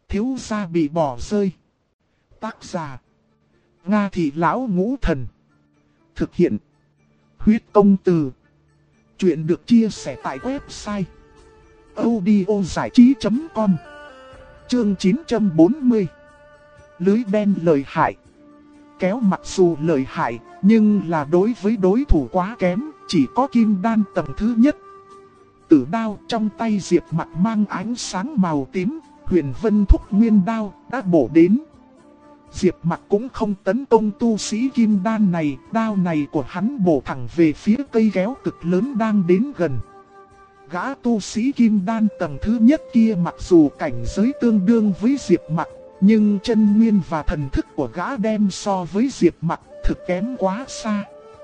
thiếu gia bị bỏ rơi. Tác giả: Nga Thị Lão Ngũ Thần. Thực hiện: Huyết Công Từ. Chuyện được chia sẻ tại website audiozảichí.com. Chương 940. Lưới đen lợi hại. Kéo mặc dù lợi hại, nhưng là đối với đối thủ quá kém, chỉ có kim đan tầng thứ nhất. Tử đao trong tay Diệp Mặc mang ánh sáng màu tím, Huyền Vân Thúc Nguyên đao đã bổ đến. Diệp Mặc cũng không tấn công tu sĩ kim đan này, đao này của hắn bổ thẳng về phía cây kéo cực lớn đang đến gần. Gã tu sĩ kim đan tầng thứ nhất kia mặc dù cảnh giới tương đương với Diệp Mặc, nhưng chân nguyên và thần thức của gã đem so với Diệp Mặc thực kém quá xa.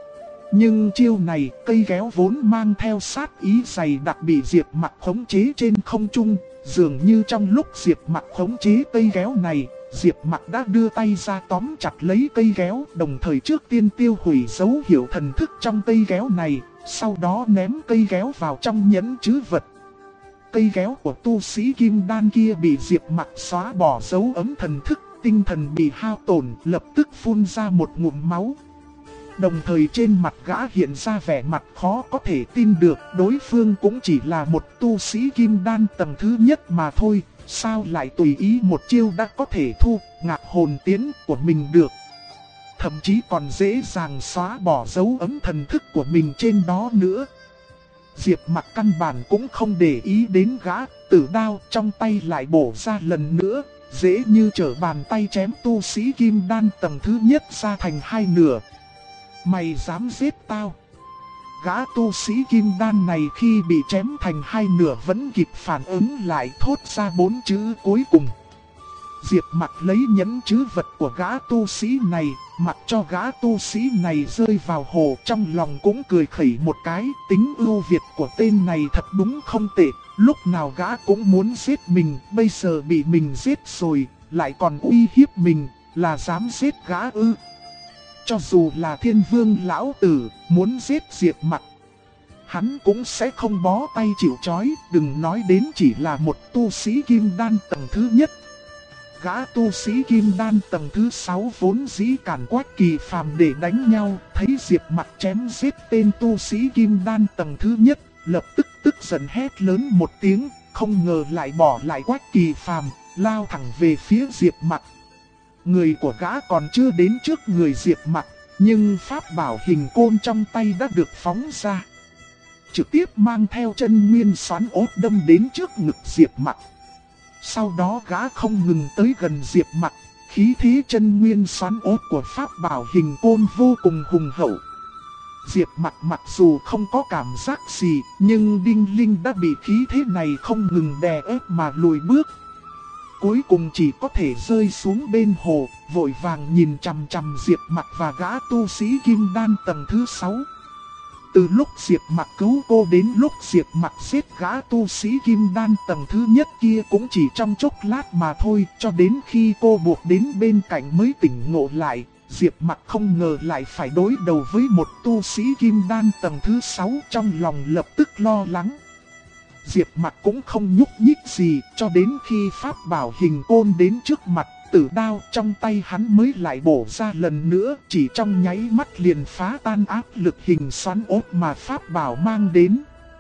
Nhưng chiêu này, cây kéo vốn mang theo sát ý dày đặc bị Diệp Mặc khống chế trên không trung, dường như trong lúc Diệp Mặc khống chế cây kéo này, Diệp Mặc đã đưa tay ra tóm chặt lấy cây kéo, đồng thời trước tiên tiêu hủy dấu hiệu thần thức trong cây kéo này, sau đó ném cây kéo vào trong nhẫn trữ vật. Cây kéo của tu sĩ kim đan kia bị Diệp Mặc xóa bỏ dấu ấm thần thức, tinh thần bị hao tổn, lập tức phun ra một ngụm máu. Đồng thời trên mặt gã hiện ra vẻ mặt khó có thể tin được, đối phương cũng chỉ là một tu sĩ kim đan tầng thứ nhất mà thôi, sao lại tùy ý một chiêu đã có thể thu ngạc hồn tiến của mình được. Thậm chí còn dễ dàng xóa bỏ dấu ấm thần thức của mình trên đó nữa. Diệp Mặc căn bản cũng không để ý đến gã, tử đao trong tay lại bổ ra lần nữa, dễ như trở bàn tay chém tu sĩ kim đan tầng thứ nhất ra thành hai nửa. Mày dám giết tao? Gã tu sĩ kim đan này khi bị chém thành hai nửa vẫn kịp phản ứng lại, thốt ra bốn chữ cuối cùng. Diệp Mặc lấy nhẫn trữ vật của gã tu sĩ này, mặc cho gã tu sĩ này rơi vào hồ, trong lòng cũng cười khẩy một cái, tính ưu việt của tên này thật đúng không tệ, lúc nào gã cũng muốn giết mình, bây giờ bị mình giết rồi, lại còn uy hiếp mình, là dám giết gã ư? Cho dù là Thiên Vương lão tử muốn giết Diệp Mặc, hắn cũng sẽ không bó tay chịu trói, đừng nói đến chỉ là một tu sĩ kim đan tầng thứ nhất. Gã tu sĩ kim đan tầng thứ 6 vốn dĩ cản Quách Kỳ Phàm để đánh nhau, thấy Diệp Mặc chém giết tên tu sĩ kim đan tầng thứ nhất, lập tức tức giận hét lớn một tiếng, không ngờ lại bỏ lại Quách Kỳ Phàm, lao thẳng về phía Diệp Mặc. Người của gã còn chưa đến trước người Diệp Mặc, nhưng pháp bảo hình côn trong tay đã được phóng ra, trực tiếp mang theo chân nguyên xoắn ốt đâm đến trước ngực Diệp Mặc. Sau đó gã không ngừng tới gần Diệp Mặc, khí thế chân nguyên xoắn ốt của pháp bảo hình côn vô cùng hùng hậu. Diệp Mặc mặc dù không có cảm giác gì, nhưng đinh linh đã bị khí thế này không ngừng đè ép mà lùi bước. Cuối cùng chỉ có thể rơi xuống bên hồ, vội vàng nhìn chằm chằm Diệp Mặc và gã tu sĩ kim đan tầng thứ 6. Từ lúc Diệp Mặc cứu cô đến lúc Diệp Mặc giết gã tu sĩ kim đan tầng thứ nhất kia cũng chỉ trong chốc lát mà thôi, cho đến khi cô buộc đến bên cạnh mới tỉnh ngộ lại, Diệp Mặc không ngờ lại phải đối đầu với một tu sĩ kim đan tầng thứ 6, trong lòng lập tức lo lắng. Diệp Mặc cũng không nhúc nhích gì, cho đến khi pháp bảo hình côn đến trước mặt, tử đao trong tay hắn mới lại bổ ra lần nữa, chỉ trong nháy mắt liền phá tan áp lực hình xoắn ốt mà pháp bảo mang đến.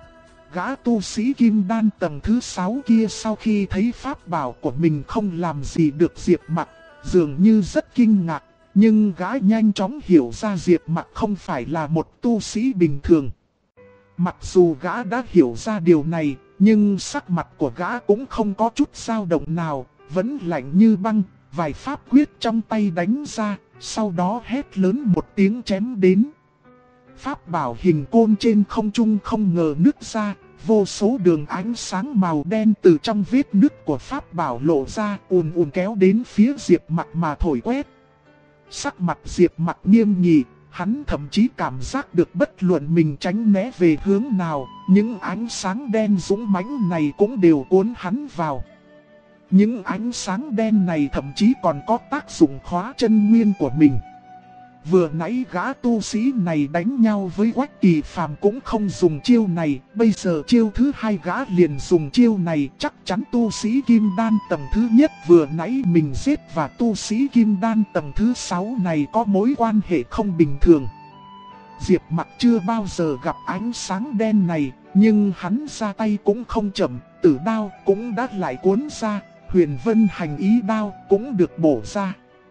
Gã tu sĩ kim đan tầng thứ 6 kia sau khi thấy pháp bảo của mình không làm gì được Diệp Mặc, dường như rất kinh ngạc, nhưng gã nhanh chóng hiểu ra Diệp Mặc không phải là một tu sĩ bình thường. Mặc dù gã đã hiểu ra điều này, nhưng sắc mặt của gã cũng không có chút dao động nào, vẫn lạnh như băng, vài pháp quyết trong tay đánh ra, sau đó hét lớn một tiếng chém đến. Pháp bảo hình côn trên không trung không ngờ nứt ra, vô số đường ánh sáng màu đen từ trong vết nứt của pháp bảo lộ ra, ùn ùn kéo đến phía Diệp Mặc mà thổi quét. Sắc mặt Diệp Mặc nghiêm nghị, hắn thậm chí cảm giác được bất luận mình tránh né về hướng nào, những ánh sáng đen dũng mãnh này cũng đều cuốn hắn vào. Những ánh sáng đen này thậm chí còn có tác dụng khóa chân nguyên của mình. Vừa nãy gã tu sĩ này đánh nhau với Quách Kỳ Phàm cũng không dùng chiêu này, bây giờ chiêu thứ hai gã liền dùng chiêu này, chắc chắn tu sĩ kim đan tầng thứ nhất vừa nãy mình giết và tu sĩ kim đan tầng thứ 6 này có mối quan hệ không bình thường. Diệp Mặc chưa bao giờ gặp ánh sáng đen này, nhưng hắn ra tay cũng không chậm, tử đao cũng đã lại cuốn ra, huyền vân hành ý đao cũng được bổ ra.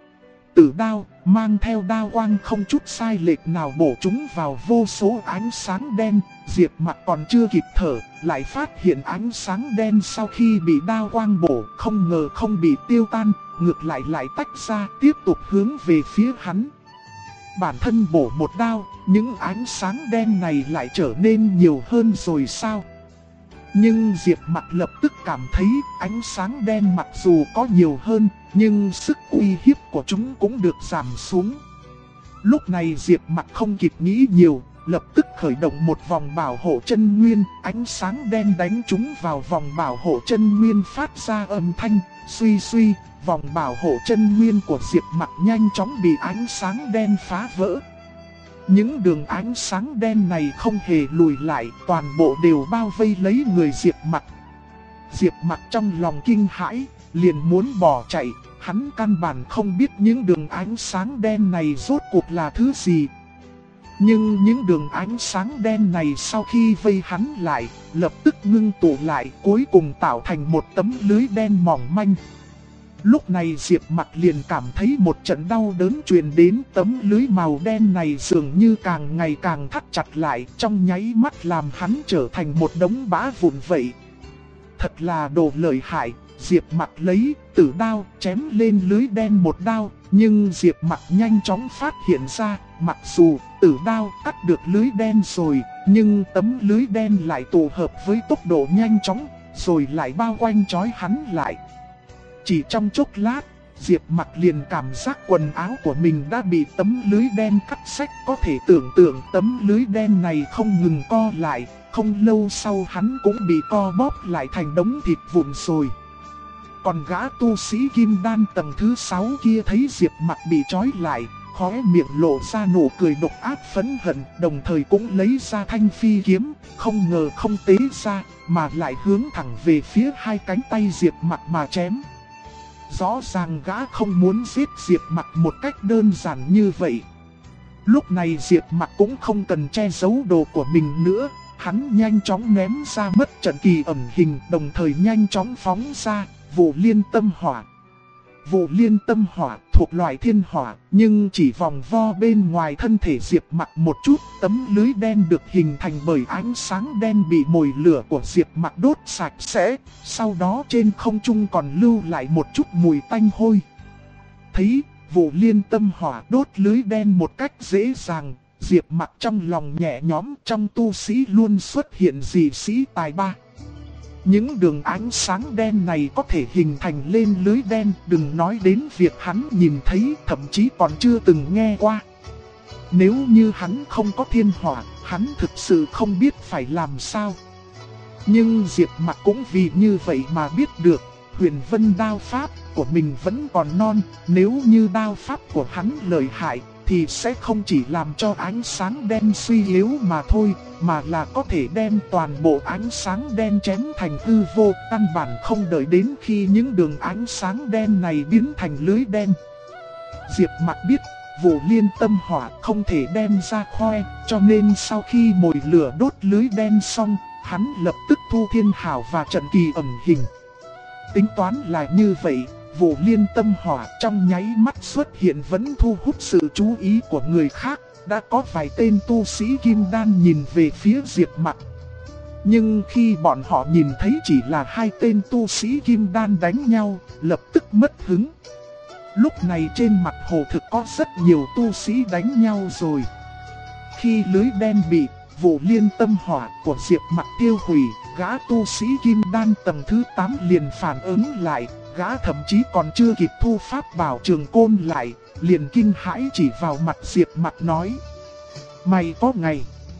Tử đao mang theo đao quang không chút sai lệch nào bổ chúng vào vô số ánh sáng đen. Diệp Mặc còn chưa kịp thở, lại phát hiện ánh sáng đen sau khi bị đao quang bổ không ngờ không bị tiêu tan, ngược lại lại tách ra tiếp tục hướng về phía hắn. Bản thân bổ một đao, những ánh sáng đen này lại trở nên nhiều hơn rồi sao? Nhưng Diệp Mặc lập tức cảm thấy ánh sáng đen mặc dù có nhiều hơn, nhưng sức uy hiếp của chúng cũng được giảm xuống. Lúc này Diệp Mặc không kịp nghĩ nhiều, lập tức khởi động một vòng bảo hộ chân nguyên, ánh sáng đen đánh chúng vào vòng bảo hộ chân nguyên phát ra âm thanh, suy suy, vòng bảo hộ chân nguyên của Diệp Mặc nhanh chóng bị ánh sáng đen phá vỡ. Những đường ánh sáng đen này không hề lùi lại, toàn bộ đều bao vây lấy người Diệp Mặc. Diệp Mặc trong lòng kinh hãi, liền muốn bỏ chạy, hắn căn bản không biết những đường ánh sáng đen này rốt cuộc là thứ gì. Nhưng những đường ánh sáng đen này sau khi vây hắn lại, lập tức ngưng tụ lại, cuối cùng tạo thành một tấm lưới đen mỏng manh. Lúc này Diệp Mặc liền cảm thấy một trận đau đớn truyền đến, tấm lưới màu đen này dường như càng ngày càng thắt chặt lại, trong nháy mắt làm hắn trở thành một đống bã vụn vậy. Thật là đồ lợi hại. Diệp Mặc lấy tử đao chém lên lưới đen một đao, nhưng Diệp Mặc nhanh chóng phát hiện ra, mặc dù tử đao cắt được lưới đen rồi, nhưng tấm lưới đen lại tụ hợp với tốc độ nhanh chóng, rồi lại bao quanh trói hắn lại. Chỉ trong chốc lát, Diệp Mặc liền cảm giác quần áo của mình đã bị tấm lưới đen cắt rách, có thể tưởng tượng tấm lưới đen này không ngừng co lại, không lâu sau hắn cũng bị co bóp lại thành đống thịt vụn rồi. Còn gã tu sĩ kim đan tầng thứ 6 kia thấy Diệp Mặc bị trói lại, khóe miệng lộ ra nụ cười độc ác phẫn hận, đồng thời cũng lấy ra thanh phi kiếm, không ngờ không tế ra, mà lại hướng thẳng về phía hai cánh tay Diệp Mặc mà chém. Rõ ràng gã không muốn giết Diệp Mặc một cách đơn giản như vậy. Lúc này Diệp Mặc cũng không cần che giấu đồ của mình nữa, hắn nhanh chóng ném ra mất trận kỳ ẩn hình, đồng thời nhanh chóng phóng ra Vụ Liên Tâm Hỏa. Vụ Liên Tâm Hỏa thuộc loại thiên hỏa, nhưng chỉ vòng vo bên ngoài thân thể Diệp Mặc một chút, tấm lưới đen được hình thành bởi ánh sáng đen bị mồi lửa của Diệp Mặc đốt sạch sẽ, sau đó trên không trung còn lưu lại một chút mùi tanh hôi. Thấy Vụ Liên Tâm Hỏa đốt lưới đen một cách dễ dàng, Diệp Mặc trong lòng nhẹ nhõm, trong tu sĩ luôn xuất hiện dị sĩ tài ba. Những đường ánh sáng đen này có thể hình thành lên lưới đen, đừng nói đến việc hắn nhìn thấy, thậm chí còn chưa từng nghe qua. Nếu như hắn không có thiên hỏa, hắn thực sự không biết phải làm sao. Nhưng Diệp Mặc cũng vì như vậy mà biết được, huyền vân đao pháp của mình vẫn còn non, nếu như đao pháp của hắn lợi hại, thì sẽ không chỉ làm cho ánh sáng đen suy yếu mà thôi, mà là có thể đem toàn bộ ánh sáng đen chém thành hư vô, căn bản không đợi đến khi những đường ánh sáng đen này biến thành lưới đen. Diệp Mặc biết, Vụ Liên Tâm Hỏa không thể đem ra khoe, cho nên sau khi mồi lửa đốt lưới đen xong, hắn lập tức thu thiên hảo và trận kỳ ẩn hình. Tính toán là như vậy, Vụ Liên Tâm Hỏa trong nháy mắt xuất hiện vẫn thu hút sự chú ý của người khác. Đã có vài tên tu sĩ kim đan nhìn về phía Diệp Mặc. Nhưng khi bọn họ nhìn thấy chỉ là hai tên tu sĩ kim đan đánh nhau, lập tức mất hứng. Lúc này trên mặt hồ thực có rất nhiều tu sĩ đánh nhau rồi. Khi lưới đen bị Vụ Liên Tâm Hỏa của Diệp Mặc tiêu hủy, gã tu sĩ kim đan tầng thứ 8 liền phản ứng lại. Gã thậm chí còn chưa kịp thu pháp bảo trường côn lại, liền kinh hãi chỉ vào mặt Diệp Mặc nói: "Mày có ngày."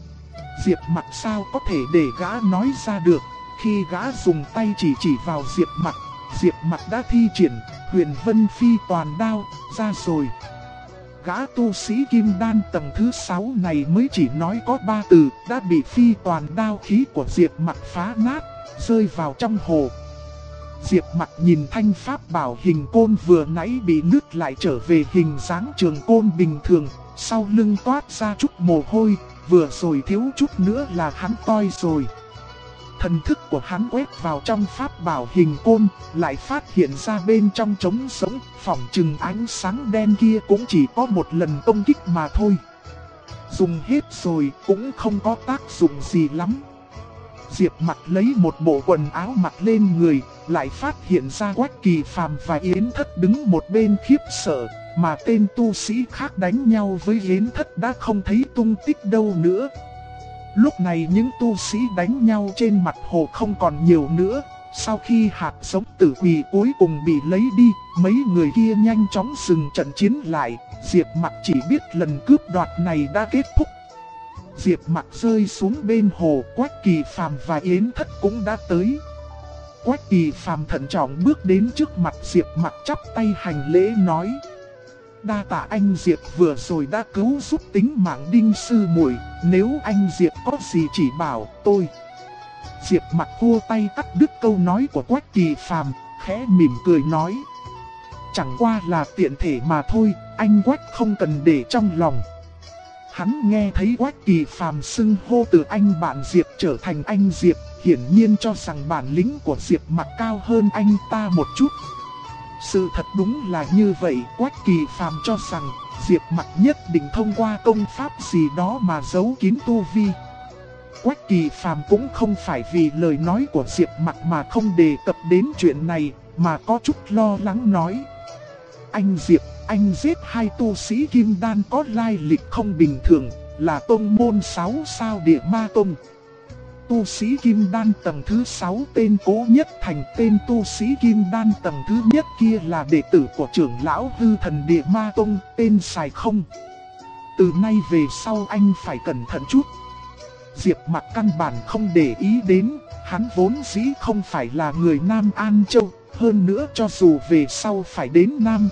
Diệp Mặc sao có thể để gã nói ra được, khi gã dùng tay chỉ vào Diệp Mặc đã thi triển Huyền Vân Phi Toàn Đao ra rồi. Gã tu sĩ kim đan tầng thứ 6 này mới chỉ nói có 3 từ, đã bị phi toàn đao khí của Diệp Mặc phá nát, rơi vào trong hồ. Diệp Mặc nhìn thanh pháp bảo hình côn vừa nãy bị nứt lại trở về hình dáng trường côn bình thường, sau lưng toát ra chút mồ hôi, vừa rồi thiếu chút nữa là hắn toi rồi. Thần thức của hắn quét vào trong pháp bảo hình côn, lại phát hiện ra bên trong trống sống, phỏng chừng ánh sáng đen kia cũng chỉ có một lần công kích mà thôi. Dùng hết rồi cũng không có tác dụng gì lắm. Diệp Mặc lấy một bộ quần áo mặc lên người, lại phát hiện ra Quách Kỳ Phàm và Yến Thất đứng một bên khiếp sợ, mà tên tu sĩ khác đánh nhau với Yến Thất đã không thấy tung tích đâu nữa. Lúc này những tu sĩ đánh nhau trên mặt hồ không còn nhiều nữa. Sau khi hạt giống tử quỷ cuối cùng bị lấy đi, mấy người kia nhanh chóng dừng trận chiến lại. Diệp Mặc chỉ biết lần cướp đoạt này đã kết thúc. Diệp Mặc rơi xuống bên hồ, Quách Kỳ Phàm và Yến Thất cũng đã tới. Quách Kỳ Phàm thận trọng bước đến trước mặt Diệp Mặc, chắp tay hành lễ nói: đa tạ anh Diệp vừa rồi đã cứu giúp tính mạng Đinh sư muội, nếu anh Diệp có gì chỉ bảo tôi. Diệp Mặc vua tay cắt đứt câu nói của Quách Kỳ Phàm, khẽ mỉm cười nói: chẳng qua là tiện thể mà thôi, anh Quách không cần để trong lòng. Hắn nghe thấy Quách Kỳ Phàm xưng hô từ anh bạn Diệp trở thành anh Diệp, hiển nhiên cho rằng bản lĩnh của Diệp Mặc cao hơn anh ta một chút. Sự thật đúng là như vậy, Quách Kỳ Phàm cho rằng Diệp Mặc nhất định thông qua công pháp gì đó mà giấu kín tu vi. Quách Kỳ Phàm cũng không phải vì lời nói của Diệp Mặc mà không đề cập đến chuyện này, mà có chút lo lắng nói: anh Diệp, anh giết hai tu sĩ kim đan có lai lịch không bình thường, là tông môn 6 sao Địa Ma Tông. Tu sĩ kim đan tầng thứ 6 tên Cố Nhất Thành, tên tu sĩ kim đan tầng thứ nhất kia là đệ tử của trưởng lão hư thần Địa Ma Tông, tên Sài Không. Từ nay về sau anh phải cẩn thận chút. Diệp Mặc căn bản không để ý đến, hắn vốn dĩ không phải là người Nam An Châu. Hơn nữa cho dù về sau phải đến Nam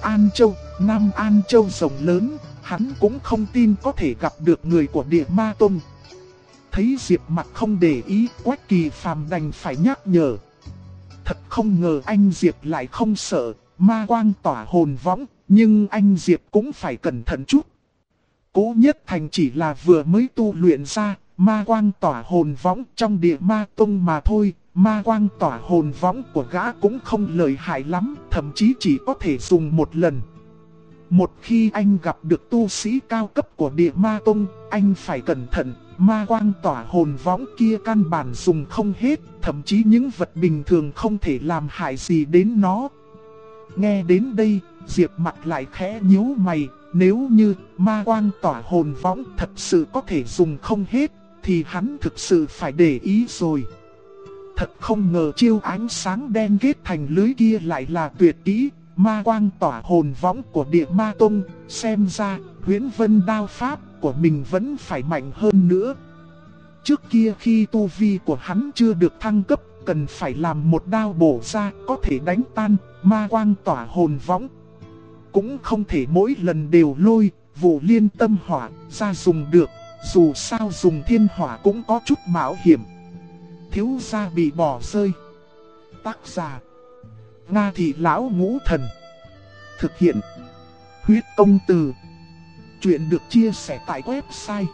An Châu rộng lớn, hắn cũng không tin có thể gặp được người của Địa Ma Tông. Thấy Diệp Mặc không để ý, Quách Kỳ Phàm đành phải nhắc nhở. Thật không ngờ anh Diệp lại không sợ, ma quang tỏa hồn võng, nhưng anh Diệp cũng phải cẩn thận chút. Cố Nhất Thành chỉ là vừa mới tu luyện ra, ma quang tỏa hồn võng trong Địa Ma Tông mà thôi. Ma quang tỏa hồn võng của gã cũng không lợi hại lắm, thậm chí chỉ có thể dùng một lần. Một khi anh gặp được tu sĩ cao cấp của Địa Ma Tông, anh phải cẩn thận, ma quang tỏa hồn võng kia căn bản dùng không hết, thậm chí những vật bình thường không thể làm hại gì đến nó. Nghe đến đây, Diệp Mặc lại khẽ nhíu mày, nếu như ma quang tỏa hồn võng thật sự có thể dùng không hết, thì hắn thực sự phải để ý rồi. Thật không ngờ chiêu ánh sáng đen kết thành lưới kia lại là tuyệt kỹ, ma quang tỏa hồn võng của Địa Ma Tông, xem ra Huyễn Vân đao pháp của mình vẫn phải mạnh hơn nữa. Trước kia khi tu vi của hắn chưa được thăng cấp, cần phải làm một đao bổ ra có thể đánh tan ma quang tỏa hồn võng. Cũng không thể mỗi lần đều lôi vụ liên tâm hỏa ra dùng được, dù sao dùng thiên hỏa cũng có chút mạo hiểm. Thiếu gia bị bỏ rơi. Tác giả: Nga Thị Lão Ngũ Thần. Thực hiện: Huyết Công Từ. Chuyện được chia sẻ tại website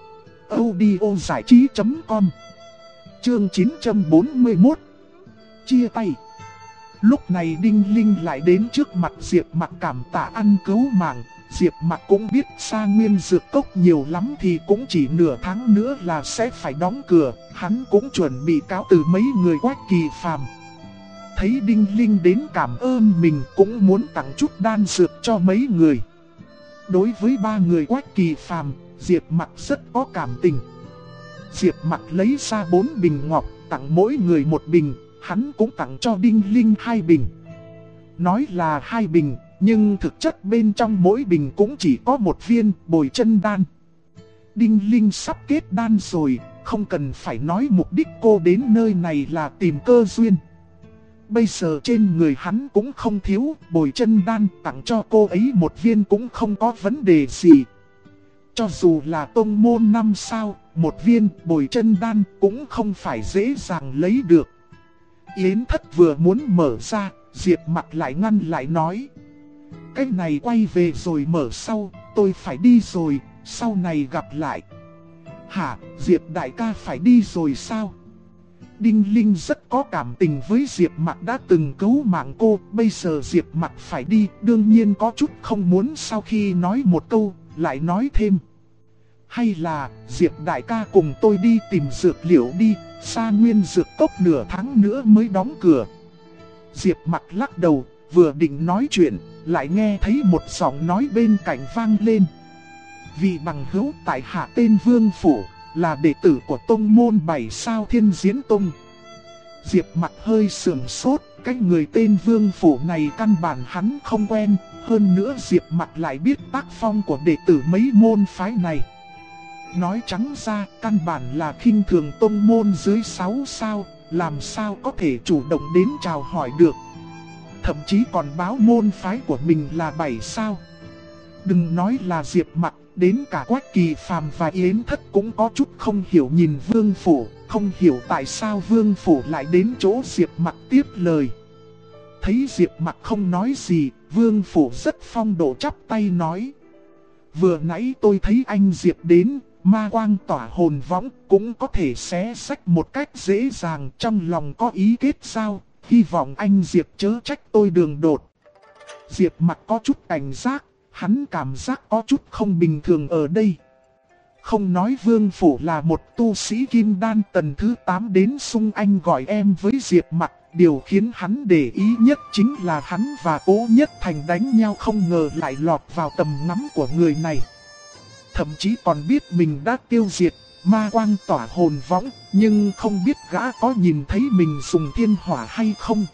audiozảichí.com. Chương 941. Chia tay. Lúc này Đinh Linh lại đến trước mặt Diệp Mặc cảm tạ ân cứu mạng. Diệp Mặc cũng biết Sa Nguyên Dược Cốc nhiều lắm thì cũng chỉ nửa tháng nữa là sẽ phải đóng cửa. Hắn cũng chuẩn bị cáo từ mấy người Quách Kỳ Phàm. Thấy Đinh Linh đến cảm ơn mình, cũng muốn tặng chút đan dược cho mấy người. Đối với ba người Quách Kỳ Phàm, Diệp Mặc rất có cảm tình. Diệp Mặc lấy ra 4 bình ngọc, tặng mỗi người 1 bình, hắn cũng tặng cho Đinh Linh 2 bình. Nói là 2 bình, nhưng thực chất bên trong mỗi bình cũng chỉ có 1 viên bồi chân đan. Đinh Linh sắp kết đan rồi, không cần phải nói mục đích cô đến nơi này là tìm cơ duyên. bây giờ trên người hắn cũng không thiếu, bồi chân đan tặng cho cô ấy một viên cũng không có vấn đề gì. Cho dù là tông môn 5 sao, một viên bồi chân đan cũng không phải dễ dàng lấy được. Yến Thất vừa muốn mở ra, Diệp Mặc lại ngăn lại nói: cái này quay về rồi mở sau, tôi phải đi rồi, sau này gặp lại. Hả, Diệp đại ca phải đi rồi sao? Đinh Linh rất có cảm tình với Diệp Mặc đã từng cứu mạng cô, bây giờ Diệp Mặc phải đi, đương nhiên có chút không muốn sau khi nói một câu, lại nói thêm: hay là Diệp đại ca cùng tôi đi tìm dược liệu đi, Sa Nguyên dược cốc nửa tháng nữa mới đóng cửa. Diệp Mặc lắc đầu, vừa định nói chuyện, lại nghe thấy một giọng nói bên cạnh vang lên: vị bằng hữu tại hạ tên Vương Phủ, là đệ tử của tông môn 7 sao Thiên Diễn Tông. Diệp Mặc hơi sườn sốt, cái người tên Vương Phủ này căn bản hắn không quen, hơn nữa Diệp Mặc lại biết tác phong của đệ tử mấy môn phái này. Nói trắng ra, căn bản là khinh thường tông môn dưới 6 sao, làm sao có thể chủ động đến chào hỏi được. Thậm chí còn báo môn phái của mình là 7 sao. Đừng nói là Diệp Mặc, đến cả Quách Kỳ Phàm và Yến Thất cũng có chút không hiểu nhìn Vương Phủ, không hiểu tại sao Vương Phủ lại đến chỗ Diệp Mặc tiếp lời. Thấy Diệp Mặc không nói gì, Vương Phủ rất phong độ chắp tay nói: vừa nãy tôi thấy anh Diệp đến, ma quang tỏa hồn võng, cũng có thể xé xách một cách dễ dàng, trong lòng có ý kết giao, hy vọng anh Diệp chớ trách tôi đường đột. Diệp Mặc có chút cảnh giác, hắn cảm giác có chút không bình thường ở đây. Không nói Vương Phủ là một tu sĩ kim đan tầng thứ 8 đến xung anh gọi em với Diệp Mặc, điều khiến hắn để ý nhất chính là hắn và Cố Nhất Thành đánh nhau không ngờ lại lọt vào tầm ngắm của người này. Thậm chí còn biết mình đã tiêu diệt ma quang tỏa hồn võng, nhưng không biết gã có nhìn thấy mình dùng thiên hỏa hay không.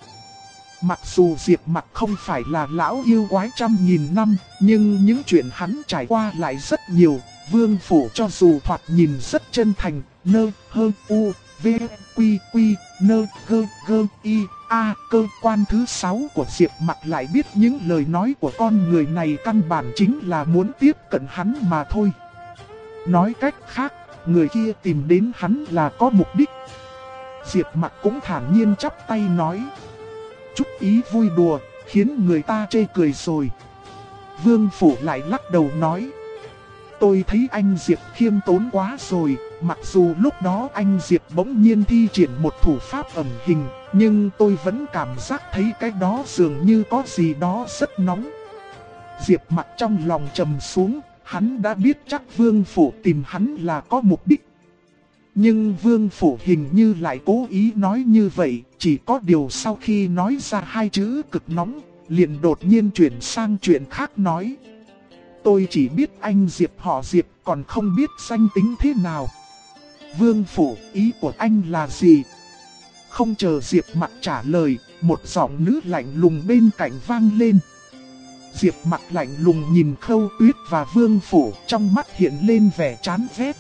Mặc dù Diệp Mặc không phải là lão yêu quái trăm nghìn năm, nhưng những chuyện hắn trải qua lại rất nhiều. Vương Phủ cho dù thoạt nhìn rất chân thành, nơ hơ u, v, quy quy, nơ gơ gơ y, a, cơ quan thứ 6 của Diệp Mặc lại biết những lời nói của con người này căn bản chính là muốn tiếp cận hắn mà thôi. Nói cách khác, người kia tìm đến hắn là có mục đích. Diệp Mặc cũng thản nhiên chắp tay nói: chút ý vui đùa, khiến người ta chê cười rồi. Vương Phủ lại lắc đầu nói: tôi thấy anh Diệp khiêm tốn quá rồi, mặc dù lúc đó anh Diệp bỗng nhiên thi triển một thủ pháp ẩn hình, nhưng tôi vẫn cảm giác thấy cái đó dường như có gì đó rất nóng. Diệp Mặc trong lòng trầm xuống, hắn đã biết chắc Vương Phủ tìm hắn là có mục đích. Nhưng Vương Phủ hình như lại cố ý nói như vậy, chỉ có điều sau khi nói ra hai chữ cực nóng, liền đột nhiên chuyển sang chuyện khác nói: tôi chỉ biết anh Diệp họ Diệp, còn không biết danh tính thế nào. Vương Phủ, ý của anh là gì? Không chờ Diệp Mặc trả lời, một giọng nữ lạnh lùng bên cạnh vang lên. Diệp Mặc lạnh lùng nhìn Khâu Tuyết và Vương Phủ, trong mắt hiện lên vẻ chán ghét.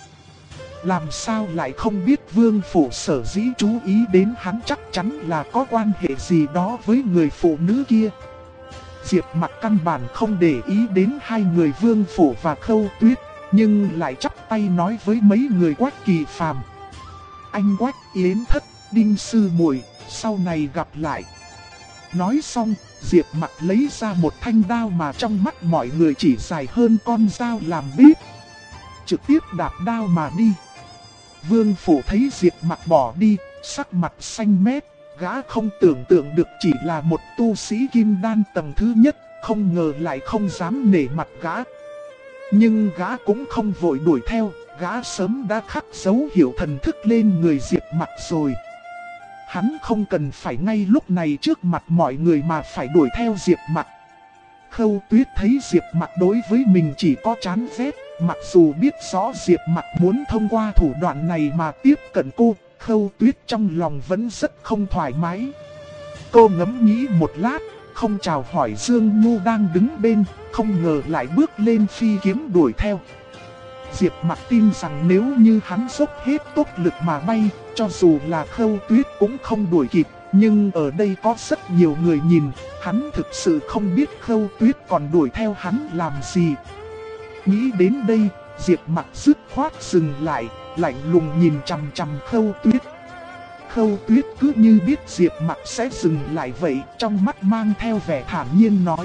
Làm sao lại không biết Vương Phủ sở dĩ chú ý đến hắn, chắc chắn là có quan hệ gì đó với người phụ nữ kia. Diệp Mặc căn bản không để ý đến hai người Vương Phủ và Khâu Tuyết, nhưng lại chắp tay nói với mấy người Quách Kỳ Phàm: anh Quách, Yến Thất, Đinh Sư Muội, sau này gặp lại. Nói xong, Diệp Mặc lấy ra một thanh đao mà trong mắt mọi người chỉ dài hơn con dao làm bếp, trực tiếp đạp đao mà đi. Vương Phủ thấy Diệp Mặc bỏ đi, sắc mặt xanh mét, gã không tưởng tượng được chỉ là một tu sĩ kim đan tầng thứ nhất, không ngờ lại không dám nể mặt gã. Nhưng gã cũng không vội đuổi theo, gã sớm đã khắc dấu hiệu thần thức lên người Diệp Mặc rồi. Hắn không cần phải ngay lúc này trước mặt mọi người mà phải đuổi theo Diệp Mặc. Khâu Tuyết thấy Diệp Mặc đối với mình chỉ có chán ghét, mặc dù biết rõ Diệp Mặc muốn thông qua thủ đoạn này mà tiếp cận cô, Khâu Tuyết trong lòng vẫn rất không thoải mái. Cô ngẫm nghĩ một lát, không chào hỏi Dương Nhu đang đứng bên, không ngờ lại bước lên phi kiếm đuổi theo. Diệp Mặc tin rằng nếu như hắn dốc hết tốc lực mà bay, cho dù là Khâu Tuyết cũng không đuổi kịp, Nhưng ở đây có rất nhiều người nhìn, hắn thực sự không biết Khâu Tuyết còn đuổi theo hắn làm gì. Nghĩ đến đây, Diệp Mặc dứt khoát dừng lại, lạnh lùng nhìn chằm chằm Khâu Tuyết. Khâu Tuyết cứ như biết Diệp Mặc sẽ dừng lại vậy, trong mắt mang theo vẻ thản nhiên nói: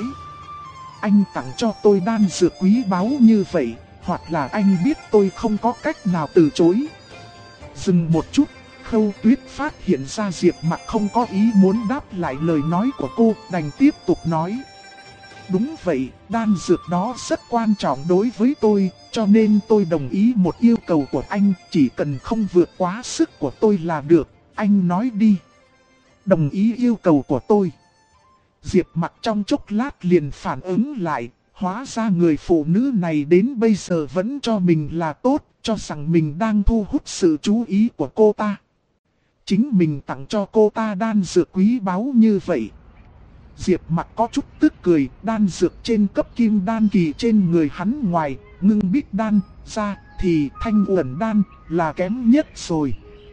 anh tặng cho tôi đan dược quý báu như vậy, hoặc là anh biết tôi không có cách nào từ chối. Dừng một chút, Khâu Tuyết phát hiện ra Diệp Mặc không có ý muốn đáp lại lời nói của cô, đành tiếp tục nói: đúng vậy, đan dược đó rất quan trọng đối với tôi, cho nên tôi đồng ý một yêu cầu của anh, chỉ cần không vượt quá sức của tôi là được, anh nói đi. Đồng ý yêu cầu của tôi. Diệp Mặc trong chốc lát liền phản ứng lại, hóa ra người phụ nữ này đến bây giờ vẫn cho mình là tốt, cho rằng mình đang thu hút sự chú ý của cô ta. Chính mình tặng cho cô ta đan dược quý báu như vậy. Diệp Mặc có chút tức cười, đan dược trên cấp kim đan kỳ trên người hắn ngoài ngưng bích đan ra thì thanh uẩn đan là kém nhất rồi.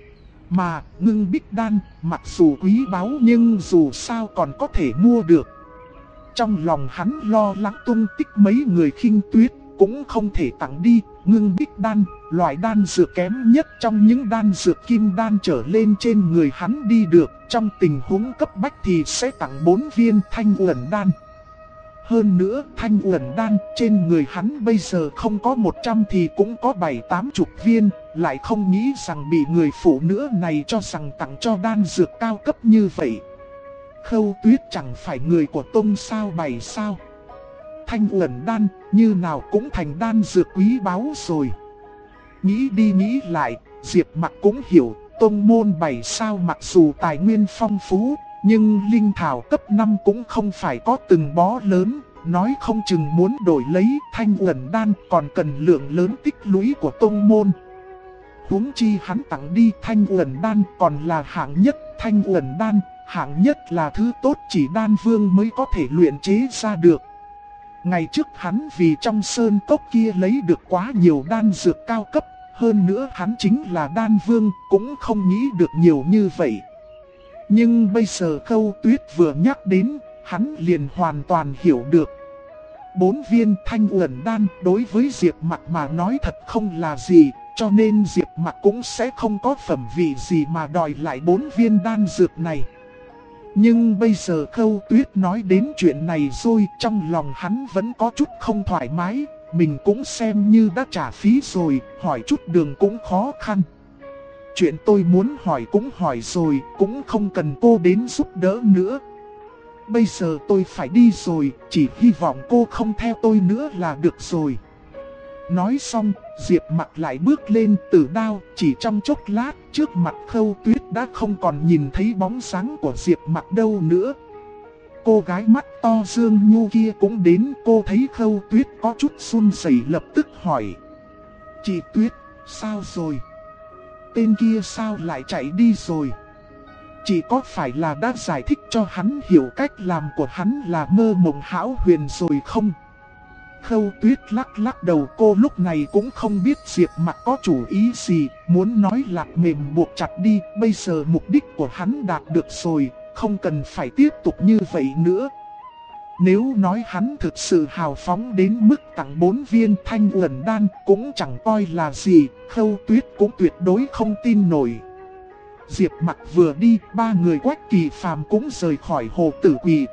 Mà ngưng bích đan mặc dù quý báu nhưng dù sao còn có thể mua được. Trong lòng hắn lo lắng tung tích mấy người Khinh Tuyết, cũng không thể tặng đi ngưng bích đan, loại đan dược kém nhất trong những đan dược kim đan trở lên trên người hắn đi được. Trong tình huống cấp bách thì sẽ tặng 4 viên thanh uẩn đan. Hơn nữa thanh uẩn đan trên người hắn bây giờ không có 100 thì cũng có 7-80 viên, lại không nghĩ rằng bị người phụ nữ này cho rằng tặng cho đan dược cao cấp như vậy. Khâu Tuyết chẳng phải người của Tông sao bày sao? Thanh uẩn đan như nào cũng thành đan dược quý báu rồi. Nghĩ đi nghĩ lại, Diệp Mặc cũng hiểu, Tông môn 7 sao mặc dù tài nguyên phong phú, nhưng linh thảo cấp 5 cũng không phải có từng bó lớn, nói không chừng muốn đổi lấy thanh uẩn đan còn cần lượng lớn tích lũy của tông môn. Huống chi hắn tặng đi thanh uẩn đan còn là hạng nhất, thanh uẩn đan, hạng nhất là thứ tốt chỉ đan vương mới có thể luyện chế ra được. Ngày trước hắn vì trong sơn cốc kia lấy được quá nhiều đan dược cao cấp, hơn nữa hắn chính là đan vương, cũng không nghĩ được nhiều như vậy. Nhưng bây giờ Khâu Tuyết vừa nhắc đến, hắn liền hoàn toàn hiểu được. 4 viên thanh uẩn đan đối với Diệp Mặc mà nói thật không là gì, cho nên Diệp Mặc cũng sẽ không có phẩm vị gì mà đòi lại 4 viên đan dược này. Nhưng bây giờ Khâu Tuyết nói đến chuyện này rồi, trong lòng hắn vẫn có chút không thoải mái, mình cũng xem như đã trả phí rồi, hỏi chút đường cũng khó khăn. Chuyện tôi muốn hỏi cũng hỏi rồi, cũng không cần cô đến giúp đỡ nữa. Bây giờ tôi phải đi rồi, chỉ hy vọng cô không theo tôi nữa là được rồi. Nói xong, Diệp Mặc lại bước lên Tử Đao, chỉ trong chốc lát, trước mặt Khâu Tuyết đã không còn nhìn thấy bóng dáng của Diệp Mặc đâu nữa. Cô gái mắt to Dương Nhu kia cũng đến, cô thấy Khâu Tuyết có chút run rẩy lập tức hỏi: chị Tuyết, sao rồi? Tên kia sao lại chạy đi rồi? Chị có phải là đã giải thích cho hắn hiểu cách làm của hắn là mơ mộng hão huyền rồi không? Khâu Tuyết lắc đầu, cô lúc này cũng không biết Diệp Mặc có chủ ý gì, muốn nói lạc mềm buộc chặt đi, bây giờ mục đích của hắn đạt được rồi, không cần phải tiếp tục như vậy nữa. Nếu nói hắn thực sự hào phóng đến mức tặng 4 viên thanh uẩn đan cũng chẳng coi là gì, Khâu Tuyết cũng tuyệt đối không tin nổi. Diệp Mặc vừa đi, 3 người Quách Kỳ Phàm cũng rời khỏi Hồ Tử Quỳ.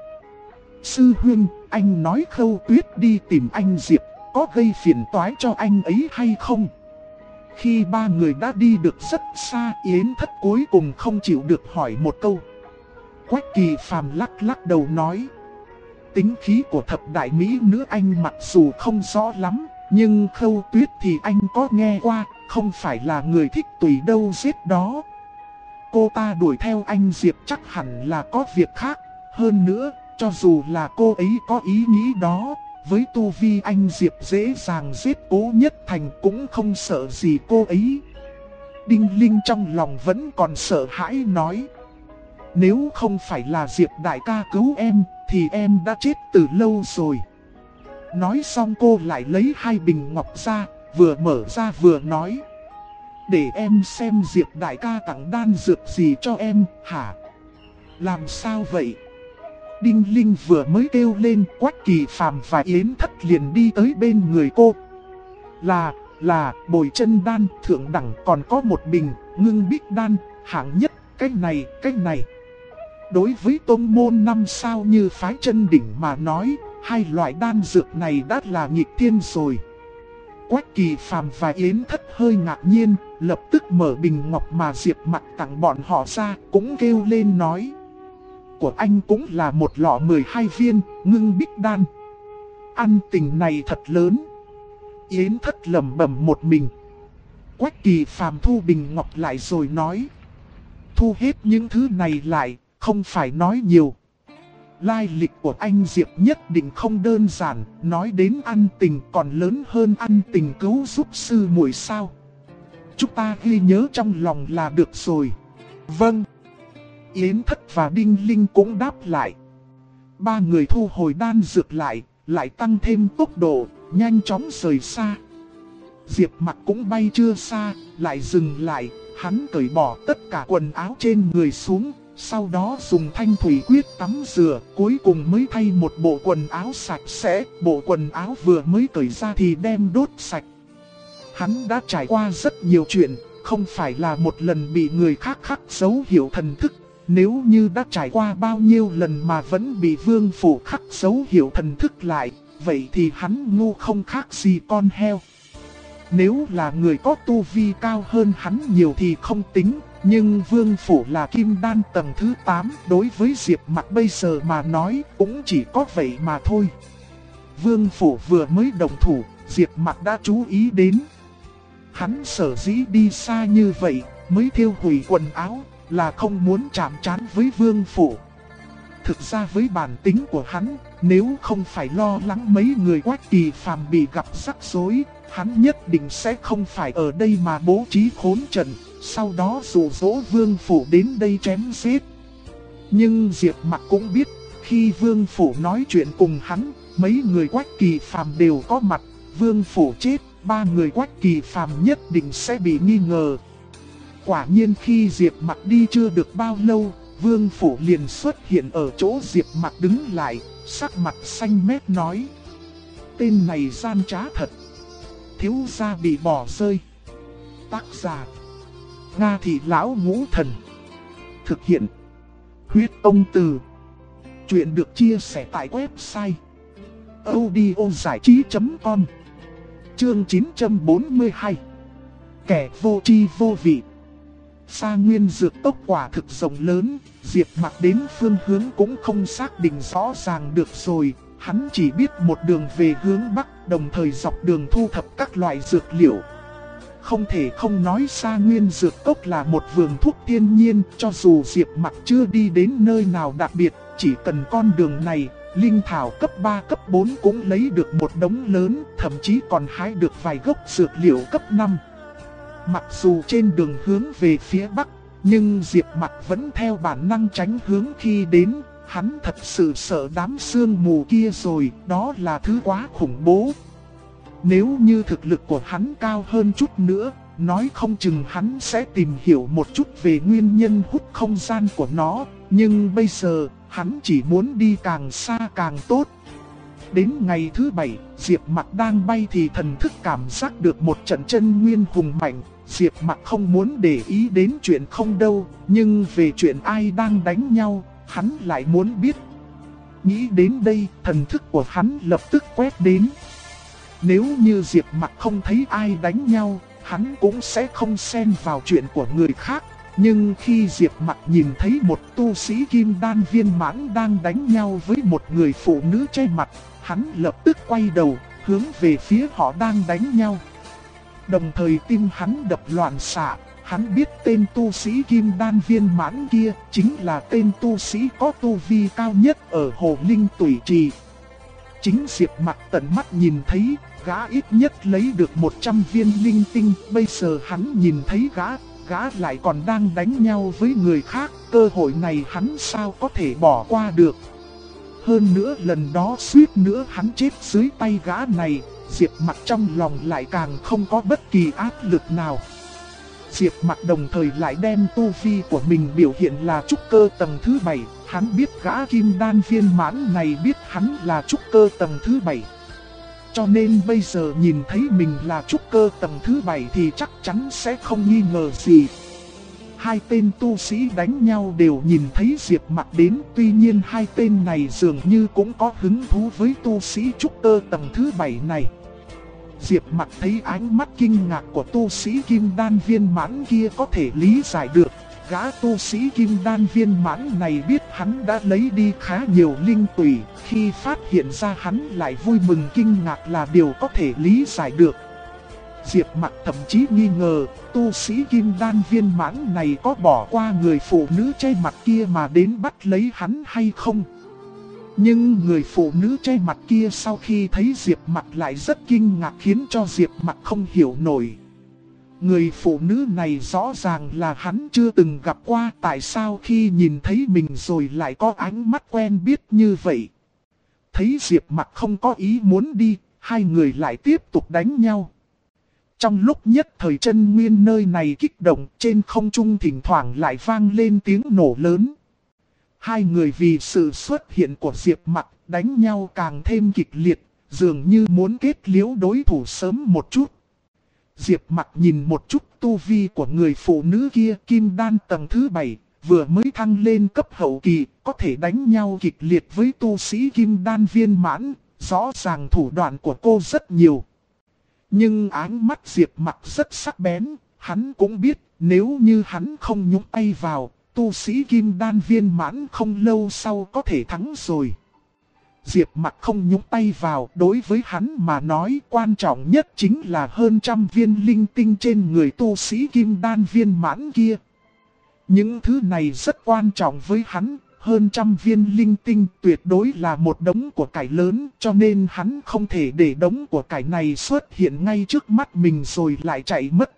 Sư huynh, anh nói Khâu Tuyết đi tìm anh Diệp, có gây phiền toái cho anh ấy hay không? Khi 3 người đã đi được rất xa, Yến Thất cuối cùng không chịu được hỏi một câu. Quách Kỳ Phàm lắc đầu nói: tính khí của thập đại mỹ nữ anh mặc dù không rõ lắm, nhưng Khâu Tuyết thì anh có nghe qua, không phải là người thích tùy đâu giết đó. Cô ta đuổi theo anh Diệp chắc hẳn là có việc khác. Hơn nữa, cho dù là cô ấy có ý nghĩ đó, với tu vi anh Diệp dễ dàng giết Cố Nhất Thành cũng không sợ gì cô ấy. Đinh Linh trong lòng vẫn còn sợ hãi nói: nếu không phải là Diệp đại ca cứu em, thì em đã chết từ lâu rồi. Nói xong cô lại lấy 2 bình ngọc ra, vừa mở ra vừa nói: để em xem Diệp đại ca tặng đan dược gì cho em, hả? Làm sao vậy? Đinh Linh vừa mới kêu lên, Quách Kỳ Phàm và Yến Thất liền đi tới bên người cô. Là bồi chân đan thượng đẳng, còn có một bình ngưng bích đan hạng nhất. Cái này đối với tông môn 5 sao như phái chân đỉnh mà nói, hai loại đan dược này đã là nghịch thiên rồi. Quách Kỳ Phàm và Yến Thất hơi ngạc nhiên, lập tức mở bình ngọc mà Diệp Mặc tặng bọn họ ra, cũng kêu lên nói: của anh cũng là một lọ 12 viên ngưng bích đan. Ăn tình này thật lớn. Yến Thất lẩm bẩm một mình. Quách Kỳ Phàm thu bình ngọc lại rồi nói: thu hết những thứ này lại, không phải nói nhiều. Lai lịch của anh Diệp nhất định không đơn giản, nói đến ăn tình còn lớn hơn ăn tình cứu giúp sư muội sao. Chúng ta ghi nhớ trong lòng là được rồi. Vâng. Yến Thất và Đinh Linh cũng đáp lại. Ba người thu hồi đan dược lại tăng thêm tốc độ, nhanh chóng rời xa. Diệp Mặc cũng bay chưa xa, lại dừng lại, hắn cởi bỏ tất cả quần áo trên người xuống, sau đó dùng thanh thủy quyết tắm rửa, cuối cùng mới thay một bộ quần áo sạch sẽ, bộ quần áo vừa mới cởi ra thì đem đốt sạch. Hắn đã trải qua rất nhiều chuyện, không phải là một lần bị người khác khắc dấu hiệu thần thức. Nếu như đã trải qua bao nhiêu lần mà vẫn bị Vương Phủ khắc dấu hiệu thần thức lại, vậy thì hắn ngu không khác gì con heo. Nếu là người có tu vi cao hơn hắn nhiều thì không tính, nhưng Vương Phủ là kim đan tầng thứ 8, đối với Diệp Mặc bây giờ mà nói cũng chỉ có vậy mà thôi. Vương Phủ vừa mới động thủ, Diệp Mặc đã chú ý đến. Hắn sở dĩ đi xa như vậy, mới thiêu hủy quần áo, là không muốn chạm trán với Vương Phủ. Thực ra với bản tính của hắn, nếu không phải lo lắng mấy người Quách Kỳ Phàm bị gặp rắc rối, hắn nhất định sẽ không phải ở đây mà bố trí khốn trận, sau đó dụ dỗ Vương Phủ đến đây chém giết. Nhưng Diệp Mặc cũng biết, khi Vương Phủ nói chuyện cùng hắn, mấy người Quách Kỳ Phàm đều có mặt. Vương Phủ chết, ba người Quách Kỳ Phàm nhất định sẽ bị nghi ngờ. Quả nhiên khi Diệp Mặc đi chưa được bao lâu, Vương Phủ liền xuất hiện ở chỗ Diệp Mặc đứng lại, sắc mặt xanh mét nói: tên này gian trá thật. Thiếu gia bị bỏ rơi. Tác giả: Nga Thị Lão Ngũ Thần. Thực hiện: Huyết Ông Từ. Chuyện được chia sẻ tại website audiozảichí.com. Chương 942. Kẻ vô tri vô vị. Sa Nguyên Dược Cốc quả thực rộng lớn, Diệp Mặc đến phương hướng cũng không xác định rõ ràng được rồi. Hắn chỉ biết một đường về hướng Bắc, đồng thời dọc đường thu thập các loại dược liệu. Không thể không nói Sa Nguyên Dược Cốc là một vườn thuốc thiên nhiên, cho dù Diệp Mặc chưa đi đến nơi nào đặc biệt, chỉ cần con đường này, linh thảo cấp 3 cấp 4 cũng lấy được một đống lớn, thậm chí còn hái được vài gốc dược liệu cấp 5. Mặc dù trên đường hướng về phía Bắc, nhưng Diệp Mặc vẫn theo bản năng tránh hướng khi đến. Hắn thật sự sợ đám sương mù kia rồi, đó là thứ quá khủng bố. Nếu như thực lực của hắn cao hơn chút nữa, nói không chừng hắn sẽ tìm hiểu một chút về nguyên nhân hút không gian của nó. Nhưng bây giờ, hắn chỉ muốn đi càng xa càng tốt. Đến ngày thứ 7, Diệp Mặc đang bay thì thần thức cảm giác được một trận chân nguyên hùng mạnh. Diệp Mặc không muốn để ý đến chuyện không đâu, nhưng về chuyện ai đang đánh nhau, hắn lại muốn biết. Nghĩ đến đây, thần thức của hắn lập tức quét đến. Nếu như Diệp Mặc không thấy ai đánh nhau, hắn cũng sẽ không xen vào chuyện của người khác. Nhưng khi Diệp Mặc nhìn thấy một tu sĩ kim đan viên mãn đang đánh nhau với một người phụ nữ che mặt, hắn lập tức quay đầu, hướng về phía họ đang đánh nhau. Đồng thời tim hắn đập loạn xạ, hắn biết tên tu sĩ kim đan viên mãn kia chính là tên tu sĩ có tu vi cao nhất ở Hồ Linh Tủy Trì. Chính Diệp Mặc tận mắt nhìn thấy, gã ít nhất lấy được 100 viên linh tinh, bây giờ hắn nhìn thấy gã lại còn đang đánh nhau với người khác, cơ hội này hắn sao có thể bỏ qua được. Hơn nữa lần đó suýt nữa hắn chết dưới tay gã này, Diệp Mặc trong lòng lại càng không có bất kỳ áp lực nào. Diệp Mặc đồng thời lại đem tu vi của mình biểu hiện là trúc cơ tầng thứ 7. Hắn biết gã kim đan viên mãn này biết hắn là trúc cơ tầng thứ 7. Cho nên bây giờ nhìn thấy mình là trúc cơ tầng thứ 7 thì chắc chắn sẽ không nghi ngờ gì. Hai tên tu sĩ đánh nhau đều nhìn thấy Diệp Mặc đến, tuy nhiên hai tên này dường như cũng có hứng thú với tu sĩ trúc cơ tầng thứ 7 này. Diệp Mặc thấy ánh mắt kinh ngạc của tu sĩ kim đan viên mãn kia có thể lý giải được. Gã tu sĩ kim đan viên mãn này biết hắn đã lấy đi khá nhiều linh tủy, khi phát hiện ra hắn lại vui mừng kinh ngạc là điều có thể lý giải được. Diệp Mặc thậm chí nghi ngờ, tu sĩ kim đan viên mãn này có bỏ qua người phụ nữ che mặt kia mà đến bắt lấy hắn hay không. Nhưng người phụ nữ che mặt kia sau khi thấy Diệp Mặc lại rất kinh ngạc khiến cho Diệp Mặc không hiểu nổi. Người phụ nữ này rõ ràng là hắn chưa từng gặp qua, tại sao khi nhìn thấy mình rồi lại có ánh mắt quen biết như vậy. Thấy Diệp Mặc không có ý muốn đi, hai người lại tiếp tục đánh nhau. Trong lúc nhất thời chân nguyên nơi này kích động, trên không trung thỉnh thoảng lại vang lên tiếng nổ lớn. Hai người vì sự xuất hiện của Diệp Mặc đánh nhau càng thêm kịch liệt, dường như muốn kết liễu đối thủ sớm một chút. Diệp Mặc nhìn một chút tu vi của người phụ nữ kia, kim đan tầng thứ 7, vừa mới thăng lên cấp hậu kỳ, có thể đánh nhau kịch liệt với tu sĩ kim đan viên mãn, rõ ràng thủ đoạn của cô rất nhiều. Nhưng ánh mắt Diệp Mặc rất sắc bén, hắn cũng biết nếu như hắn không nhúng tay vào, tu sĩ kim đan viên mãn không lâu sau có thể thắng rồi. Diệp Mặc không nhúng tay vào, đối với hắn mà nói quan trọng nhất chính là hơn trăm viên linh tinh trên người tu sĩ kim đan viên mãn kia. Những thứ này rất quan trọng với hắn, hơn trăm viên linh tinh tuyệt đối là một đống của cải lớn, cho nên hắn không thể để đống của cải này xuất hiện ngay trước mắt mình rồi lại chạy mất.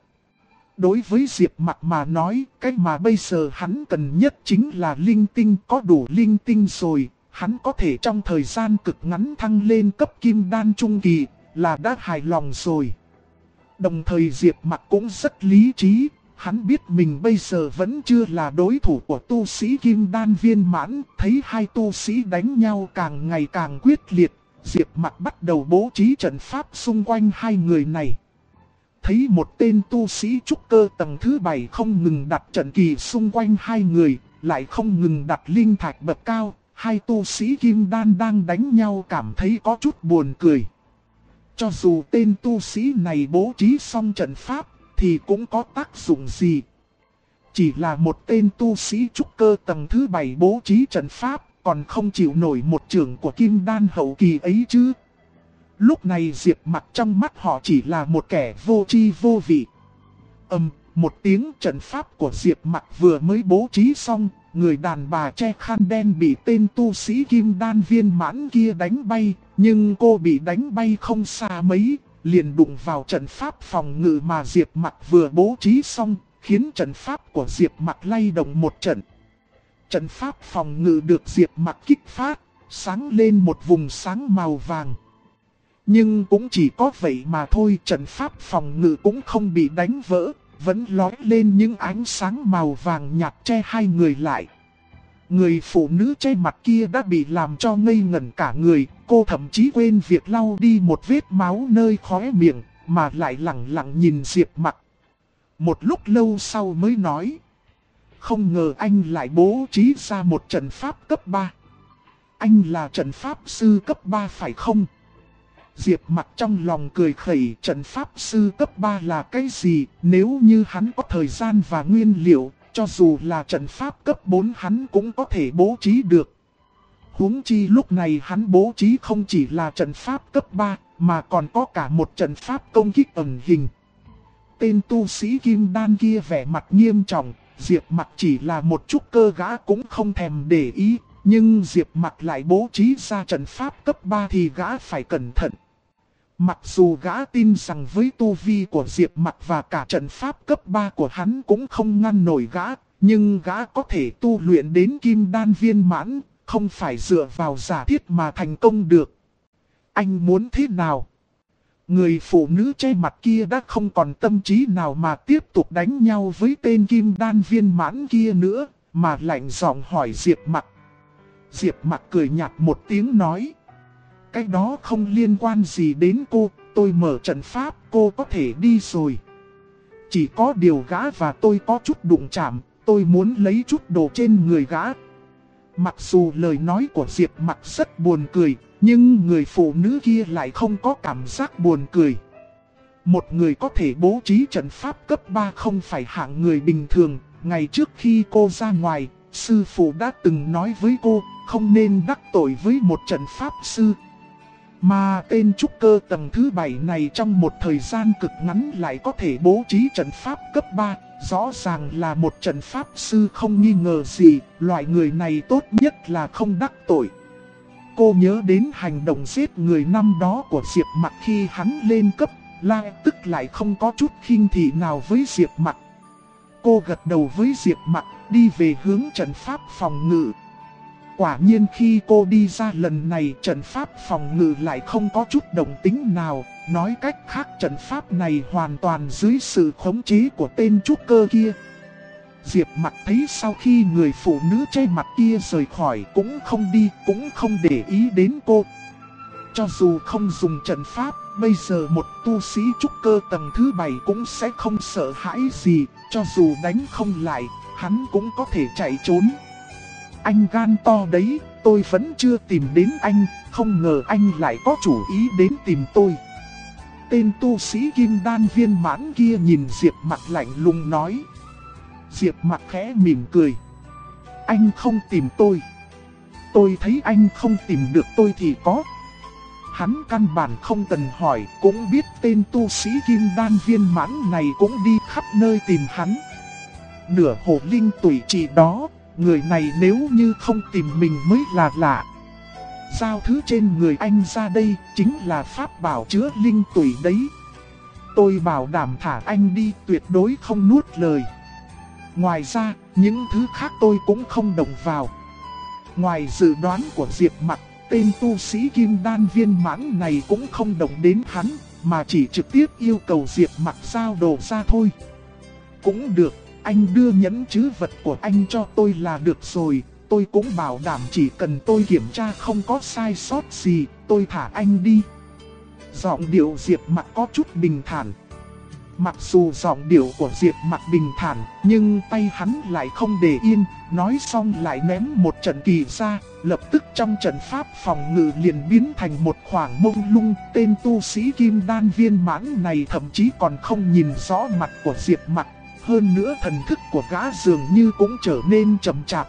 Đối với Diệp Mặc mà nói, cái mà bây giờ hắn cần nhất chính là linh tinh, có đủ linh tinh rồi, hắn có thể trong thời gian cực ngắn thăng lên cấp kim đan trung kỳ, là đã hài lòng rồi. Đồng thời Diệp Mặc cũng rất lý trí, hắn biết mình bây giờ vẫn chưa là đối thủ của tu sĩ kim đan viên mãn, thấy hai tu sĩ đánh nhau càng ngày càng quyết liệt, Diệp Mặc bắt đầu bố trí trận pháp xung quanh hai người này. Thấy một tên tu sĩ trúc cơ tầng thứ 7 không ngừng đặt trận kỳ xung quanh hai người, lại không ngừng đặt linh thạch bậc cao, hai tu sĩ kim đan đang đánh nhau cảm thấy có chút buồn cười. Cho dù tên tu sĩ này bố trí xong trận pháp, thì cũng có tác dụng gì. Chỉ là một tên tu sĩ trúc cơ tầng thứ 7 bố trí trận pháp, còn không chịu nổi một chưởng của kim đan hậu kỳ ấy chứ. Lúc này Diệp Mặc trong mắt họ chỉ là một kẻ vô tri vô vị. Một tiếng trận pháp của Diệp Mặc vừa mới bố trí xong, người đàn bà che khăn đen bị tên tu sĩ kim đan viên mãn kia đánh bay, nhưng cô bị đánh bay không xa mấy, liền đụng vào trận pháp phòng ngự mà Diệp Mặc vừa bố trí xong, khiến trận pháp của Diệp Mặc lay động một trận. Trận pháp phòng ngự được Diệp Mặc kích phát, sáng lên một vùng sáng màu vàng. Nhưng cũng chỉ có vậy mà thôi, trận pháp phòng ngự cũng không bị đánh vỡ, vẫn lói lên những ánh sáng màu vàng nhạt che hai người lại. Người phụ nữ che mặt kia đã bị làm cho ngây ngẩn cả người, cô thậm chí quên việc lau đi một vết máu nơi khóe miệng, mà lại lặng lặng nhìn Diệp Mặc. Một lúc lâu sau mới nói, không ngờ anh lại bố trí ra một trận pháp cấp 3. Anh là trận pháp sư cấp 3 phải không? Diệp Mặc trong lòng cười khẩy, trận pháp sư cấp 3 là cái gì, nếu như hắn có thời gian và nguyên liệu, cho dù là trận pháp cấp 4 hắn cũng có thể bố trí được. Huống chi lúc này hắn bố trí không chỉ là trận pháp cấp 3, mà còn có cả một trận pháp công kích ẩn hình. Tên tu sĩ kim đan kia vẻ mặt nghiêm trọng, Diệp Mặc chỉ là một chút cơ gã cũng không thèm để ý, nhưng Diệp Mặc lại bố trí ra trận pháp cấp 3 thì gã phải cẩn thận. Mặc dù gã tin rằng với tu vi của Diệp Mặc và cả trận pháp cấp 3 của hắn cũng không ngăn nổi gã, nhưng gã có thể tu luyện đến kim đan viên mãn, không phải dựa vào giả thiết mà thành công được. Anh muốn thế nào? Người phụ nữ che mặt kia đã không còn tâm trí nào mà tiếp tục đánh nhau với tên kim đan viên mãn kia nữa, mà lạnh giọng hỏi Diệp Mặc. Diệp Mặc cười nhạt một tiếng nói: cái đó không liên quan gì đến cô, tôi mở trận pháp, cô có thể đi rồi. Chỉ có điều gã và tôi có chút đụng chạm, tôi muốn lấy chút đồ trên người gã. Mặc dù lời nói của Diệp Mặc rất buồn cười, nhưng người phụ nữ kia lại không có cảm giác buồn cười. Một người có thể bố trí trận pháp cấp 3 không phải hạng người bình thường. Ngày trước khi cô ra ngoài, sư phụ đã từng nói với cô không nên đắc tội với một trận pháp sư. Mà tên trúc cơ tầng thứ 7 này trong một thời gian cực ngắn lại có thể bố trí trận pháp cấp 3. Rõ ràng là một trận pháp sư không nghi ngờ gì, loại người này tốt nhất là không đắc tội. Cô nhớ đến hành động giết người năm đó của Diệp Mặc khi hắn lên cấp, la tức lại không có chút khinh thị nào với Diệp Mặc. Cô gật đầu với Diệp Mặc, đi về hướng trận pháp phòng ngự. Quả nhiên khi cô đi ra lần này, trận pháp phòng ngự lại không có chút động tĩnh nào. Nói cách khác, trận pháp này hoàn toàn dưới sự khống chế của tên trúc cơ kia. Diệp Mặc thấy sau khi người phụ nữ che mặt kia rời khỏi cũng không đi, cũng không để ý đến cô. Cho dù không dùng trận pháp, bây giờ một tu sĩ trúc cơ tầng thứ 7 cũng sẽ không sợ hãi gì. Cho dù đánh không lại, hắn cũng có thể chạy trốn. Anh gan to đấy, tôi vẫn chưa tìm đến anh, không ngờ anh lại có chủ ý đến tìm tôi. Tên tu sĩ kim đan viên mãn kia nhìn Diệp Mặc lạnh lùng nói. Diệp Mặc khẽ mỉm cười. Anh không tìm tôi. Tôi thấy anh không tìm được tôi thì có. Hắn căn bản không cần hỏi, cũng biết tên tu sĩ kim đan viên mãn này cũng đi khắp nơi tìm hắn. Nửa hồ linh tủy chỉ đó, người này nếu như không tìm mình mới là lạ. Giao thứ trên người anh ra đây, chính là pháp bảo chứa linh tủy đấy. Tôi bảo đảm thả anh đi, tuyệt đối không nuốt lời. Ngoài ra, những thứ khác tôi cũng không động vào. Ngoài dự đoán của Diệp Mặc, tên tu sĩ kim đan viên mãn này cũng không động đến hắn, mà chỉ trực tiếp yêu cầu Diệp Mặc giao đồ ra thôi. Cũng được, anh đưa nhẫn trữ vật của anh cho tôi là được rồi. Tôi cũng bảo đảm chỉ cần tôi kiểm tra không có sai sót gì, tôi thả anh đi. Giọng điệu Diệp Mặc có chút bình thản. Mặc dù giọng điệu của Diệp Mặc bình thản, nhưng tay hắn lại không để yên, nói xong lại ném một trận kỳ ra, lập tức trong trận pháp phòng ngự liền biến thành một khoảng mông lung. Tên tu sĩ kim đan viên mãn này thậm chí còn không nhìn rõ mặt của Diệp Mặc, hơn nữa thần thức của gã dường như cũng trở nên chậm chạp.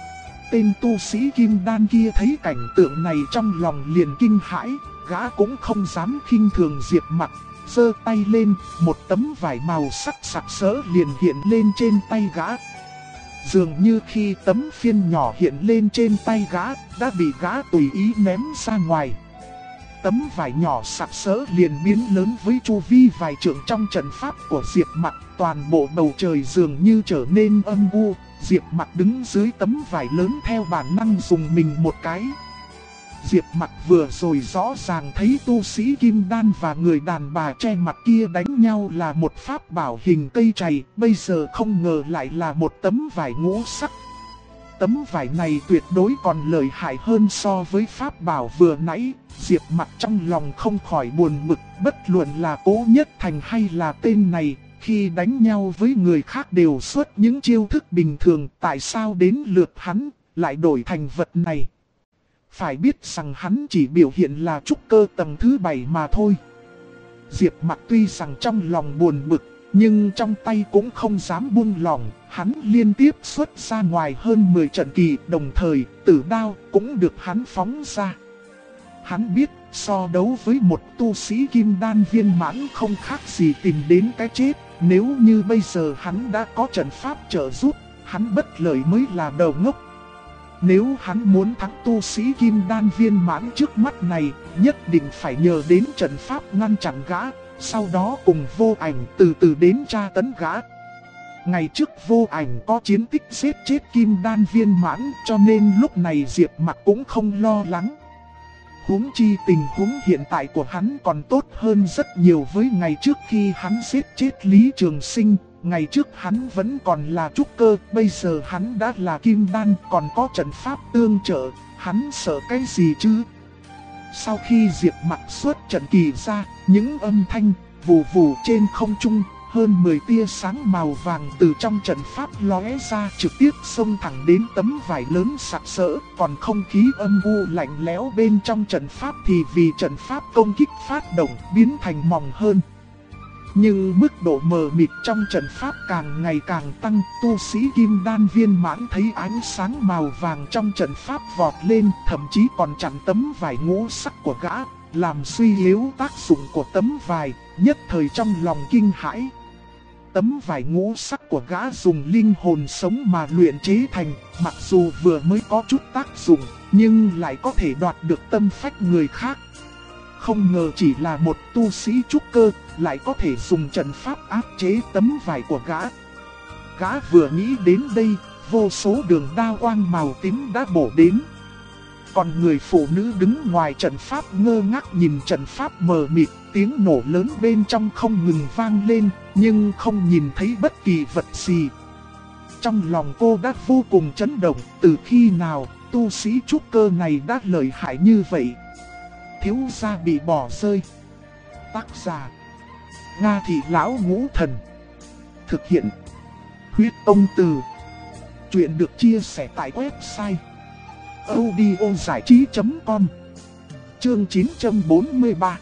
Tên tu sĩ kim đan kia thấy cảnh tượng này trong lòng liền kinh hãi, gã cũng không dám khinh thường Diệp Mặc. Giơ tay lên, một tấm vải màu sắc sặc sỡ liền hiện lên trên tay gã. Dường như khi tấm phiên nhỏ hiện lên trên tay gã, đã bị gã tùy ý ném ra ngoài. Tấm vải nhỏ sặc sỡ liền biến lớn với chu vi vài trượng trong trận pháp của Diệp Mặc. Toàn bộ bầu trời dường như trở nên âm u. Diệp Mặc đứng dưới tấm vải lớn theo bản năng dùng mình một cái. Diệp Mặc vừa rồi rõ ràng thấy tu sĩ kim đan và người đàn bà che mặt kia đánh nhau là một pháp bảo hình cây chày, bây giờ không ngờ lại là một tấm vải ngũ sắc. Tấm vải này tuyệt đối còn lợi hại hơn so với pháp bảo vừa nãy. Diệp Mặc trong lòng không khỏi buồn bực, bất luận là Cố Nhất Thành hay là tên này, khi đánh nhau với người khác đều xuất những chiêu thức bình thường, tại sao đến lượt hắn lại đổi thành vật này? Phải biết rằng hắn chỉ biểu hiện là trúc cơ tầng thứ 7 mà thôi. Diệp Mặc tuy rằng trong lòng buồn bực, nhưng trong tay cũng không dám buông lỏng. Hắn liên tiếp xuất ra ngoài hơn 10 trận kỳ, đồng thời tử đao cũng được hắn phóng ra. Hắn biết so đấu với một tu sĩ kim đan viên mãn không khác gì tìm đến cái chết. Nếu như bây giờ hắn đã có trận pháp trợ giúp, hắn bất lợi mới là đầu ngốc. Nếu hắn muốn thắng tu sĩ kim đan viên mãn trước mắt này, nhất định phải nhờ đến trận pháp ngăn chặn gã, sau đó cùng Vô Ảnh từ từ đến tra tấn gã. Ngày trước Vô Ảnh có chiến tích giết chết kim đan viên mãn, cho nên lúc này Diệp Mặc cũng không lo lắng. Huống chi tình huống hiện tại của hắn còn tốt hơn rất nhiều với ngày trước khi hắn giết chết Lý Trường Sinh. Ngày trước hắn vẫn còn là trúc cơ, bây giờ hắn đã là kim đan, còn có trận pháp tương trợ, hắn sợ cái gì chứ? Sau khi Diệp Mặc xuất trận kỳ ra, những âm thanh vù vù trên không trung, hơn 10 tia sáng màu vàng từ trong trận pháp lóe ra, trực tiếp xông thẳng đến tấm vải lớn sặc sỡ. Còn không khí âm u lạnh lẽo bên trong trận pháp thì vì trận pháp công kích phát động biến thành mỏng hơn. Nhưng mức độ mờ mịt trong trận pháp càng ngày càng tăng, tu sĩ kim đan viên mãn thấy ánh sáng màu vàng trong trận pháp vọt lên, thậm chí còn chặn tấm vải ngũ sắc của gã, làm suy yếu tác dụng của tấm vải, nhất thời trong lòng kinh hãi. Tấm vải ngũ sắc của gã dùng linh hồn sống mà luyện chế thành, mặc dù vừa mới có chút tác dụng, nhưng lại có thể đoạt được tâm phách người khác. Không ngờ chỉ là một tu sĩ trúc cơ, lại có thể dùng trận pháp áp chế tấm vải của gã. Gã vừa nghĩ đến đây, vô số đường đao quang màu tím đã bổ đến. Còn người phụ nữ đứng ngoài trận pháp ngơ ngác nhìn trận pháp mờ mịt, tiếng nổ lớn bên trong không ngừng vang lên, nhưng không nhìn thấy bất kỳ vật gì. Trong lòng cô đã vô cùng chấn động, từ khi nào tu sĩ trúc cơ này đã lợi hại như vậy. Thiếu gia bị bỏ rơi. Tác giả: Nga Thị Lão Ngũ Thần. Thực hiện: Huyết Tông Từ. Chuyện được chia sẻ tại website audiozảichí.com. Chương 943.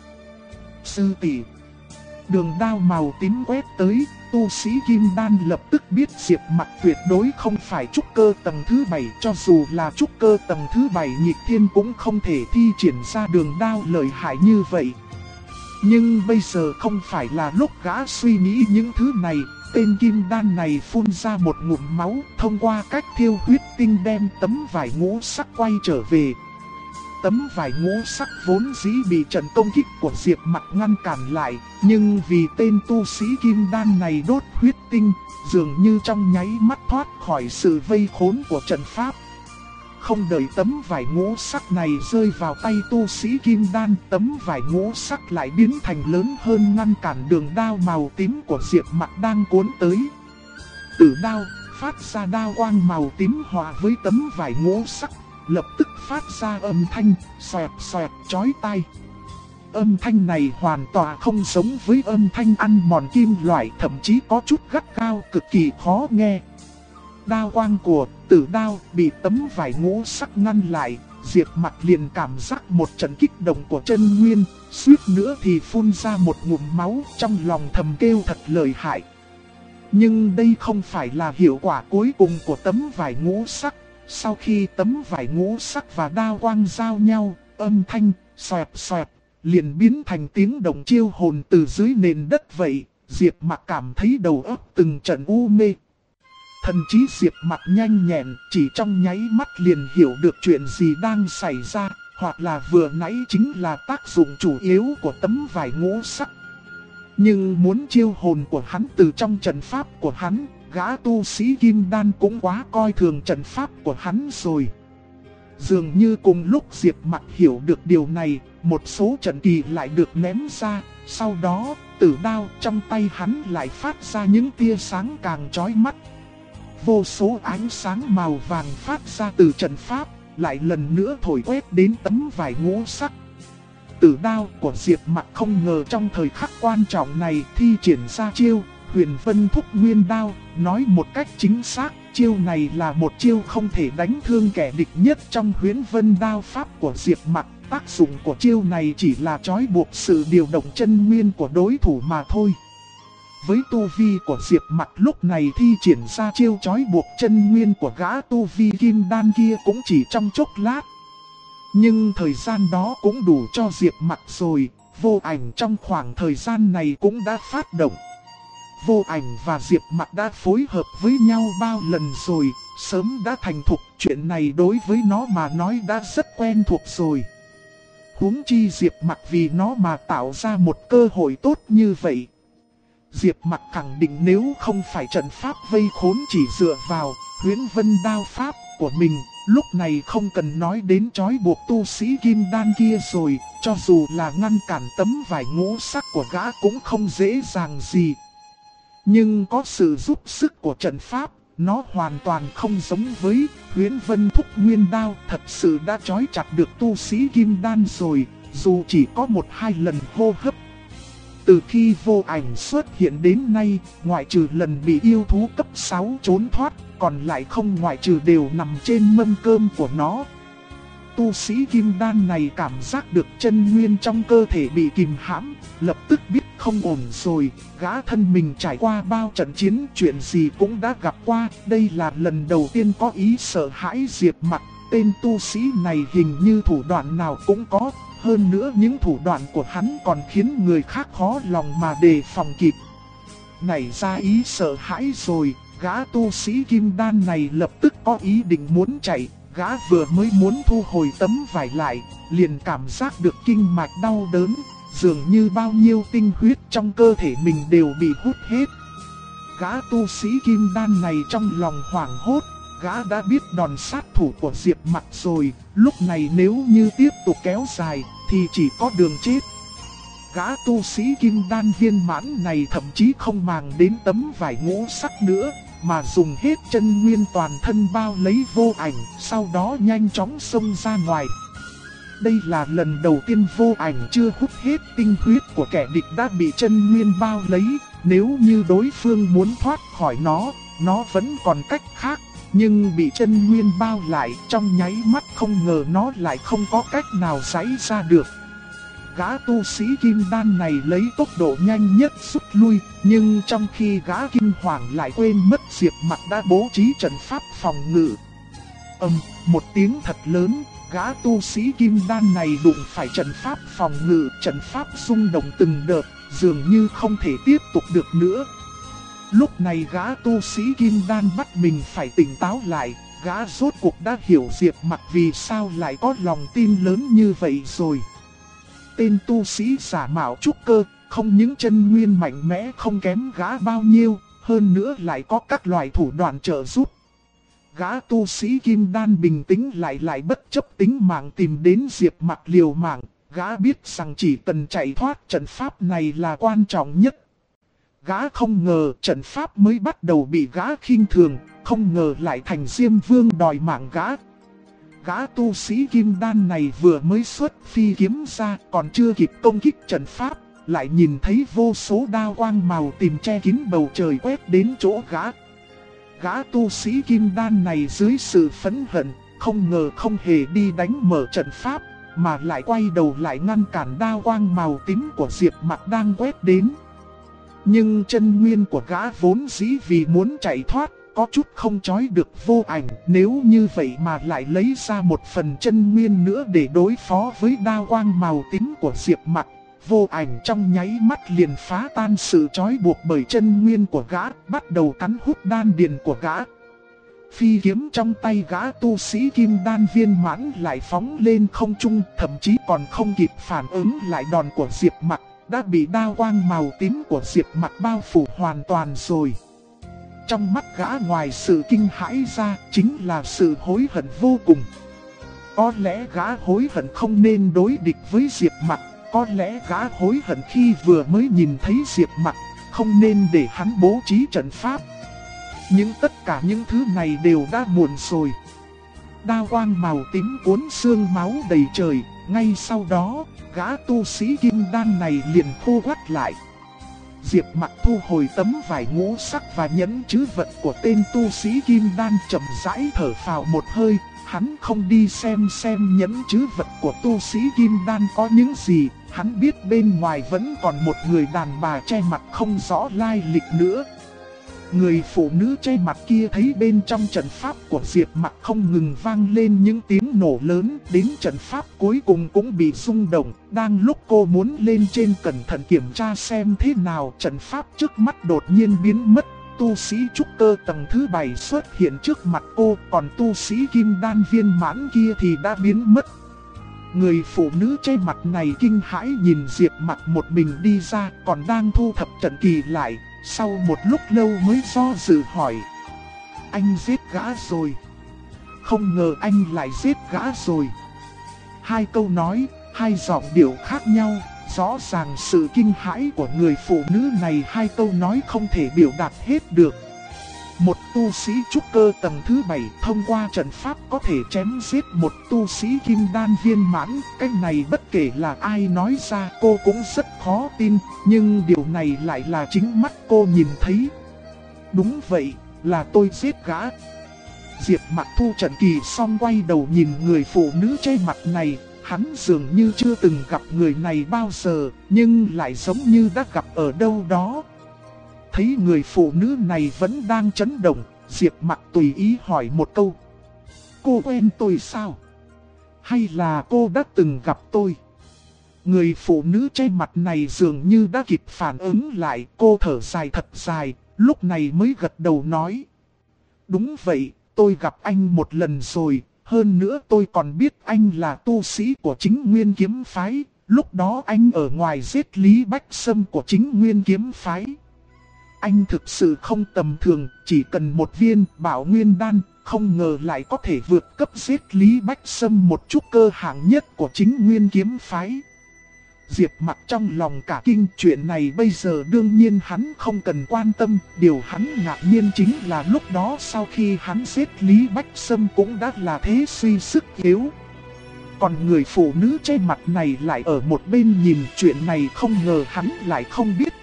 Sư tỷ. Đường đao màu tím quét tới, tu sĩ kim đan lập tức biết Diệp Mặc tuyệt đối không phải trúc cơ tầng thứ 7, cho dù là trúc cơ tầng thứ 7 nghịch thiên cũng không thể thi triển ra đường đao lợi hại như vậy. Nhưng bây giờ không phải là lúc gã suy nghĩ những thứ này. Tên kim đan này phun ra một ngụm máu, thông qua cách thiêu huyết tinh đem tấm vải ngũ sắc quay trở về. Tấm vải ngũ sắc vốn dĩ bị trận công kích của Diệp Mặc ngăn cản lại, nhưng vì tên tu sĩ kim đan này đốt huyết tinh, dường như trong nháy mắt thoát khỏi sự vây khốn của trận pháp. Không đợi tấm vải ngũ sắc này rơi vào tay tu sĩ kim đan, tấm vải ngũ sắc lại biến thành lớn hơn ngăn cản đường đao màu tím của Diệp Mặc đang cuốn tới. Tử đao phát ra đao quang màu tím hòa với tấm vải ngũ sắc, lập tức phát ra âm thanh xoẹt xoẹt chói tai. Âm thanh này hoàn toàn không giống với âm thanh ăn mòn kim loại, thậm chí có chút gắt gao, cực kỳ khó nghe. Đao quang của tử đao bị tấm vải ngũ sắc ngăn lại, Diệp Mặc liền cảm giác một trận kích động của chân nguyên, suýt nữa thì phun ra một ngụm máu, trong lòng thầm kêu thật lợi hại. Nhưng đây không phải là hiệu quả cuối cùng của tấm vải ngũ sắc. Sau khi tấm vải ngũ sắc và đao quang giao nhau, âm thanh xoẹt xoẹt liền biến thành tiếng động chiêu hồn từ dưới nền đất vậy. Diệp Mặc cảm thấy đầu óc từng trận u mê. Thần trí Diệp Mặc nhanh nhẹn, chỉ trong nháy mắt liền hiểu được chuyện gì đang xảy ra, hoặc là vừa nãy chính là tác dụng chủ yếu của tấm vải ngũ sắc. Nhưng muốn chiêu hồn của hắn từ trong trận pháp của hắn, gã tu sĩ kim đan cũng quá coi thường trận pháp của hắn rồi. Dường như cùng lúc Diệp Mặc hiểu được điều này, một số trận kỳ lại được ném ra, sau đó tử đao trong tay hắn lại phát ra những tia sáng càng chói mắt. Vô số ánh sáng màu vàng phát ra từ trận pháp, lại lần nữa thổi quét đến tấm vải ngũ sắc. Tử đao của Diệp Mặc không ngờ trong thời khắc quan trọng này thi triển ra chiêu Huyền Vân Thúc Nguyên Đao. Nói một cách chính xác, chiêu này là một chiêu không thể đánh thương kẻ địch nhất trong Huyền Vân Đao pháp của Diệp Mặc. Tác dụng của chiêu này chỉ là trói buộc sự điều động chân nguyên của đối thủ mà thôi. Với tu vi của Diệp Mặc lúc này thi triển ra chiêu trói buộc chân nguyên của gã tu vi kim đan kia cũng chỉ trong chốc lát. Nhưng thời gian đó cũng đủ cho Diệp Mặc rồi, Vô Ảnh trong khoảng thời gian này cũng đã phát động. Vô Ảnh và Diệp Mặc đã phối hợp với nhau bao lần rồi, sớm đã thành thục, chuyện này đối với nó mà nói đã rất quen thuộc rồi. Huống chi Diệp Mặc vì nó mà tạo ra một cơ hội tốt như vậy. Diệp Mặc khẳng định nếu không phải trận pháp vây khốn chỉ dựa vào Huyễn Vân Đao pháp của mình, Lúc này không cần nói đến trói buộc tu sĩ kim đan kia rồi, cho dù là ngăn cản tấm vải ngũ sắc của gã cũng không dễ dàng gì. Nhưng có sự giúp sức của trận pháp, nó hoàn toàn không giống với Huyễn Vân Thúc Nguyên Đao, thật sự đã trói chặt được tu sĩ kim đan rồi, dù chỉ có 1-2 lần hô hấp. Từ khi Vô Ảnh xuất hiện đến nay, ngoại trừ lần bị yêu thú cấp 6 trốn thoát, còn lại không ngoại trừ đều nằm trên mâm cơm của nó. Tu sĩ kim đan này cảm giác được chân nguyên trong cơ thể bị kìm hãm, lập tức biết không ổn rồi, gã thân mình trải qua bao trận chiến, chuyện gì cũng đã gặp qua, đây là lần đầu tiên có ý sợ hãi Diệp Mặc. Tên tu sĩ này hình như thủ đoạn nào cũng có, hơn nữa những thủ đoạn của hắn còn khiến người khác khó lòng mà đề phòng kịp. Nảy ra ý sợ hãi rồi, gã tu sĩ kim đan này lập tức có ý định muốn chạy. Gã vừa mới muốn thu hồi tấm vải lại, liền cảm giác được kinh mạch đau đớn, dường như bao nhiêu tinh huyết trong cơ thể mình đều bị hút hết. Gã tu sĩ kim đan này trong lòng hoảng hốt, gã đã biết đòn sát thủ của Diệp Mặc rồi, lúc này nếu như tiếp tục kéo dài thì chỉ có đường chết. Gã tu sĩ kim đan viên mãn này thậm chí không màng đến tấm vải ngũ sắc nữa, mà dùng hết chân nguyên toàn thân bao lấy Vô Ảnh, sau đó nhanh chóng xông ra ngoài. Đây là lần đầu tiên Vô Ảnh chưa hút hết tinh huyết của kẻ địch đã bị chân nguyên bao lấy, nếu như đối phương muốn thoát khỏi nó vẫn còn cách khác, nhưng bị chân nguyên bao lại trong nháy mắt không ngờ nó lại không có cách nào giãy ra được. Gã tu sĩ kim đan này lấy tốc độ nhanh nhất rút lui, nhưng trong khi gã kinh hoàng lại quên mất Diệp Mặc đã bố trí trận pháp phòng ngự. Một tiếng thật lớn, gã tu sĩ kim đan này đụng phải trận pháp phòng ngự, trận pháp rung động từng đợt, dường như không thể tiếp tục được nữa. Lúc này gã tu sĩ kim đan bắt mình phải tỉnh táo lại, gã rốt cuộc đã hiểu Diệp Mặc vì sao lại có lòng tin lớn như vậy rồi. Tên tu sĩ giả mạo trúc cơ, không những chân nguyên mạnh mẽ không kém gã bao nhiêu, hơn nữa lại có các loại thủ đoạn trợ giúp. Gã tu sĩ kim đan bình tĩnh lại bất chấp tính mạng tìm đến Diệp Mặc liều mạng, gã biết rằng chỉ cần chạy thoát trận pháp này là quan trọng nhất. Gã không ngờ trận pháp mới bắt đầu bị gã khinh thường, không ngờ lại thành Diêm Vương đòi mạng gã. Gã tu sĩ kim đan này vừa mới xuất phi kiếm ra, còn chưa kịp công kích trận pháp, lại nhìn thấy vô số đao quang màu tìm che kín bầu trời quét đến chỗ gã. Gã tu sĩ kim đan này dưới sự phẫn hận, không ngờ không hề đi đánh mở trận pháp, mà lại quay đầu lại ngăn cản đao quang màu tím của Diệp Mặc đang quét đến. Nhưng chân nguyên của gã vốn dĩ vì muốn chạy thoát, có chút không chói được Vô Ảnh, nếu như vậy mà lại lấy ra một phần chân nguyên nữa để đối phó với đao quang màu tím của Diệp Mặc, Vô Ảnh trong nháy mắt liền phá tan sự trói buộc bởi chân nguyên của gã, bắt đầu cắn hút đan điền của gã. Phi kiếm trong tay gã tu sĩ kim đan viên mãn lại phóng lên không trung, thậm chí còn không kịp phản ứng lại đòn của Diệp Mặc, đã bị đao quang màu tím của Diệp Mặc bao phủ hoàn toàn rồi. Trong mắt gã ngoài sự kinh hãi ra, chính là sự hối hận vô cùng. Có lẽ gã hối hận không nên đối địch với Diệp Mặc, có lẽ gã hối hận khi vừa mới nhìn thấy Diệp Mặc, không nên để hắn bố trí trận pháp. Nhưng tất cả những thứ này đều đã muộn rồi. Đao quang màu tím cuốn xương máu đầy trời, ngay sau đó, gã tu sĩ kim đan này liền khô quắt lại. Diệp Mặc thu hồi tấm vải ngũ sắc và nhẫn chữ vật của tên tu sĩ kim đan, chậm rãi thở phào một hơi. Hắn không đi xem nhẫn chữ vật của tu sĩ kim đan có những gì. Hắn biết bên ngoài vẫn còn một người đàn bà che mặt không rõ lai lịch nữa. Người phụ nữ che mặt kia thấy bên trong trận pháp của Diệp Mặc không ngừng vang lên những tiếng nổ lớn, đến trận pháp cuối cùng cũng bị rung động. Đang lúc cô muốn lên trên cẩn thận kiểm tra xem thế nào, trận pháp trước mắt đột nhiên biến mất. Tu sĩ trúc cơ tầng thứ 7 xuất hiện trước mặt cô, còn tu sĩ kim đan viên mãn kia thì đã biến mất. Người phụ nữ che mặt này kinh hãi nhìn Diệp Mặc một mình đi ra, còn đang thu thập trận kỳ lại. Sau một lúc lâu mới do dự hỏi: anh giết gã rồi? không ngờ anh lại giết gã rồi. Hai câu nói, hai giọng điệu khác nhau, rõ ràng sự kinh hãi của người phụ nữ này hai câu nói không thể biểu đạt hết được. Một tu sĩ trúc cơ tầng thứ 7 thông qua trận pháp có thể chém giết một tu sĩ kim đan viên mãn. Cái này bất kể là ai nói ra cô cũng rất khó tin, nhưng điều này lại là chính mắt cô nhìn thấy. Đúng vậy, là tôi giết gã. Diệp Mặc thu trận kỳ xong quay đầu nhìn người phụ nữ che mặt này. Hắn dường như chưa từng gặp người này bao giờ, nhưng lại giống như đã gặp ở đâu đó. Thấy người phụ nữ này vẫn đang chấn động, Diệp Mặc tùy ý hỏi một câu. Cô quen tôi sao? Hay là cô đã từng gặp tôi? Người phụ nữ che mặt này dường như đã kịp phản ứng lại, cô thở dài thật dài, lúc này mới gật đầu nói. Đúng vậy, tôi gặp anh một lần rồi, hơn nữa tôi còn biết anh là tu sĩ của Chính Nguyên Kiếm Phái, lúc đó anh ở ngoài giết Lý Bách Sâm của Chính Nguyên Kiếm Phái. Anh thực sự không tầm thường, chỉ cần một viên Bảo Nguyên Đan, không ngờ lại có thể vượt cấp giết Lý Bách Sâm một chút cơ hạng nhất của Chính Nguyên Kiếm Phái. Diệp Mặc trong lòng cả kinh, chuyện này bây giờ đương nhiên hắn không cần quan tâm, điều hắn ngạc nhiên chính là lúc đó sau khi hắn giết Lý Bách Sâm cũng đã là thế suy sức yếu. Còn người phụ nữ che mặt này lại ở một bên nhìn, chuyện này không ngờ hắn lại không biết.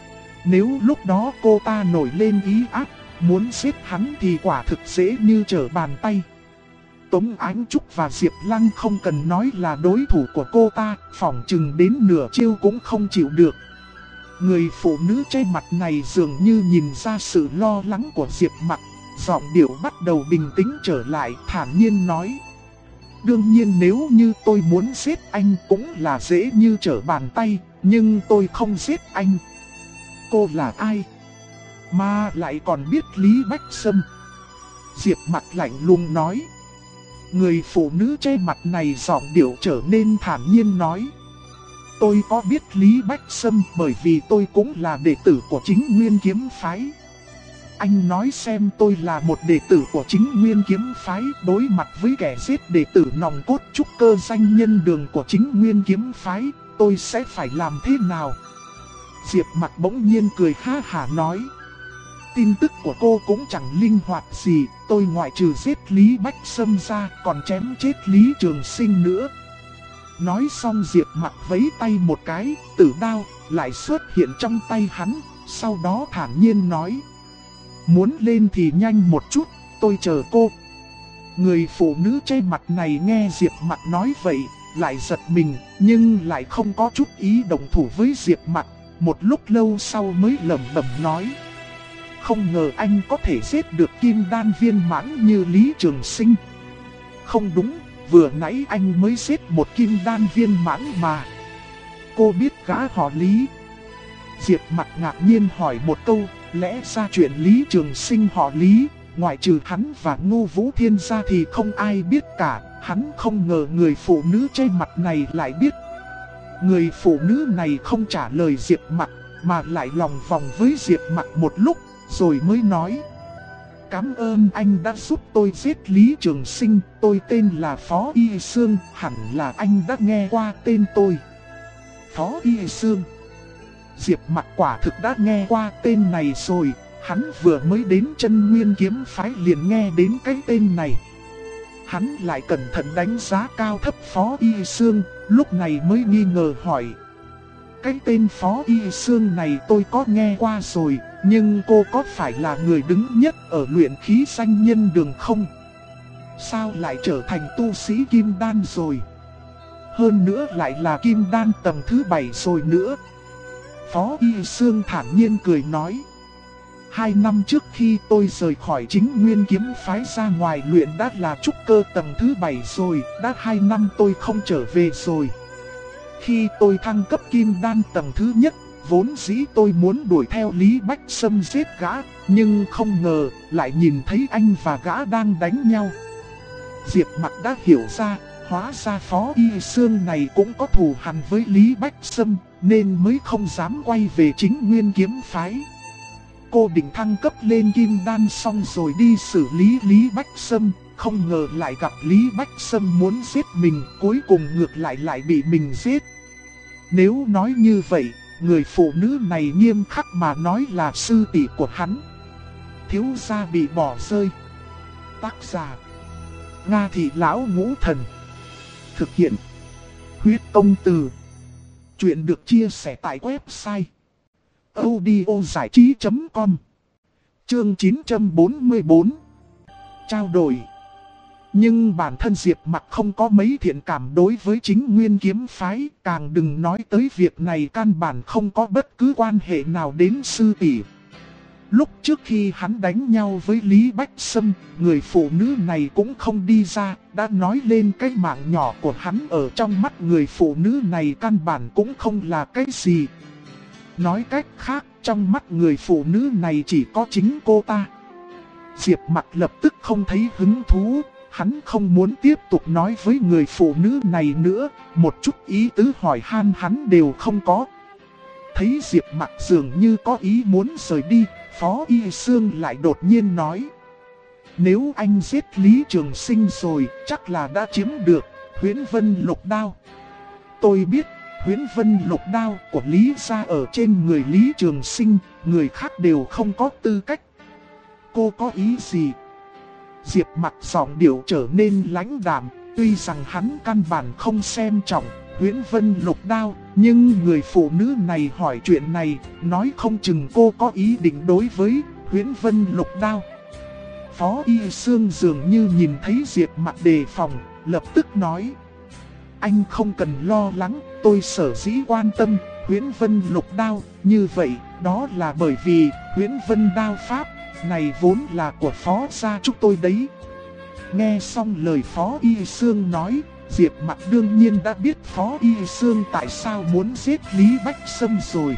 Nếu lúc đó cô ta nổi lên ý ác, muốn giết hắn thì quả thực dễ như trở bàn tay. Tống Ánh Trúc và Diệp Lăng không cần nói là đối thủ của cô ta, phỏng chừng đến nửa chiêu cũng không chịu được. Người phụ nữ che mặt này dường như nhìn ra sự lo lắng của Diệp Mặc, giọng điệu bắt đầu bình tĩnh trở lại, thản nhiên nói. Đương nhiên nếu như tôi muốn giết anh cũng là dễ như trở bàn tay, nhưng tôi không giết anh. Cô là ai? Mà lại còn biết Lý Bách Sâm? Diệp Mặc lạnh lùng nói. Người phụ nữ che mặt này giọng điệu trở nên thản nhiên nói. Tôi có biết Lý Bách Sâm bởi vì tôi cũng là đệ tử của Chính Nguyên Kiếm Phái. Anh nói xem, tôi là một đệ tử của Chính Nguyên Kiếm Phái, đối mặt với kẻ giết đệ tử nòng cốt trúc cơ danh nhân đường của Chính Nguyên Kiếm Phái, tôi sẽ phải làm thế nào? Diệp Mặc bỗng nhiên cười ha hả nói. Tin tức của cô cũng chẳng linh hoạt gì, tôi ngoại trừ giết Lý Bách Sâm ra còn chém chết Lý Trường Sinh nữa. Nói xong Diệp Mặc vẫy tay một cái, tử đao lại xuất hiện trong tay hắn, sau đó thản nhiên nói. Muốn lên thì nhanh một chút, tôi chờ cô. Người phụ nữ che mặt này nghe Diệp Mặc nói vậy, lại giật mình, nhưng lại không có chút ý đồng thủ với Diệp Mặc. Một lúc lâu sau mới lẩm bẩm nói. Không ngờ anh có thể giết được kim đan viên mãn như Lý Trường Sinh. Không đúng, vừa nãy anh mới giết một kim đan viên mãn mà. Cô biết gã họ Lý? Diệp Mặc ngạc nhiên hỏi một câu, lẽ ra chuyện Lý Trường Sinh họ Lý, ngoại trừ hắn và Ngô Vũ Thiên ra thì không ai biết cả. Hắn không ngờ người phụ nữ che mặt này lại biết. Người phụ nữ này không trả lời Diệp Mặc, mà lại lòng vòng với Diệp Mặc một lúc, rồi mới nói. Cảm ơn anh đã giúp tôi giết Lý Trường Sinh, tôi tên là Phó Y Sương, hẳn là anh đã nghe qua tên tôi. Phó Y Sương. Diệp Mặc quả thực đã nghe qua tên này rồi, hắn vừa mới đến Chân Nguyên Kiếm Phái liền nghe đến cái tên này. Hắn lại cẩn thận đánh giá cao thấp Phó Y Sương, lúc này mới nghi ngờ hỏi. Cái tên Phó Y Sương này tôi có nghe qua rồi, nhưng cô có phải là người đứng nhất ở luyện khí danh nhân đường không? Sao lại trở thành tu sĩ kim đan rồi? Hơn nữa lại là kim đan tầng thứ 7 rồi nữa. Phó Y Sương thản nhiên cười nói. 2 năm trước khi tôi rời khỏi Chính Nguyên Kiếm Phái ra ngoài luyện đã là trúc cơ tầng thứ 7 rồi, đã 2 năm tôi không trở về rồi. Khi tôi thăng cấp kim đan tầng thứ nhất, vốn dĩ tôi muốn đuổi theo Lý Bách Sâm giết gã, nhưng không ngờ lại nhìn thấy anh và gã đang đánh nhau. Diệp Mặc đã hiểu ra, hóa ra Phó Y Sương này cũng có thù hằn với Lý Bách Sâm, nên mới không dám quay về Chính Nguyên Kiếm Phái. Cô định thăng cấp lên kim đan xong rồi đi xử lý Lý Bách Sâm, không ngờ lại gặp Lý Bách Sâm muốn giết mình, cuối cùng ngược lại bị mình giết. Nếu nói như vậy, người phụ nữ này nghiêm khắc mà nói là sư tỷ của hắn. Thiếu gia bị bỏ rơi. Tác giả: Nga Thị Lão Ngũ Thần. Thực hiện: Huyết Công Từ. Chuyện được chia sẻ tại website audiozảichí.com. Chương 944. Trao đổi. Nhưng bản thân Diệp Mặc không có mấy thiện cảm đối với chính nguyên kiếm phái, càng đừng nói tới việc này căn bản không có bất cứ quan hệ nào đến sư tỷ. Lúc trước khi hắn đánh nhau với Lý Bách Sâm, người phụ nữ này cũng không đi ra, đã nói lên cái mạng nhỏ của hắn ở trong mắt người phụ nữ này căn bản cũng không là cái gì. Nói cách khác, trong mắt người phụ nữ này chỉ có chính cô ta. Diệp Mặc lập tức không thấy hứng thú, hắn không muốn tiếp tục nói với người phụ nữ này nữa, một chút ý tứ hỏi han hắn đều không có. Thấy Diệp Mặc dường như có ý muốn rời đi, Phó Y Sương lại đột nhiên nói: nếu anh giết Lý Trường Sinh rồi, chắc là đã chiếm được Huyễn Vân Lục Đao. Tôi biết Huyễn Vân Lục Đao của Lý gia ở trên người Lý Trường Sinh, người khác đều không có tư cách. Cô có ý gì? Diệp Mặc giọng điệu trở nên lãnh đạm, tuy rằng hắn căn bản không xem trọng Huyễn Vân Lục Đao, nhưng người phụ nữ này hỏi chuyện này, nói không chừng cô có ý định đối với Huyễn Vân Lục Đao. Phó Y Sương dường như nhìn thấy Diệp Mặc đề phòng, lập tức nói: anh không cần lo lắng, tôi sở dĩ quan tâm Huyễn Vân Lục Đao như vậy, đó là bởi vì Huyễn Vân Đao Pháp này vốn là của Phó gia chúng tôi đấy. Nghe xong lời Phó Y Sương nói, Diệp Mặc đương nhiên đã biết Phó Y Sương tại sao muốn giết Lý Bách Sâm rồi.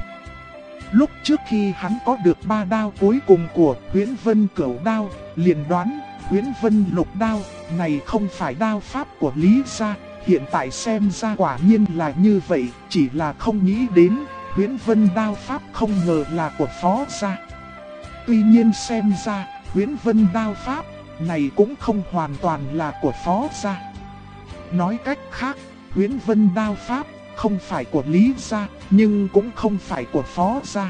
Lúc trước khi hắn có được 3 đao cuối cùng của Huyễn Vân Cửu Đao, liền đoán Huyễn Vân Lục Đao này không phải đao pháp của Lý gia. Hiện tại xem ra quả nhiên là như vậy, chỉ là không nghĩ đến Huyễn Vân Đao Pháp không ngờ là của Phó gia. Tuy nhiên xem ra Huyễn Vân Đao Pháp này cũng không hoàn toàn là của Phó gia. Nói cách khác, Huyễn Vân Đao Pháp không phải của Lý gia, nhưng cũng không phải của Phó gia.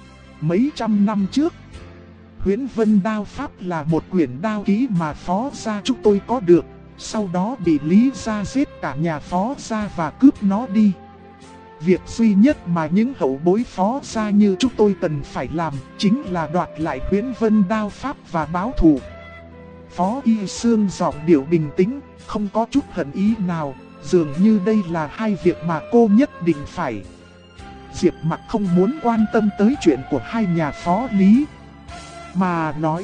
Mấy trăm năm trước, Huyễn Vân Đao Pháp là một quyển đao ký mà Phó gia chúng tôi có được, sau đó bị Lý gia giết cả nhà Phó gia và cướp nó đi. Việc duy nhất mà những hậu bối Phó gia như chúng tôi cần phải làm chính là đoạt lại Huyễn Vân Đao Pháp và báo thù. Phó Y Sương giọng điệu bình tĩnh, không có chút hận ý nào, dường như đây là hai việc mà cô nhất định phải. Diệp Mặc không muốn quan tâm tới chuyện của hai nhà Phó Lý, mà nói: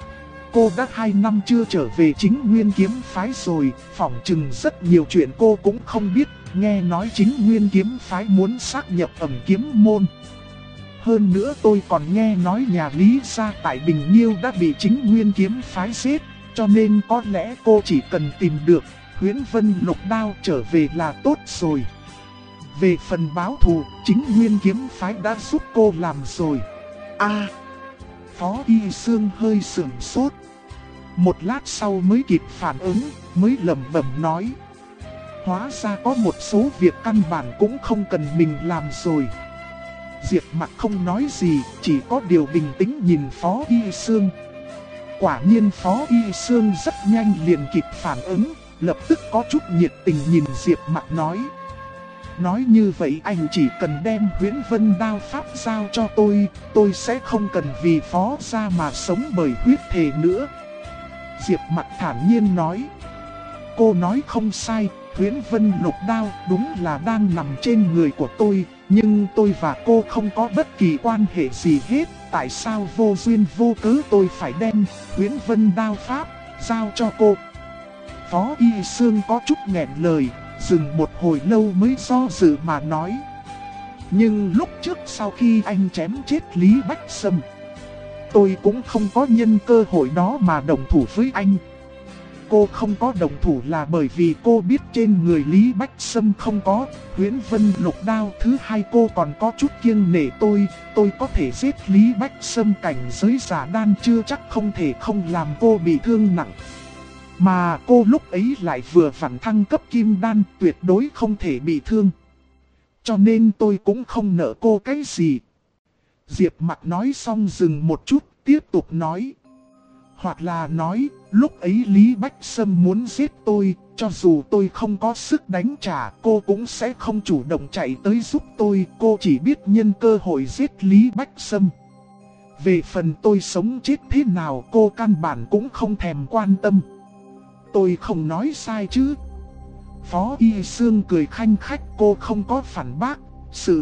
cô đã 2 năm chưa trở về chính nguyên kiếm phái rồi, phỏng chừng rất nhiều chuyện cô cũng không biết. Nghe nói chính nguyên kiếm phái muốn xác nhập Ẩm Kiếm Môn. Hơn nữa tôi còn nghe nói nhà Lý gia tại Bình Nhiêu đã bị chính nguyên kiếm phái giết, cho nên có lẽ cô chỉ cần tìm được Huyễn Vân Lục Đao trở về là tốt rồi. Về phần báo thù, chính nguyên kiếm phái đã giúp cô làm rồi. Phó Y Sương hơi sửng sốt. Một lát sau mới kịp phản ứng, mới lẩm bẩm nói: hóa ra có một số việc căn bản cũng không cần mình làm rồi. Diệp Mặc không nói gì, chỉ có điều bình tĩnh nhìn Phó Y Sương. Quả nhiên Phó Y Sương rất nhanh liền kịp phản ứng, lập tức có chút nhiệt tình nhìn Diệp Mặc nói: nói như vậy anh chỉ cần đem Huyễn Vân Đao Pháp giao cho tôi sẽ không cần vì Phó gia mà sống bởi huyết thề nữa. Diệp Mặc thản nhiên nói: cô nói không sai, Huyễn Vân Lục Đao đúng là đang nằm trên người của tôi, nhưng tôi và cô không có bất kỳ quan hệ gì hết. Tại sao vô duyên vô cớ tôi phải đem Huyễn Vân Đao Pháp giao cho cô? Phó Y Sương có chút nghẹn lời, dừng một hồi lâu mới do dự mà nói: nhưng lúc trước sau khi anh chém chết Lý Bách Sâm, tôi cũng không có nhân cơ hội đó mà đồng thủ với anh. Cô không có đồng thủ là bởi vì cô biết trên người Lý Bách Sâm không có Huyễn Vân Lục Đao. Thứ hai, cô còn có chút kiêng nể tôi có thể giết Lý Bách Sâm cảnh giới giả đan chưa chắc không thể không làm cô bị thương nặng. Mà cô lúc ấy lại vừa vặn thăng cấp kim đan, tuyệt đối không thể bị thương. Cho nên tôi cũng không nợ cô cái gì. Diệp Mặc nói xong dừng một chút, tiếp tục nói. Hoặc là nói, lúc ấy Lý Bách Sâm muốn giết tôi, cho dù tôi không có sức đánh trả, cô cũng sẽ không chủ động chạy tới giúp tôi. Cô chỉ biết nhân cơ hội giết Lý Bách Sâm. Về phần tôi sống chết thế nào, cô căn bản cũng không thèm quan tâm. Tôi không nói sai chứ? Phó Y Sương cười khanh khách, cô không có phản bác. Sự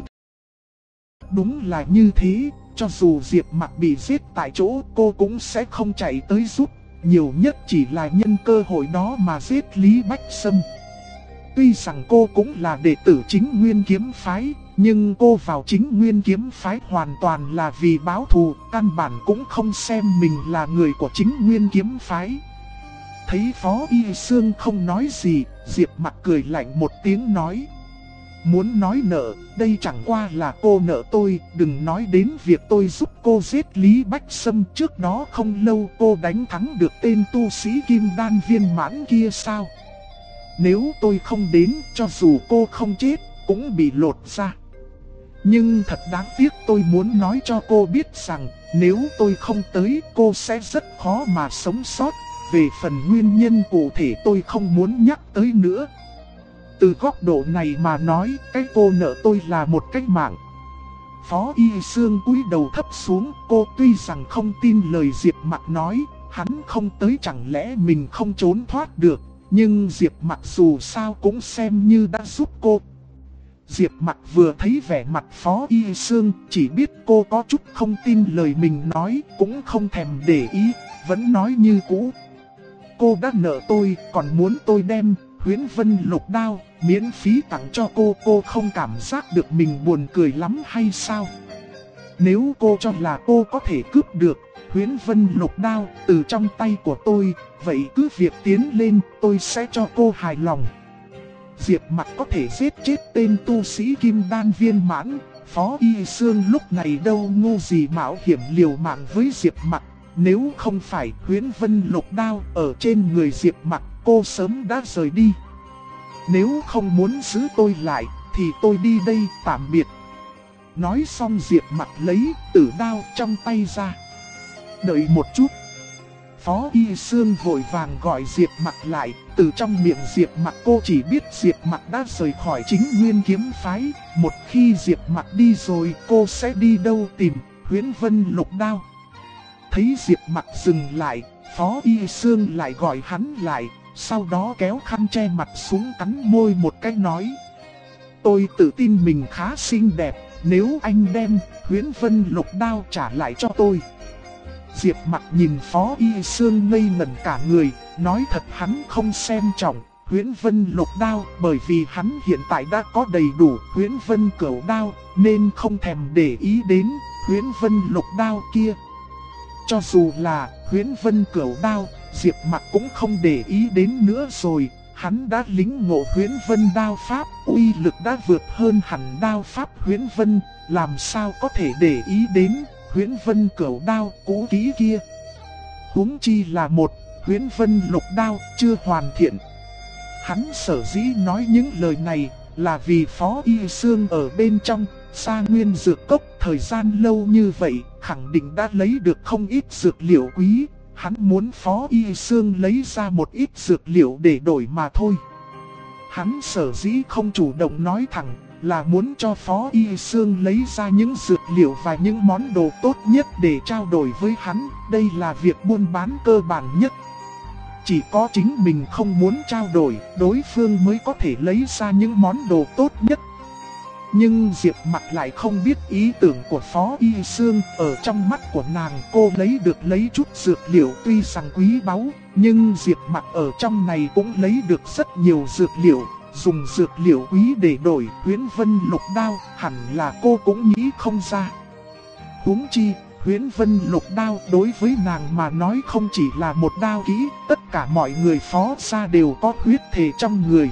đúng là như thế, cho dù Diệp Mặc bị giết tại chỗ, cô cũng sẽ không chạy tới giúp. Nhiều nhất chỉ là nhân cơ hội đó mà giết Lý Bách Sâm. Tuy rằng cô cũng là đệ tử Chính Nguyên Kiếm Phái, nhưng cô vào Chính Nguyên Kiếm Phái hoàn toàn là vì báo thù, căn bản cũng không xem mình là người của Chính Nguyên Kiếm Phái. Thấy Phó Y Sương không nói gì, Diệp Mặc cười lạnh một tiếng nói. Muốn nói nợ, đây chẳng qua là cô nợ tôi, đừng nói đến việc tôi giúp cô giết Lý Bách Sâm. Trước đó không lâu cô đánh thắng được tên tu sĩ Kim Đan viên mãn kia sao? Nếu tôi không đến, cho dù cô không chết, cũng bị lột ra. Nhưng thật đáng tiếc, tôi muốn nói cho cô biết rằng, nếu tôi không tới, cô sẽ rất khó mà sống sót. Về phần nguyên nhân cụ thể tôi không muốn nhắc tới nữa. Từ góc độ này mà nói, cái cô nợ tôi là một cái mạng. Phó Y Sương cúi đầu thấp xuống, cô tuy rằng không tin lời Diệp Mặc nói, hắn không tới chẳng lẽ mình không trốn thoát được. Nhưng Diệp Mặc dù sao cũng xem như đã giúp cô. Diệp Mặc vừa thấy vẻ mặt Phó Y Sương, chỉ biết cô có chút không tin lời mình nói, cũng không thèm để ý, vẫn nói như cũ. Cô đã nợ tôi, còn muốn tôi đem Huyễn Vân Lục Đao miễn phí tặng cho cô không cảm giác được mình buồn cười lắm hay sao? Nếu cô cho là cô có thể cướp được Huyễn Vân Lục Đao từ trong tay của tôi, vậy cứ việc tiến lên, tôi sẽ cho cô hài lòng. Diệp Mặc có thể giết chết tên tu sĩ Kim Đan viên mãn, Phó Y Sương lúc này đâu ngu gì mạo hiểm liều mạng với Diệp Mặc. Nếu không phải Huyễn Vân Lục Đao ở trên người Diệp Mặc, cô sớm đã rời đi. Nếu không muốn giữ tôi lại, thì tôi đi đây, tạm biệt. Nói xong Diệp Mặc lấy tử đao trong tay ra. Đợi một chút. Phó Y Sương vội vàng gọi Diệp Mặc lại. Từ trong miệng Diệp Mặc cô chỉ biết Diệp Mặc đã rời khỏi Chính Nguyên Kiếm Phái. Một khi Diệp Mặc đi rồi, cô sẽ đi đâu tìm Huyễn Vân Lục Đao. Thấy Diệp Mặc dừng lại, Phó Y Sương lại gọi hắn lại, sau đó kéo khăn che mặt xuống cắn môi một cái nói. Tôi tự tin mình khá xinh đẹp, nếu anh đem Huyễn Vân Lục Đao trả lại cho tôi. Diệp Mặc nhìn Phó Y Sương ngây ngẩn cả người, nói thật hắn không xem trọng Huyễn Vân Lục Đao, bởi vì hắn hiện tại đã có đầy đủ Huyễn Vân Cửu Đao, nên không thèm để ý đến Huyễn Vân Lục Đao kia. Cho dù là Huyễn Vân Cửu Đao, Diệp Mặc cũng không để ý đến nữa rồi. Hắn đã lĩnh ngộ Huyễn Vân Đao Pháp, uy lực đã vượt hơn hẳn Đao Pháp Huyễn Vân, làm sao có thể để ý đến Huyễn Vân Cửu Đao cũ kỹ kia. Huống chi là một Huyễn Vân Lục Đao chưa hoàn thiện. Hắn sở dĩ nói những lời này là vì Phó Y Sương ở bên trong Sa Nguyên Dược Cốc thời gian lâu như vậy, khẳng định đã lấy được không ít dược liệu quý. Hắn muốn Phó Y Sương lấy ra một ít dược liệu để đổi mà thôi. Hắn sở dĩ không chủ động nói thẳng là muốn cho Phó Y Sương lấy ra những dược liệu và những món đồ tốt nhất để trao đổi với hắn. Đây là việc buôn bán cơ bản nhất. Chỉ có chính mình không muốn trao đổi, đối phương mới có thể lấy ra những món đồ tốt nhất. Nhưng Diệp Mặc lại không biết ý tưởng của Phó Y Sương. Ở trong mắt của nàng, cô lấy chút dược liệu tuy rằng quý báu, nhưng Diệp Mặc ở trong này cũng lấy được rất nhiều dược liệu. Dùng dược liệu quý để đổi Huyễn Vân Lục Đao, hẳn là cô cũng nghĩ không ra. Huống chi, Huyễn Vân Lục Đao đối với nàng mà nói không chỉ là một đao kỹ, tất cả mọi người Phó gia đều có huyết thể trong người.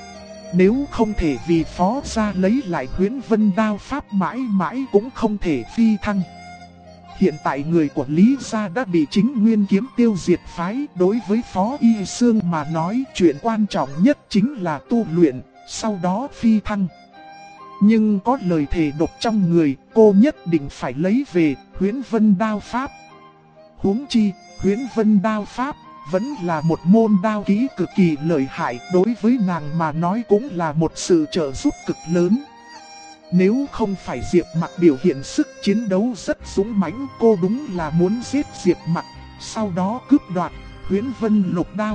Nếu không thể vì Phó gia lấy lại Huyễn Vân Đao Pháp, mãi mãi cũng không thể phi thăng. Hiện tại người của Lý gia đã bị chính Nguyên Kiếm tiêu diệt phái. Đối với Phó Y Sương mà nói, chuyện quan trọng nhất chính là tu luyện, sau đó phi thăng. Nhưng có lời thề độc trong người, cô nhất định phải lấy về Huyễn Vân Đao Pháp. Huống chi, Huyễn Vân Đao Pháp vẫn là một môn đao kỹ cực kỳ lợi hại, đối với nàng mà nói cũng là một sự trợ giúp cực lớn. Nếu không phải Diệp Mặc biểu hiện sức chiến đấu rất dũng mãnh, cô đúng là muốn giết Diệp Mặc, sau đó cướp đoạt Huyễn Vân Lục Đao.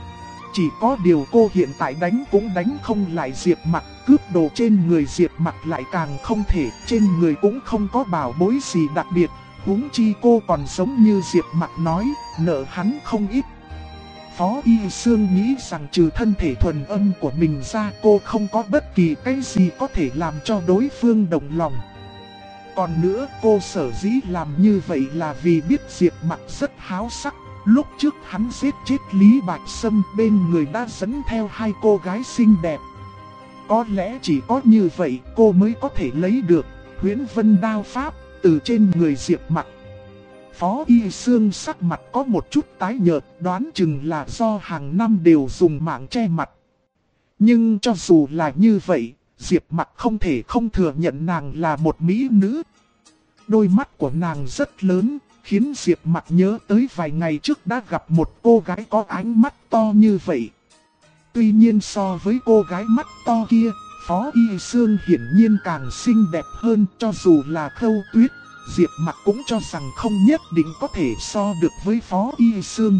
Chỉ có điều cô hiện tại đánh cũng đánh không lại Diệp Mặc, cướp đồ trên người Diệp Mặc lại càng không thể, trên người cũng không có bảo bối gì đặc biệt. Huống chi cô còn giống như Diệp Mặc nói, nợ hắn không ít. Phó Y Sương nghĩ rằng trừ thân thể thuần âm của mình ra, cô không có bất kỳ cái gì có thể làm cho đối phương đồng lòng. Còn nữa, cô sở dĩ làm như vậy là vì biết Diệp Mặc rất háo sắc. Lúc trước hắn giết chết Lý Bạch Sâm, bên người đã dẫn theo 2 cô gái xinh đẹp. Có lẽ chỉ có như vậy cô mới có thể lấy được Huyễn Vân Đao Pháp từ trên người Diệp Mặc. Phó Y Sương sắc mặt có một chút tái nhợt, đoán chừng là do hàng năm đều dùng mạng che mặt. Nhưng cho dù là như vậy, Diệp Mặc không thể không thừa nhận nàng là một mỹ nữ. Đôi mắt của nàng rất lớn, khiến Diệp Mặc nhớ tới vài ngày trước đã gặp một cô gái có ánh mắt to như vậy. Tuy nhiên so với cô gái mắt to kia, Phó Y Sương hiển nhiên càng xinh đẹp hơn. Cho dù là Khâu Tuyết, Diệp Mặc cũng cho rằng không nhất định có thể so được với Phó Y Sương.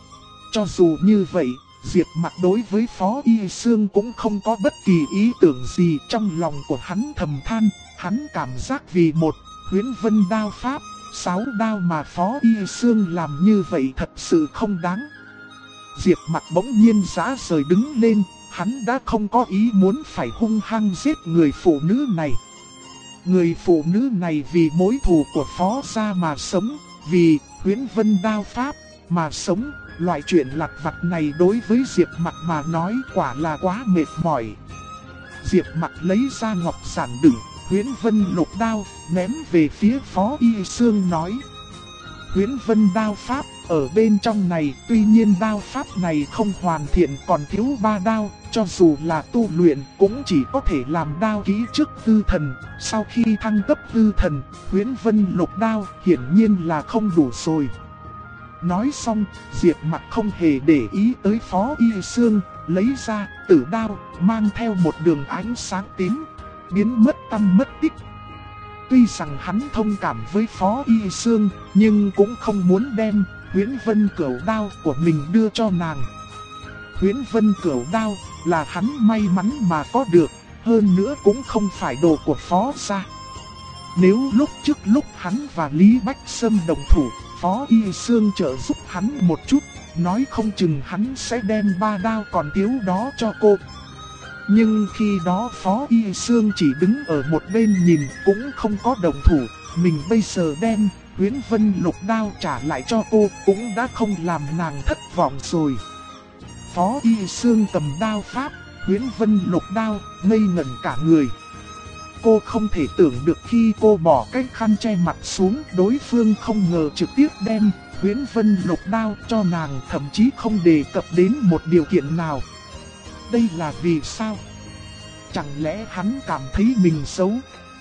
Cho dù như vậy, Diệp Mặc đối với Phó Y Sương cũng không có bất kỳ ý tưởng gì. Trong lòng của hắn thầm than, hắn cảm giác vì một Huyễn Vân Đao Pháp, 6 đao mà Phó Y Sương làm như vậy thật sự không đáng. Diệp Mặc bỗng nhiên rã rời đứng lên, hắn đã không có ý muốn phải hung hăng giết người phụ nữ này. Người phụ nữ này vì mối thù của Phó gia mà sống, vì Huyễn Vân Đao Pháp mà sống. Loại chuyện lặt vặt này đối với Diệp Mặc mà nói quả là quá mệt mỏi. Diệp Mặc lấy ra ngọc giản đựng Huyễn Vân Lục Đao, ném về phía Phó Y Sương nói: Huyễn Vân Đao Pháp ở bên trong này, tuy nhiên đao pháp này không hoàn thiện, còn thiếu 3 đao, cho dù là tu luyện cũng chỉ có thể làm đao kỹ trước hư thần. Sau khi thăng cấp hư thần, Huyễn Vân Lục Đao hiển nhiên là không đủ rồi. Nói xong, Diệp Mặc không hề để ý tới Phó Y Sương, lấy ra tử đao, mang theo một đường ánh sáng tím, biến mất tăm mất tích. Tuy rằng hắn thông cảm với Phó Y Sương, nhưng cũng không muốn đem Huyễn Vân Cửu Đao của mình đưa cho nàng. Huyễn Vân Cửu Đao là hắn may mắn mà có được, hơn nữa cũng không phải đồ của Phó gia. Nếu lúc trước lúc hắn và Lý Bách Sâm đồng thủ, Phó Y Sương trợ giúp hắn một chút, nói không chừng hắn sẽ đem 3 đao còn thiếu đó cho cô. Nhưng khi đó Phó Y Sương chỉ đứng ở một bên nhìn, cũng không có đồng thủ. Mình bây giờ đem Huyễn Vân Lục Đao trả lại cho cô cũng đã không làm nàng thất vọng rồi. Phó Y Sương cầm đao pháp Huyễn Vân Lục Đao, ngây ngẩn cả người. Cô không thể tưởng được khi cô bỏ cái khăn che mặt xuống, đối phương không ngờ trực tiếp đem Huyễn Vân Lục Đao cho nàng, thậm chí không đề cập đến một điều kiện nào. Đây là vì sao? Chẳng lẽ hắn cảm thấy mình xấu?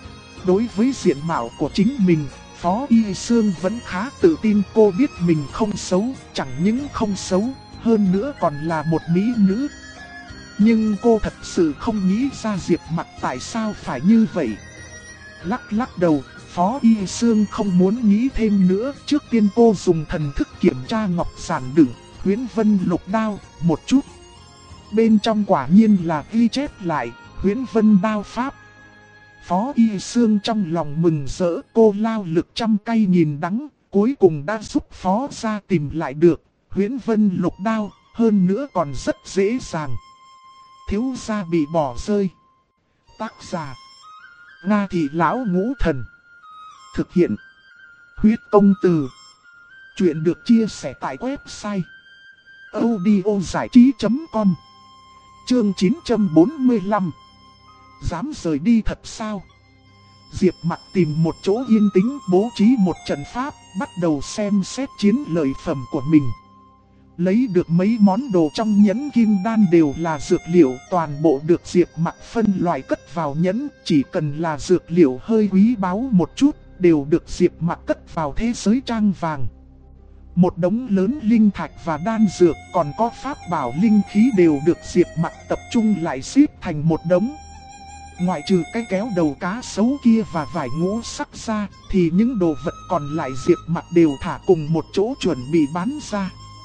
Đối với diện mạo của chính mình, Phó Y Sương vẫn khá tự tin. Cô biết mình không xấu, chẳng những không xấu, hơn nữa còn là một mỹ nữ. Nhưng cô thật sự không nghĩ ra Diệp Mặc tại sao phải như vậy. Lắc lắc đầu, Phó Y Sương không muốn nghĩ thêm nữa. Trước tiên cô dùng thần thức kiểm tra ngọc giản đựng Huyễn Vân Lục Đao một chút. Bên trong quả nhiên là ghi chép lại Huyễn Vân Đao Pháp. Phó Y Sương trong lòng mừng rỡ, cô lao lực trăm cây nghìn đắng, cuối cùng đã giúp Phó gia tìm lại được Huyễn Vân Lục Đao, hơn nữa còn rất dễ dàng. Thiếu gia bị bỏ rơi. Tác giả: Nga Thị Lão Ngũ Thần. Thực hiện: Huyết Công Từ. Chuyện được chia sẻ tại website audiozảichí.com. Chương 945. Dám rời đi thật sao? Diệp Mặc tìm một chỗ yên tĩnh bố trí một trận pháp, bắt đầu xem xét chiến lợi phẩm của mình. Lấy được mấy món đồ trong nhẫn kim đan đều là dược liệu, toàn bộ được Diệp Mặc phân loại cất vào nhẫn, chỉ cần là dược liệu hơi quý báu một chút, đều được Diệp Mặc cất vào thế giới trang vàng. Một đống lớn linh thạch và đan dược, còn có pháp bảo linh khí đều được Diệp Mặc tập trung lại xếp thành một đống. Ngoại trừ cái kéo đầu cá sấu kia và vải ngũ sắc ra, thì những đồ vật còn lại Diệp Mặc đều thả cùng một chỗ chuẩn bị bán ra.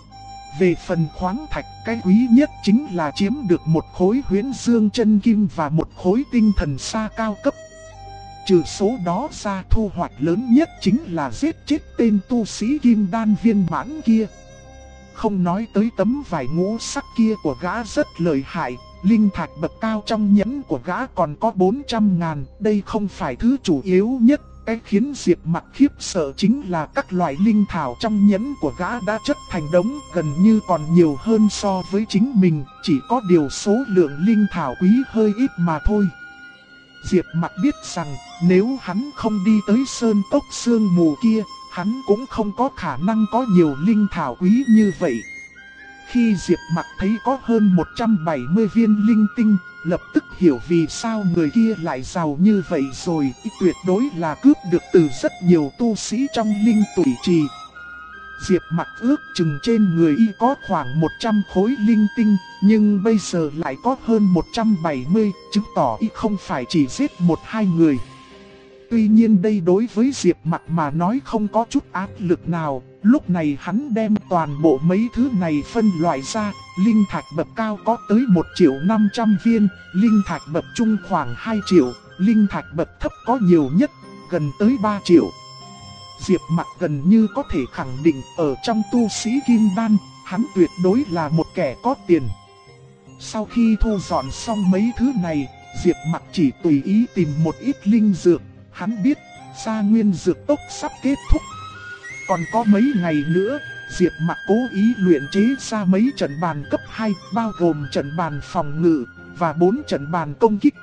Về phần khoáng thạch, cái quý nhất chính là chiếm được một khối huyễn dương chân kim và một khối tinh thần sa cao cấp. Trừ số đó ra, thu hoạch lớn nhất chính là giết chết tên tu sĩ kim đan viên mãn kia. Không nói tới tấm vải ngũ sắc kia của gã rất lợi hại, linh thạch bậc cao trong nhẫn của gã còn có 400.000, đây không phải thứ chủ yếu nhất. Cái khiến Diệp Mặc khiếp sợ chính là các loại linh thảo trong nhẫn của gã đã chất thành đống, gần như còn nhiều hơn so với chính mình, chỉ có điều số lượng linh thảo quý hơi ít mà thôi. Diệp Mặc biết rằng nếu hắn không đi tới sơn cốc sương mù kia, hắn cũng không có khả năng có nhiều linh thảo quý như vậy. Khi Diệp Mặc thấy có hơn 170 viên linh tinh, lập tức hiểu vì sao người kia lại giàu như vậy rồi, tuyệt đối là cướp được từ rất nhiều tu sĩ trong linh tủy trì. Diệp Mặc ước chừng trên người y có khoảng 100 khối linh tinh, nhưng bây giờ lại có hơn 170, chứng tỏ y không phải chỉ giết 1-2 người. Tuy nhiên đây đối với Diệp Mặc mà nói không có chút áp lực nào, lúc này hắn đem toàn bộ mấy thứ này phân loại ra, linh thạch bậc cao có tới 1.500.000 viên, linh thạch bậc trung khoảng 2 triệu, linh thạch bậc thấp có nhiều nhất, gần tới 3 triệu. Diệp Mặc gần như có thể khẳng định ở trong tu sĩ kim đan, hắn tuyệt đối là một kẻ có tiền. Sau khi thu dọn xong mấy thứ này, Diệp Mặc chỉ tùy ý tìm một ít linh dược. Hắn biết, Sa Nguyên dược tốc sắp kết thúc. Còn có mấy ngày nữa, Diệp Mặc cố ý luyện chế ra mấy trận bàn cấp 2, bao gồm trận bàn phòng ngự và 4 trận bàn công kích.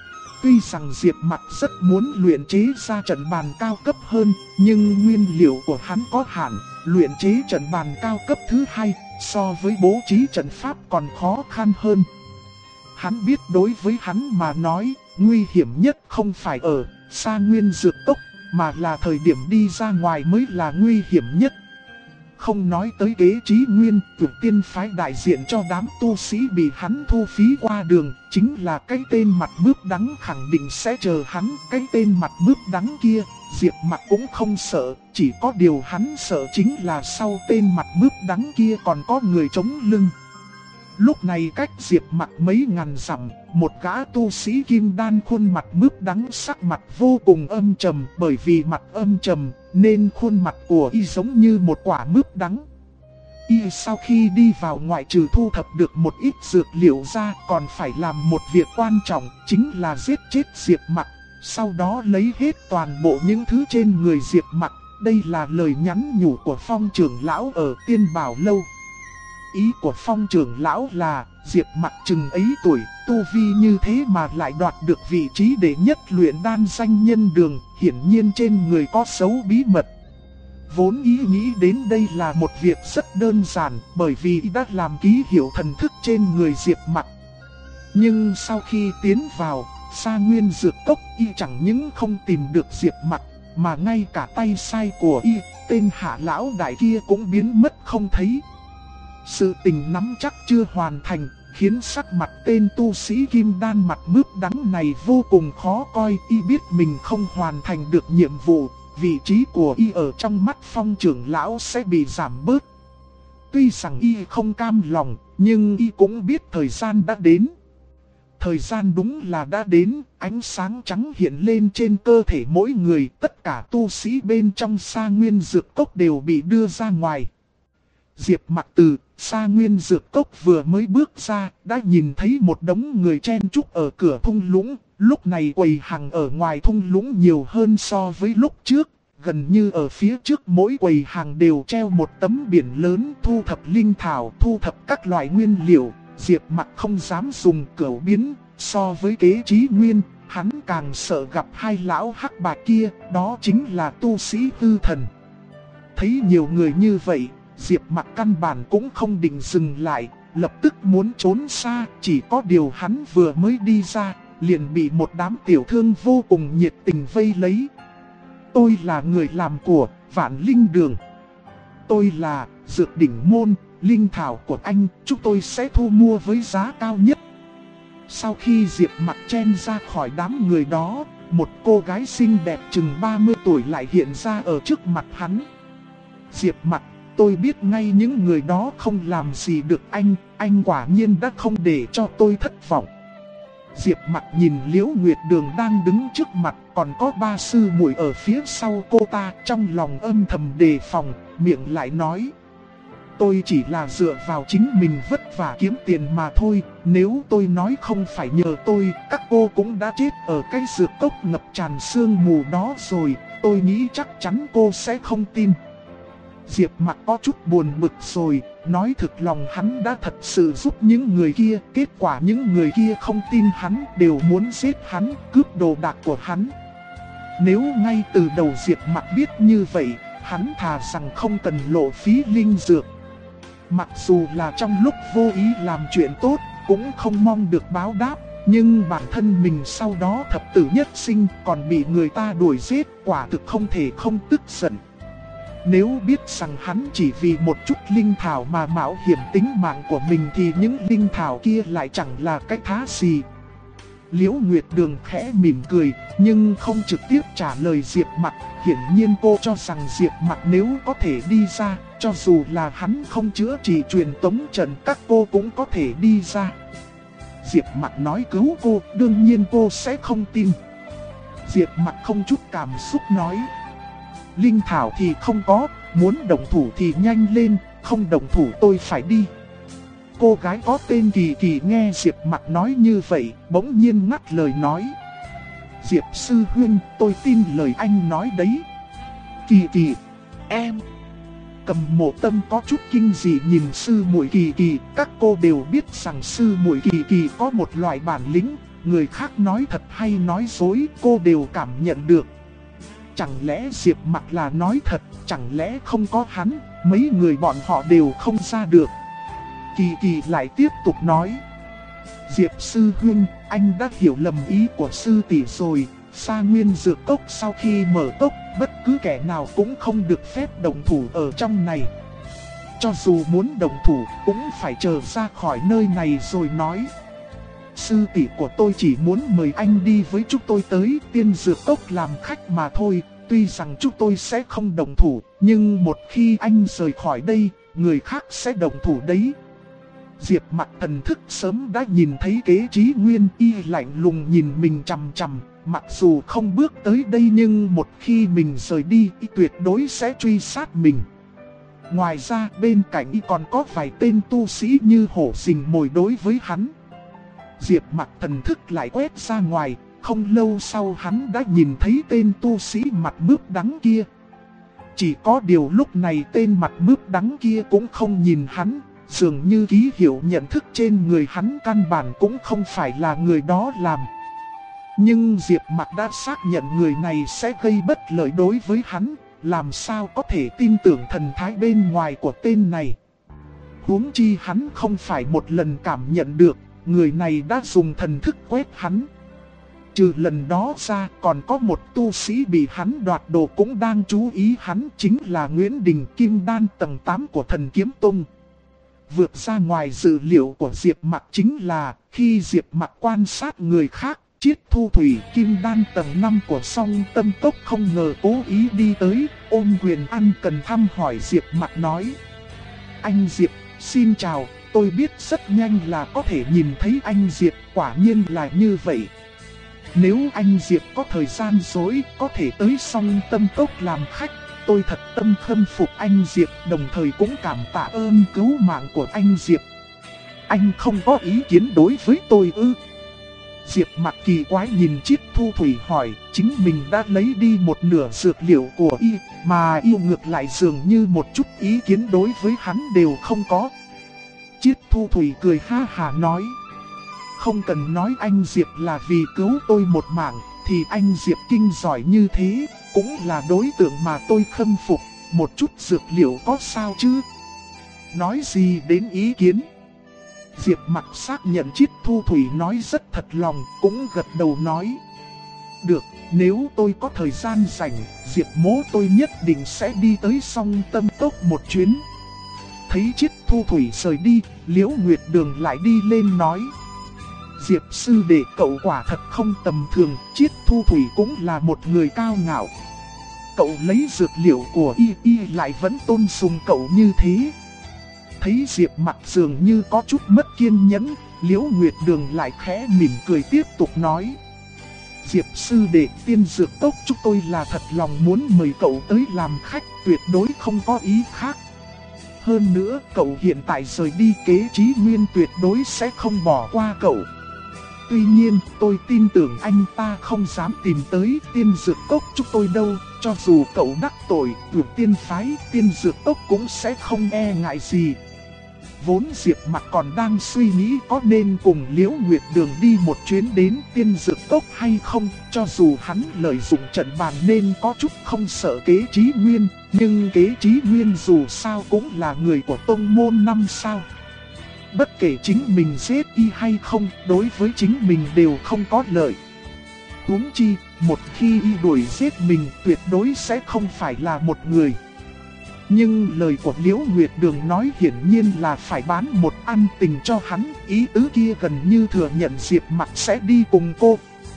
Tuy rằng Diệp Mặc rất muốn luyện chế ra trận bàn cao cấp hơn, nhưng nguyên liệu của hắn có hạn, luyện chế trận bàn cao cấp thứ 2 so với bố trí trận pháp còn khó khăn hơn. Hắn biết đối với hắn mà nói, nguy hiểm nhất không phải ở Sa Nguyên dược tốc, mà là thời điểm đi ra ngoài mới là nguy hiểm nhất. Không nói tới Kế Chí Nguyên, Tuyệt Tiên phái đại diện cho đám tu sĩ bị hắn thu phí qua đường, chính là cái tên mặt mướp đắng khẳng định sẽ chờ hắn. Cái tên mặt mướp đắng kia, Diệp Mặc cũng không sợ, chỉ có điều hắn sợ chính là sau tên mặt mướp đắng kia còn có người chống lưng. Lúc này cách Diệp Mặc mấy ngàn dặm, một gã tu sĩ kim đan khuôn mặt mướp đắng sắc mặt vô cùng âm trầm, bởi vì mặt âm trầm nên khuôn mặt của y giống như một quả mướp đắng. Y sau khi đi vào ngoại trừ thu thập được một ít dược liệu ra, còn phải làm một việc quan trọng, chính là giết chết Diệp Mặc, sau đó lấy hết toàn bộ những thứ trên người Diệp Mặc. Đây là lời nhắn nhủ của Phong trưởng lão ở Tiên Bảo Lâu. Ý của Phong trưởng lão là, Diệp Mặc chừng ấy tuổi, tu vi như thế mà lại đoạt được vị trí đệ nhất luyện đan danh nhân đường, hiển nhiên trên người có xấu bí mật. Vốn ý nghĩ đến đây là một việc rất đơn giản, bởi vì đã làm ký hiệu thần thức trên người Diệp Mặc. Nhưng sau khi tiến vào Sa Nguyên dược tốc, y chẳng những không tìm được Diệp Mặc, mà ngay cả tay sai của y, tên Hạ lão đại kia cũng biến mất không thấy. Sự tình nắm chắc chưa hoàn thành, khiến sắc mặt tên tu sĩ kim đan mặt mướp đắng này vô cùng khó coi. Y biết mình không hoàn thành được nhiệm vụ, vị trí của y ở trong mắt Phong trưởng lão sẽ bị giảm bớt. Tuy rằng y không cam lòng, nhưng y cũng biết thời gian đã đến. Thời gian đúng là đã đến, ánh sáng trắng hiện lên trên cơ thể mỗi người, tất cả tu sĩ bên trong Sa Nguyên dược cốc đều bị đưa ra ngoài. Diệp Mặc từ Sa Nguyên dược cốc vừa mới bước ra, đã nhìn thấy một đống người chen chúc ở cửa thung lũng. Lúc này quầy hàng ở ngoài thung lũng nhiều hơn so với lúc trước. Gần như ở phía trước mỗi quầy hàng đều treo một tấm biển lớn thu thập linh thảo, thu thập các loại nguyên liệu. Diệp Mặc không dám dùng cửu biến, so với Kế Chí Nguyên, hắn càng sợ gặp hai lão hắc bạch kia, đó chính là tu sĩ hư thần. Thấy nhiều người như vậy, Diệp Mặc căn bản cũng không định dừng lại, lập tức muốn trốn xa, chỉ có điều hắn vừa mới đi ra, liền bị một đám tiểu thương vô cùng nhiệt tình vây lấy. Tôi là người làm của Vạn Linh Đường. Tôi là Dược Đỉnh Môn, linh thảo của anh, chúng tôi sẽ thu mua với giá cao nhất. Sau khi Diệp Mặc chen ra khỏi đám người đó, một cô gái xinh đẹp chừng 30 tuổi lại hiện ra ở trước mặt hắn. Diệp Mặc, tôi biết ngay những người đó không làm gì được anh quả nhiên đã không để cho tôi thất vọng. Diệp Mặc nhìn Liễu Nguyệt Đường đang đứng trước mặt, còn có ba sư muội ở phía sau cô ta, trong lòng âm thầm đề phòng, miệng lại nói. Tôi chỉ là dựa vào chính mình vất vả kiếm tiền mà thôi, nếu tôi nói không phải nhờ tôi, các cô cũng đã chết ở cái dược cốc ngập tràn sương mù đó rồi, tôi nghĩ chắc chắn cô sẽ không tin. Diệp Mặc có chút buồn bực rồi, nói thực lòng hắn đã thật sự giúp những người kia, kết quả những người kia không tin hắn, đều muốn giết hắn, cướp đồ đạc của hắn. Nếu ngay từ đầu Diệp Mặc biết như vậy, hắn thà rằng không cần lộ phí linh dược. Mặc dù là trong lúc vô ý làm chuyện tốt, cũng không mong được báo đáp, nhưng bản thân mình sau đó thập tử nhất sinh còn bị người ta đuổi giết, quả thực không thể không tức giận. Nếu biết rằng hắn chỉ vì một chút linh thảo mà mạo hiểm tính mạng của mình thì những linh thảo kia lại chẳng là cái thá gì. Liễu Nguyệt Đường khẽ mỉm cười, nhưng không trực tiếp trả lời Diệp Mặc. Hiển nhiên cô cho rằng Diệp Mặc nếu có thể đi ra, cho dù là hắn không chữa trị truyền tống trận, các cô cũng có thể đi ra. Diệp Mặc nói cứu cô, đương nhiên cô sẽ không tin. Diệp Mặc không chút cảm xúc nói. Linh thảo thì không có, muốn động thủ thì nhanh lên, không động thủ tôi phải đi. Cô gái có tên Kỳ Kỳ nghe Diệp Mặc nói như vậy, bỗng nhiên ngắt lời nói. Diệp sư huynh, tôi tin lời anh nói đấy. Kỳ Kỳ, em. Cầm Mộ Tâm có chút kinh dị nhìn sư muội Kỳ Kỳ, các cô đều biết rằng sư muội Kỳ Kỳ có một loại bản lĩnh, người khác nói thật hay nói dối, cô đều cảm nhận được. Chẳng lẽ Diệp Mặc là nói thật, chẳng lẽ không có hắn, mấy người bọn họ đều không ra được. Kỳ Kỳ lại tiếp tục nói. Diệp sư huynh, anh đã hiểu lầm ý của sư tỷ rồi. Sa Nguyên Dược Cốc sau khi mở cốc, bất cứ kẻ nào cũng không được phép động thủ ở trong này. Cho dù muốn động thủ, cũng phải chờ ra khỏi nơi này rồi nói. Sư tỷ của tôi chỉ muốn mời anh đi với chúng tôi tới Tiên Dược Cốc làm khách mà thôi. Tuy rằng chúng tôi sẽ không động thủ, nhưng một khi anh rời khỏi đây, người khác sẽ động thủ đấy. Diệp Mặc thần thức sớm đã nhìn thấy kế Chí Nguyên, y lạnh lùng nhìn mình chằm chằm. Mặc dù không bước tới đây nhưng một khi mình rời đi, y tuyệt đối sẽ truy sát mình. Ngoài ra bên cạnh y còn có vài tên tu sĩ như hổ rình mồi đối với hắn. Diệp Mặc thần thức lại quét ra ngoài, không lâu sau hắn đã nhìn thấy tên tu sĩ mặt mướp đắng kia. Chỉ có điều lúc này tên mặt mướp đắng kia cũng không nhìn hắn, dường như ký hiệu nhận thức trên người hắn căn bản cũng không phải là người đó làm. Nhưng Diệp Mặc đã xác nhận người này sẽ gây bất lợi đối với hắn, làm sao có thể tin tưởng thần thái bên ngoài của tên này. Huống chi hắn không phải một lần cảm nhận được, người này đã dùng thần thức quét hắn. Trừ lần đó ra, còn có một tu sĩ bị hắn đoạt đồ cũng đang chú ý hắn, chính là Nguyễn Đình Kim Đan tầng 8 của Thần Kiếm Tông. Vượt ra ngoài dự liệu của Diệp Mặc chính là, khi Diệp Mặc quan sát người khác, Chiết Thu Thủy Kim Đan tầng 5 của Song Tâm Cốc không ngờ cố ý đi tới, ôm quyền ăn cần thăm hỏi Diệp Mặc nói. Anh Diệp, xin chào, tôi biết rất nhanh là có thể nhìn thấy anh Diệp, quả nhiên là như vậy. Nếu anh Diệp có thời gian rỗi, có thể tới Song Tâm Cốc làm khách, tôi thật tâm khâm phục anh Diệp, đồng thời cũng cảm tạ ơn cứu mạng của anh Diệp. Anh không có ý kiến đối với tôi ư? Diệp Mặc kỳ quái nhìn Chiết Thu Thủy hỏi, chính mình đã lấy đi một nửa dược liệu của y, mà y ngược lại dường như một chút ý kiến đối với hắn đều không có. Chiết Thu Thủy cười ha hà nói, không cần nói anh Diệp là vì cứu tôi một mạng, thì anh Diệp kinh giỏi như thế, cũng là đối tượng mà tôi khâm phục, một chút dược liệu có sao chứ? Nói gì đến ý kiến? Diệp Mặc xác nhận Chiết Thu Thủy nói rất thật lòng, cũng gật đầu nói. Được, nếu tôi có thời gian rảnh, Diệp mỗ tôi nhất định sẽ đi tới Song Tâm Cốc một chuyến. Thấy Chiết Thu Thủy rời đi, Liễu Nguyệt Đường lại đi lên nói. Diệp sư đệ cậu quả thật không tầm thường, Chiết Thu Thủy cũng là một người cao ngạo. Cậu lấy dược liệu của y lại vẫn tôn sùng cậu như thế. Thấy Diệp Mặc dường như có chút mất kiên nhẫn, Liễu Nguyệt Đường lại khẽ mỉm cười tiếp tục nói. Diệp sư đệ, Tiên Dược Cốc chúng tôi là thật lòng muốn mời cậu tới làm khách, tuyệt đối không có ý khác. Hơn nữa, cậu hiện tại rời đi, Kế Chí Nguyên tuyệt đối sẽ không bỏ qua cậu. Tuy nhiên, tôi tin tưởng anh ta không dám tìm tới Tiên Dược Cốc chúng tôi đâu, cho dù cậu đắc tội, Cửu Tiên Phái, Tiên Dược Cốc cũng sẽ không e ngại gì. Vốn Diệp Mặc còn đang suy nghĩ có nên cùng Liễu Nguyệt Đường đi một chuyến đến Tiên Dược Cốc hay không, cho dù hắn lợi dụng trận bàn nên có chút không sợ Kế Chí Nguyên, nhưng Kế Chí Nguyên dù sao cũng là người của tông môn 5 sao. Bất kể chính mình giết y hay không, đối với chính mình đều không có lợi. Huống chi, một khi y đuổi giết mình tuyệt đối sẽ không phải là một người. Nhưng lời của Liễu Nguyệt Đường nói hiển nhiên là phải bán một ăn tình cho hắn, ý tứ kia gần như thừa nhận Diệp Mặc sẽ đi cùng cô.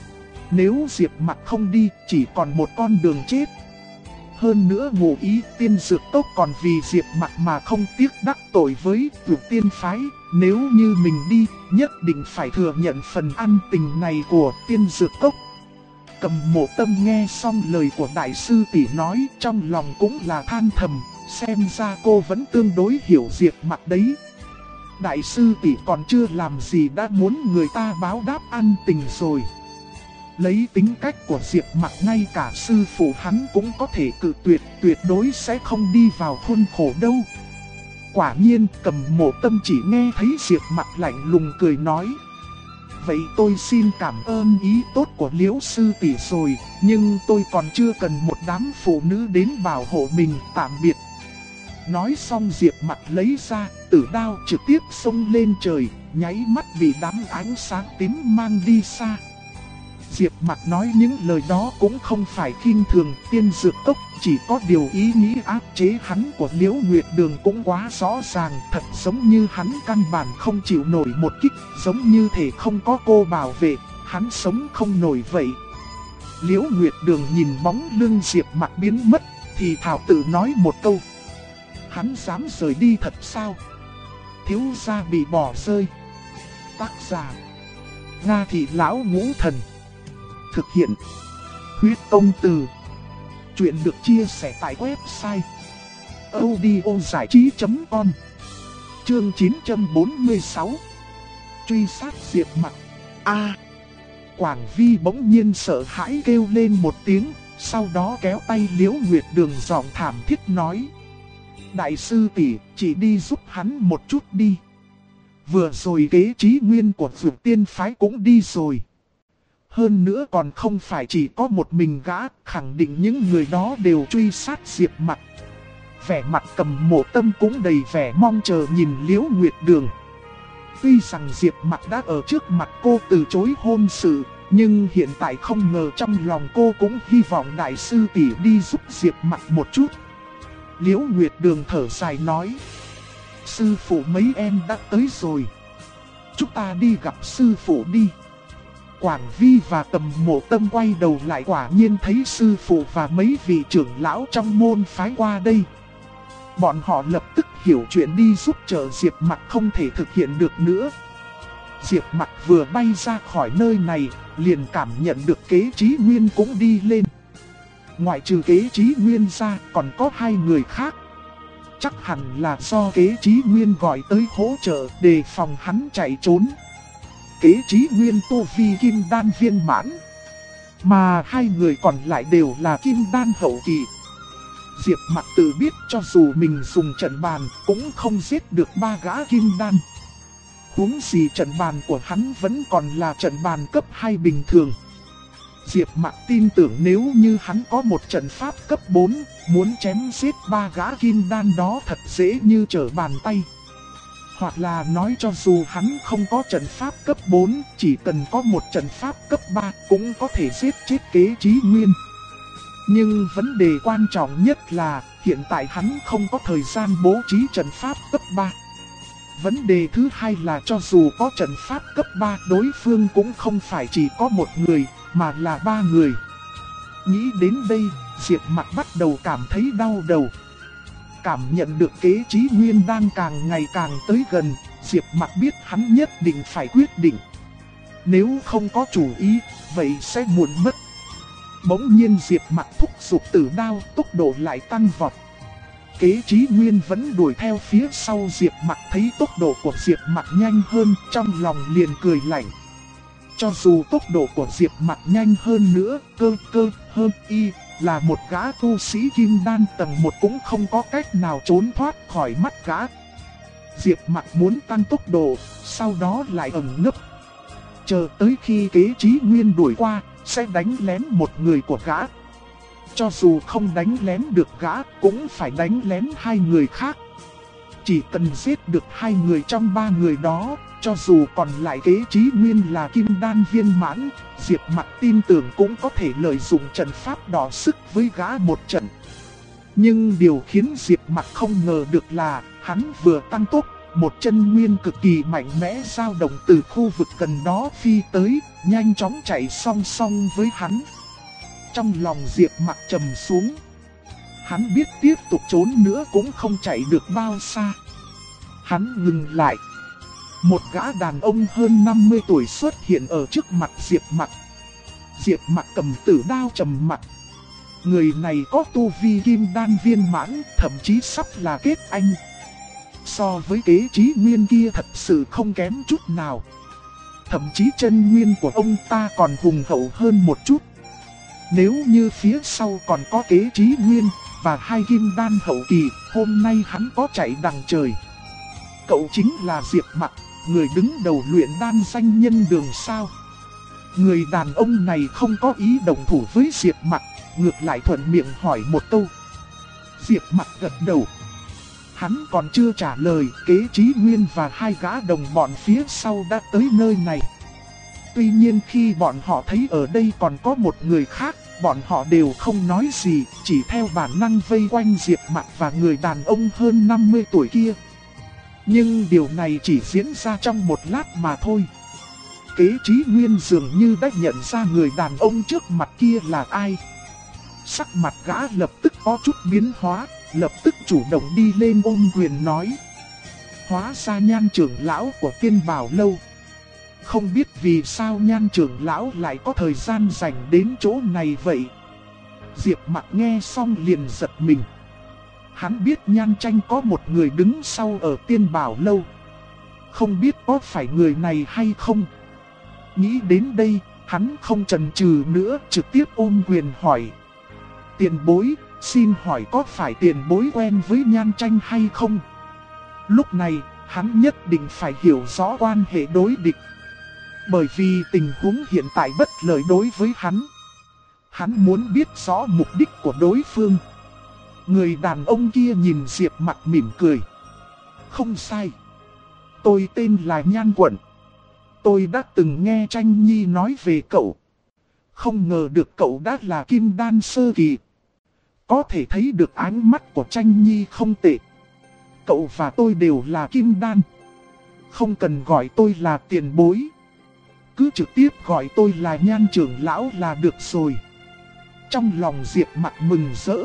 Nếu Diệp Mặc không đi, chỉ còn một con đường chết. Hơn nữa ngụ ý Tiên Dược Cốc còn vì Diệp Mặc mà không tiếc đắc tội với Cửu Tiên Phái, nếu như mình đi, nhất định phải thừa nhận phần ăn tình này của Tiên Dược Cốc. Cầm Mộ Tâm nghe xong lời của đại sư tỷ nói, trong lòng cũng là than thầm, xem ra cô vẫn tương đối hiểu Diệp Mặc đấy. Đại sư tỷ còn chưa làm gì đã muốn người ta báo đáp ăn tình rồi. Lấy tính cách của Diệp Mặc, ngay cả sư phụ hắn cũng có thể cự tuyệt, tuyệt đối sẽ không đi vào khuôn khổ đâu. Quả nhiên, Cầm Mộ Tâm chỉ nghe thấy Diệp Mặc lạnh lùng cười nói. Vậy tôi xin cảm ơn ý tốt của Liễu sư tỷ rồi, nhưng tôi còn chưa cần một đám phụ nữ đến bảo hộ mình, tạm biệt. Nói xong Diệp Mặc lấy ra tử đao trực tiếp xông lên trời, nháy mắt bị đám ánh sáng tím mang đi xa. Diệp Mặc nói những lời đó cũng không phải khinh thường Tiên Dược Cốc, chỉ có điều ý nghĩ áp chế hắn của Liễu Nguyệt Đường cũng quá rõ ràng, thật giống như hắn căn bản không chịu nổi một kích, giống như thể không có cô bảo vệ, hắn sống không nổi vậy. Liễu Nguyệt Đường nhìn bóng lưng Diệp Mặc biến mất, thì thảo tự nói một câu. Hắn dám rời đi thật sao? Thiếu gia bị bỏ rơi. Tác giả: Nga Thị Lão Ngũ Thần. Thực hiện: Huyết Công Từ. Chuyện được chia sẻ tại website audiozảichí.com. Chương 946. Truy sát Diệp Mặc. Quảng Vi bỗng nhiên sợ hãi kêu lên một tiếng, sau đó kéo tay Liễu Nguyệt Đường giọng thảm thiết nói. Đại sư tỷ, chỉ đi giúp hắn một chút đi. Vừa rồi Kế Chí Nguyên của Dược Tiên Phái cũng đi rồi. Hơn nữa còn không phải chỉ có một mình gã, khẳng định những người đó đều truy sát Diệp Mặc. Vẻ mặt Cầm Mộ Tâm cũng đầy vẻ mong chờ nhìn Liễu Nguyệt Đường. Tuy rằng Diệp Mặc đã ở trước mặt cô từ chối hôn sự, nhưng hiện tại không ngờ trong lòng cô cũng hy vọng đại sư tỷ đi giúp Diệp Mặc một chút. Liễu Nguyệt Đường thở dài nói. Sư phụ mấy em đã tới rồi. Chúng ta đi gặp sư phụ đi. Quảng Vi và Cầm Mộ Tâm quay đầu lại, quả nhiên thấy sư phụ và mấy vị trưởng lão trong môn phái qua đây. Bọn họ lập tức hiểu chuyện đi giúp trợ Diệp Mặc không thể thực hiện được nữa. Diệp Mặc vừa bay ra khỏi nơi này, liền cảm nhận được Kế Chí Nguyên cũng đi lên. Ngoại trừ Kế Chí Nguyên ra, còn có hai người khác. Chắc hẳn là do Kế Chí Nguyên gọi tới hỗ trợ, đề phòng hắn chạy trốn. Kế Chí Nguyên tu vi kim đan viên mãn, mà hai người còn lại đều là kim đan hậu kỳ. Diệp Mặc tự biết cho dù mình dùng trận bàn cũng không giết được ba gã kim đan. Huống gì trận bàn của hắn vẫn còn là trận bàn cấp 2 bình thường. Diệp Mặc tin tưởng nếu như hắn có một trận pháp cấp 4, muốn chém giết 3 gã kim đan đó thật dễ như trở bàn tay. Hoặc là nói cho dù hắn không có trận pháp cấp 4, chỉ cần có một trận pháp cấp 3 cũng có thể giết chết Kế Chí Nguyên. Nhưng vấn đề quan trọng nhất là hiện tại hắn không có thời gian bố trí trận pháp cấp 3. Vấn đề thứ hai là cho dù có trận pháp cấp 3 đối phương cũng không phải chỉ có một người, mà là 3 người. Nghĩ đến đây, Diệp Mặc bắt đầu cảm thấy đau đầu. Cảm nhận được Kế Chí Nguyên đang càng ngày càng tới gần, Diệp Mặc biết hắn nhất định phải quyết định. Nếu không có chủ ý, vậy sẽ muộn mất. Bỗng nhiên Diệp Mặc thúc giục tử đao, tốc độ lại tăng vọt. Kế Chí Nguyên vẫn đuổi theo phía sau Diệp Mặc, thấy tốc độ của Diệp Mặc nhanh hơn, trong lòng liền cười lạnh. Cho dù tốc độ của Diệp Mặc nhanh hơn nữa, cơ hơn y là một gã tu sĩ kim đan tầng 1 cũng không có cách nào trốn thoát khỏi mắt gã. Diệp Mặc muốn tăng tốc độ, sau đó lại ẩn nấp. Chờ tới khi Kế Chí Nguyên đuổi qua, sẽ đánh lén một người của gã. Cho dù không đánh lén được gã, cũng phải đánh lén 2 người khác. Chỉ cần giết được 2 người trong 3 người đó, cho dù còn lại Kế Chí Nguyên là kim đan viên mãn, Diệp Mặc tin tưởng cũng có thể lợi dụng trận pháp đọ sức với gã một trận. Nhưng điều khiến Diệp Mặc không ngờ được là, hắn vừa tăng tốc, một chân nguyên cực kỳ mạnh mẽ dao động từ khu vực gần đó phi tới, nhanh chóng chạy song song với hắn. Trong lòng Diệp Mặc trầm xuống. Hắn biết tiếp tục trốn nữa cũng không chạy được bao xa. Hắn ngừng lại. Một gã đàn ông hơn 50 tuổi xuất hiện ở trước mặt Diệp Mặc. Diệp Mặc cầm tử đao trầm mặt. Người này có tu vi kim đan viên mãn, thậm chí sắp là kết anh. So với Kế Chí Nguyên kia thật sự không kém chút nào. Thậm chí chân nguyên của ông ta còn hùng hậu hơn một chút. Nếu như phía sau còn có Kế Chí Nguyên và 2 kim đan hậu kỳ, hôm nay hắn có chạy đằng trời. Cậu chính là Diệp Mặc, người đứng đầu luyện đan danh nhân đường sao. Người đàn ông này không có ý đồng thủ với Diệp Mặc, ngược lại thuận miệng hỏi một câu. Diệp Mặc gật đầu. Hắn còn chưa trả lời, Kế Chí Nguyên và 2 gã đồng bọn phía sau đã tới nơi này. Tuy nhiên khi bọn họ thấy ở đây còn có một người khác, bọn họ đều không nói gì, chỉ theo bản năng vây quanh Diệp Mặc và người đàn ông hơn 50 tuổi kia. Nhưng điều này chỉ diễn ra trong một lát mà thôi. Kế Chí Nguyên dường như đã nhận ra người đàn ông trước mặt kia là ai. Sắc mặt gã lập tức có chút biến hóa, lập tức chủ động đi lên ôm quyền nói. Hóa ra Nhan trưởng lão của Tiên Bảo Lâu. Không biết vì sao Nhan trưởng lão lại có thời gian dành đến chỗ này vậy. Diệp Mặc nghe xong liền giật mình. Hắn biết Nhan Tranh có một người đứng sau ở Tiên Bảo Lâu. Không biết có phải người này hay không. Nghĩ đến đây, hắn không chần chừ nữa, trực tiếp ôm quyền hỏi. Tiền bối, xin hỏi có phải tiền bối quen với Nhan Tranh hay không? Lúc này, hắn nhất định phải hiểu rõ quan hệ đối địch. Bởi vì tình huống hiện tại bất lợi đối với hắn. Hắn muốn biết rõ mục đích của đối phương. Người đàn ông kia nhìn Diệp Mặc mỉm cười. Không sai. Tôi tên là Nhan Quận. Tôi đã từng nghe Tranh Nhi nói về cậu. Không ngờ được cậu đã là kim đan sơ kỳ. Có thể thấy được ánh mắt của Tranh Nhi không tệ. Cậu và tôi đều là kim đan. Không cần gọi tôi là tiền bối. Cứ trực tiếp gọi tôi là Nhan trưởng lão là được rồi. Trong lòng Diệp Mặc mừng rỡ.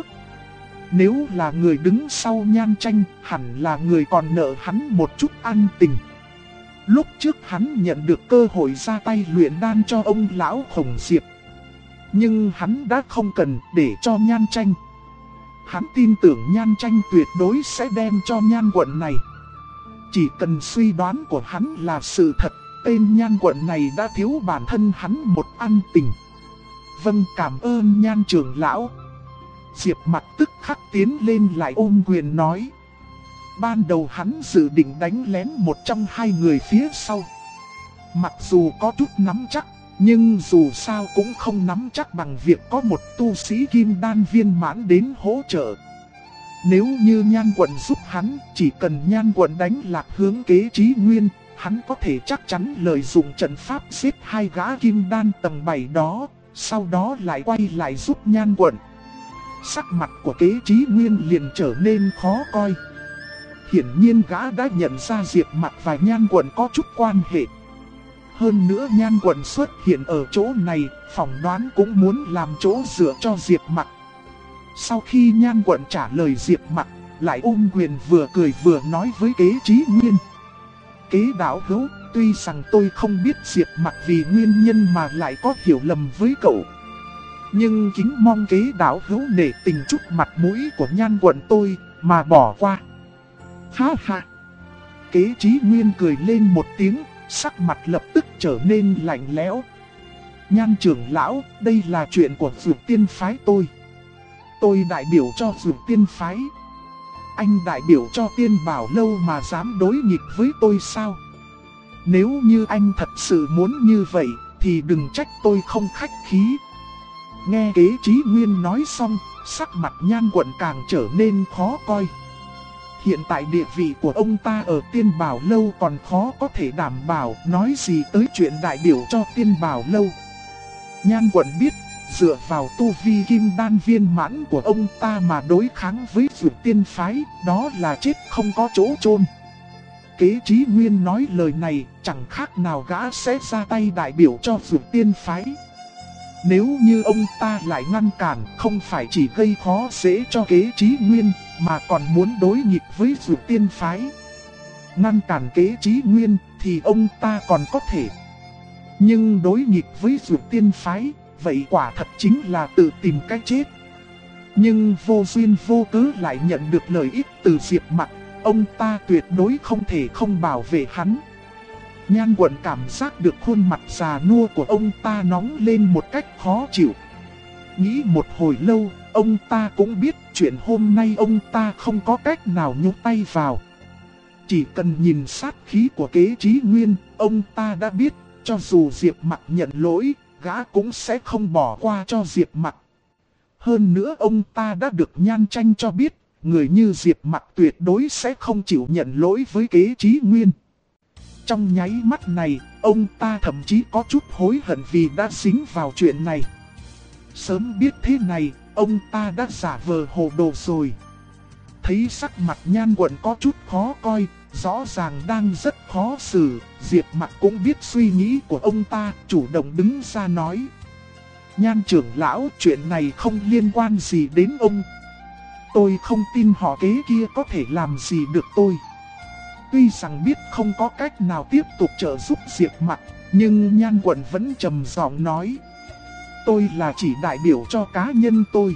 Nếu là người đứng sau Nhan Tranh, hẳn là người còn nợ hắn một chút ân tình. Lúc trước hắn nhận được cơ hội ra tay luyện đan cho ông lão Khổng Diệp. Nhưng hắn đã không cần để cho Nhan Tranh. Hắn tin tưởng Nhan Tranh tuyệt đối sẽ đem cho Nhan Quận này. Chỉ cần suy đoán của hắn là sự thật, tên Nhan Quận này đã thiếu bản thân hắn một ân tình. Vâng, cảm ơn Nhan trưởng lão. Diệp Mặc tức khắc tiến lên lại ôm quyền nói. Ban đầu hắn dự định đánh lén một trong hai người phía sau. Mặc dù có chút nắm chắc, nhưng dù sao cũng không nắm chắc bằng việc có một tu sĩ kim đan viên mãn đến hỗ trợ. Nếu như Nhan Quận giúp hắn, chỉ cần Nhan Quận đánh lạc hướng Kế Chí Nguyên, hắn có thể chắc chắn lợi dụng trận pháp giết hai gã kim đan tầng 7 đó, sau đó lại quay lại giúp Nhan Quận. Sắc mặt của Kế Chí Nguyên liền trở nên khó coi. Hiển nhiên gã đã nhận ra Diệp Mặc và Nhan Quận có chút quan hệ. Hơn nữa Nhan Quận xuất hiện ở chỗ này, phỏng đoán cũng muốn làm chỗ dựa cho Diệp Mặc. Sau khi Nhan Quận trả lời Diệp Mặc, lại ôm quyền vừa cười vừa nói với Kế Chí Nguyên. Kế đạo hữu, tuy rằng tôi không biết Diệp Mặc vì nguyên nhân mà lại có hiểu lầm với cậu, nhưng kính mong Kế đạo hữu nể tình chút mặt mũi của Nhan Quận tôi mà bỏ qua. Ha ha! Kế Chí Nguyên cười lên một tiếng, sắc mặt lập tức trở nên lạnh lẽo. Nhan trưởng lão, đây là chuyện của Dược Tiên phái tôi. Tôi đại biểu cho Dược Tiên phái. Anh đại biểu cho Tiên Bảo Lâu mà dám đối nghịch với tôi sao? Nếu như anh thật sự muốn như vậy, thì đừng trách tôi không khách khí. Nghe Kế Chí Nguyên nói xong, sắc mặt Nhan Quận càng trở nên khó coi. Hiện tại địa vị của ông ta ở Tiên Bảo Lâu còn khó có thể đảm bảo, nói gì tới chuyện đại biểu cho Tiên Bảo Lâu. Nhan Quận biết, dựa vào tu vi kim đan viên mãn của ông ta mà đối kháng với Dược Tiên phái, đó là chết không có chỗ chôn. Kế Chí Nguyên nói lời này, chẳng khác nào gã sẽ ra tay đại biểu cho Dược Tiên phái. Nếu như ông ta lại ngăn cản, không phải chỉ gây khó dễ cho Kế Chí Nguyên, mà còn muốn đối nghịch với Dược Tiên phái. Ngăn cản Kế Chí Nguyên thì ông ta còn có thể, nhưng đối nghịch với Dược Tiên phái, vậy quả thật chính là tự tìm cách chết. Nhưng vô duyên vô cớ lại nhận được lợi ích từ Diệp Mặc, ông ta tuyệt đối không thể không bảo vệ hắn. Nhan Quận cảm giác được khuôn mặt già nua của ông ta nóng lên một cách khó chịu. Nghĩ một hồi lâu, ông ta cũng biết chuyện hôm nay ông ta không có cách nào nhúc tay vào. Chỉ cần nhìn sát khí của Kế Chí Nguyên, ông ta đã biết, cho dù Diệp Mặc nhận lỗi, gã cũng sẽ không bỏ qua cho Diệp Mặc. Hơn nữa ông ta đã được Nhan Tranh cho biết, người như Diệp Mặc tuyệt đối sẽ không chịu nhận lỗi với Kế Chí Nguyên. Trong nháy mắt này, ông ta thậm chí có chút hối hận vì đã dính vào chuyện này. Sớm biết thế này, ông ta đã giả vờ hồ đồ rồi. Thấy sắc mặt Nhan Quận có chút khó coi, rõ ràng đang rất khó xử, Diệp Mặc cũng biết suy nghĩ của ông ta, chủ động đứng ra nói. Nhan trưởng lão, chuyện này không liên quan gì đến ông. Tôi không tin họ Kế kia có thể làm gì được tôi. Tuy rằng biết không có cách nào tiếp tục trợ giúp Diệp Mặc, nhưng Nhan Quận vẫn trầm giọng nói. Tôi là chỉ đại biểu cho cá nhân tôi.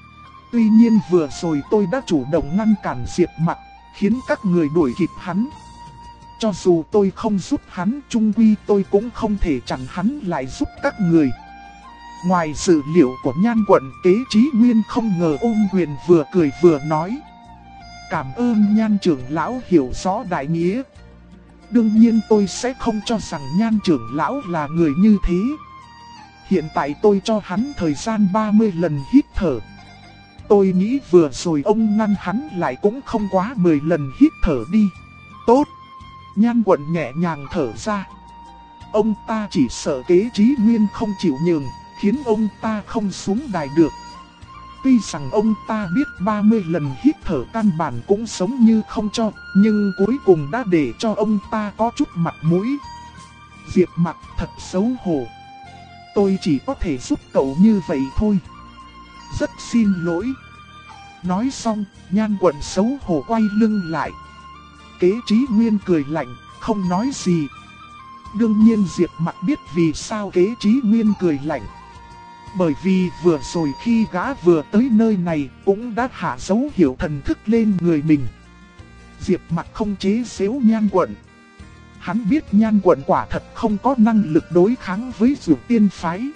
Tuy nhiên vừa rồi tôi đã chủ động ngăn cản Diệp Mặc, khiến các người đuổi kịp hắn. Cho dù tôi không giúp hắn, chung quy tôi cũng không thể chặn hắn lại giúp các người. Ngoài dự liệu của Nhan Quận, Kế Chí Nguyên không ngờ ôm quyền vừa cười vừa nói. Cảm ơn Nhan trưởng lão hiểu rõ đại nghĩa. Đương nhiên tôi sẽ không cho rằng Nhan trưởng lão là người như thế. Hiện tại tôi cho hắn thời gian 30 lần hít thở. Tôi nghĩ vừa rồi ông ngăn hắn lại cũng không quá 10 lần hít thở đi. Tốt. Nhan Quận nhẹ nhàng thở ra. Ông ta chỉ sợ Kế Chí Nguyên không chịu nhường, khiến ông ta không xuống đài được. Tuy rằng ông ta biết 30 lần hít thở căn bản cũng sống như không cho, nhưng cuối cùng đã để cho ông ta có chút mặt mũi. Diệp Mặc thật xấu hổ. Tôi chỉ có thể giúp cậu như vậy thôi. Rất xin lỗi. Nói xong, Nhan Quận xấu hổ quay lưng lại. Kế Chí Nguyên cười lạnh, không nói gì. Đương nhiên Diệp Mặc biết vì sao Kế Chí Nguyên cười lạnh. Bởi vì vừa rồi khi gã vừa tới nơi này cũng đã hạ dấu hiệu thần thức lên người mình. Diệp Mặc không chế giễu Nhan Quận. Hắn biết Nhan Quận quả thật không có năng lực đối kháng với Dược Tiên phái.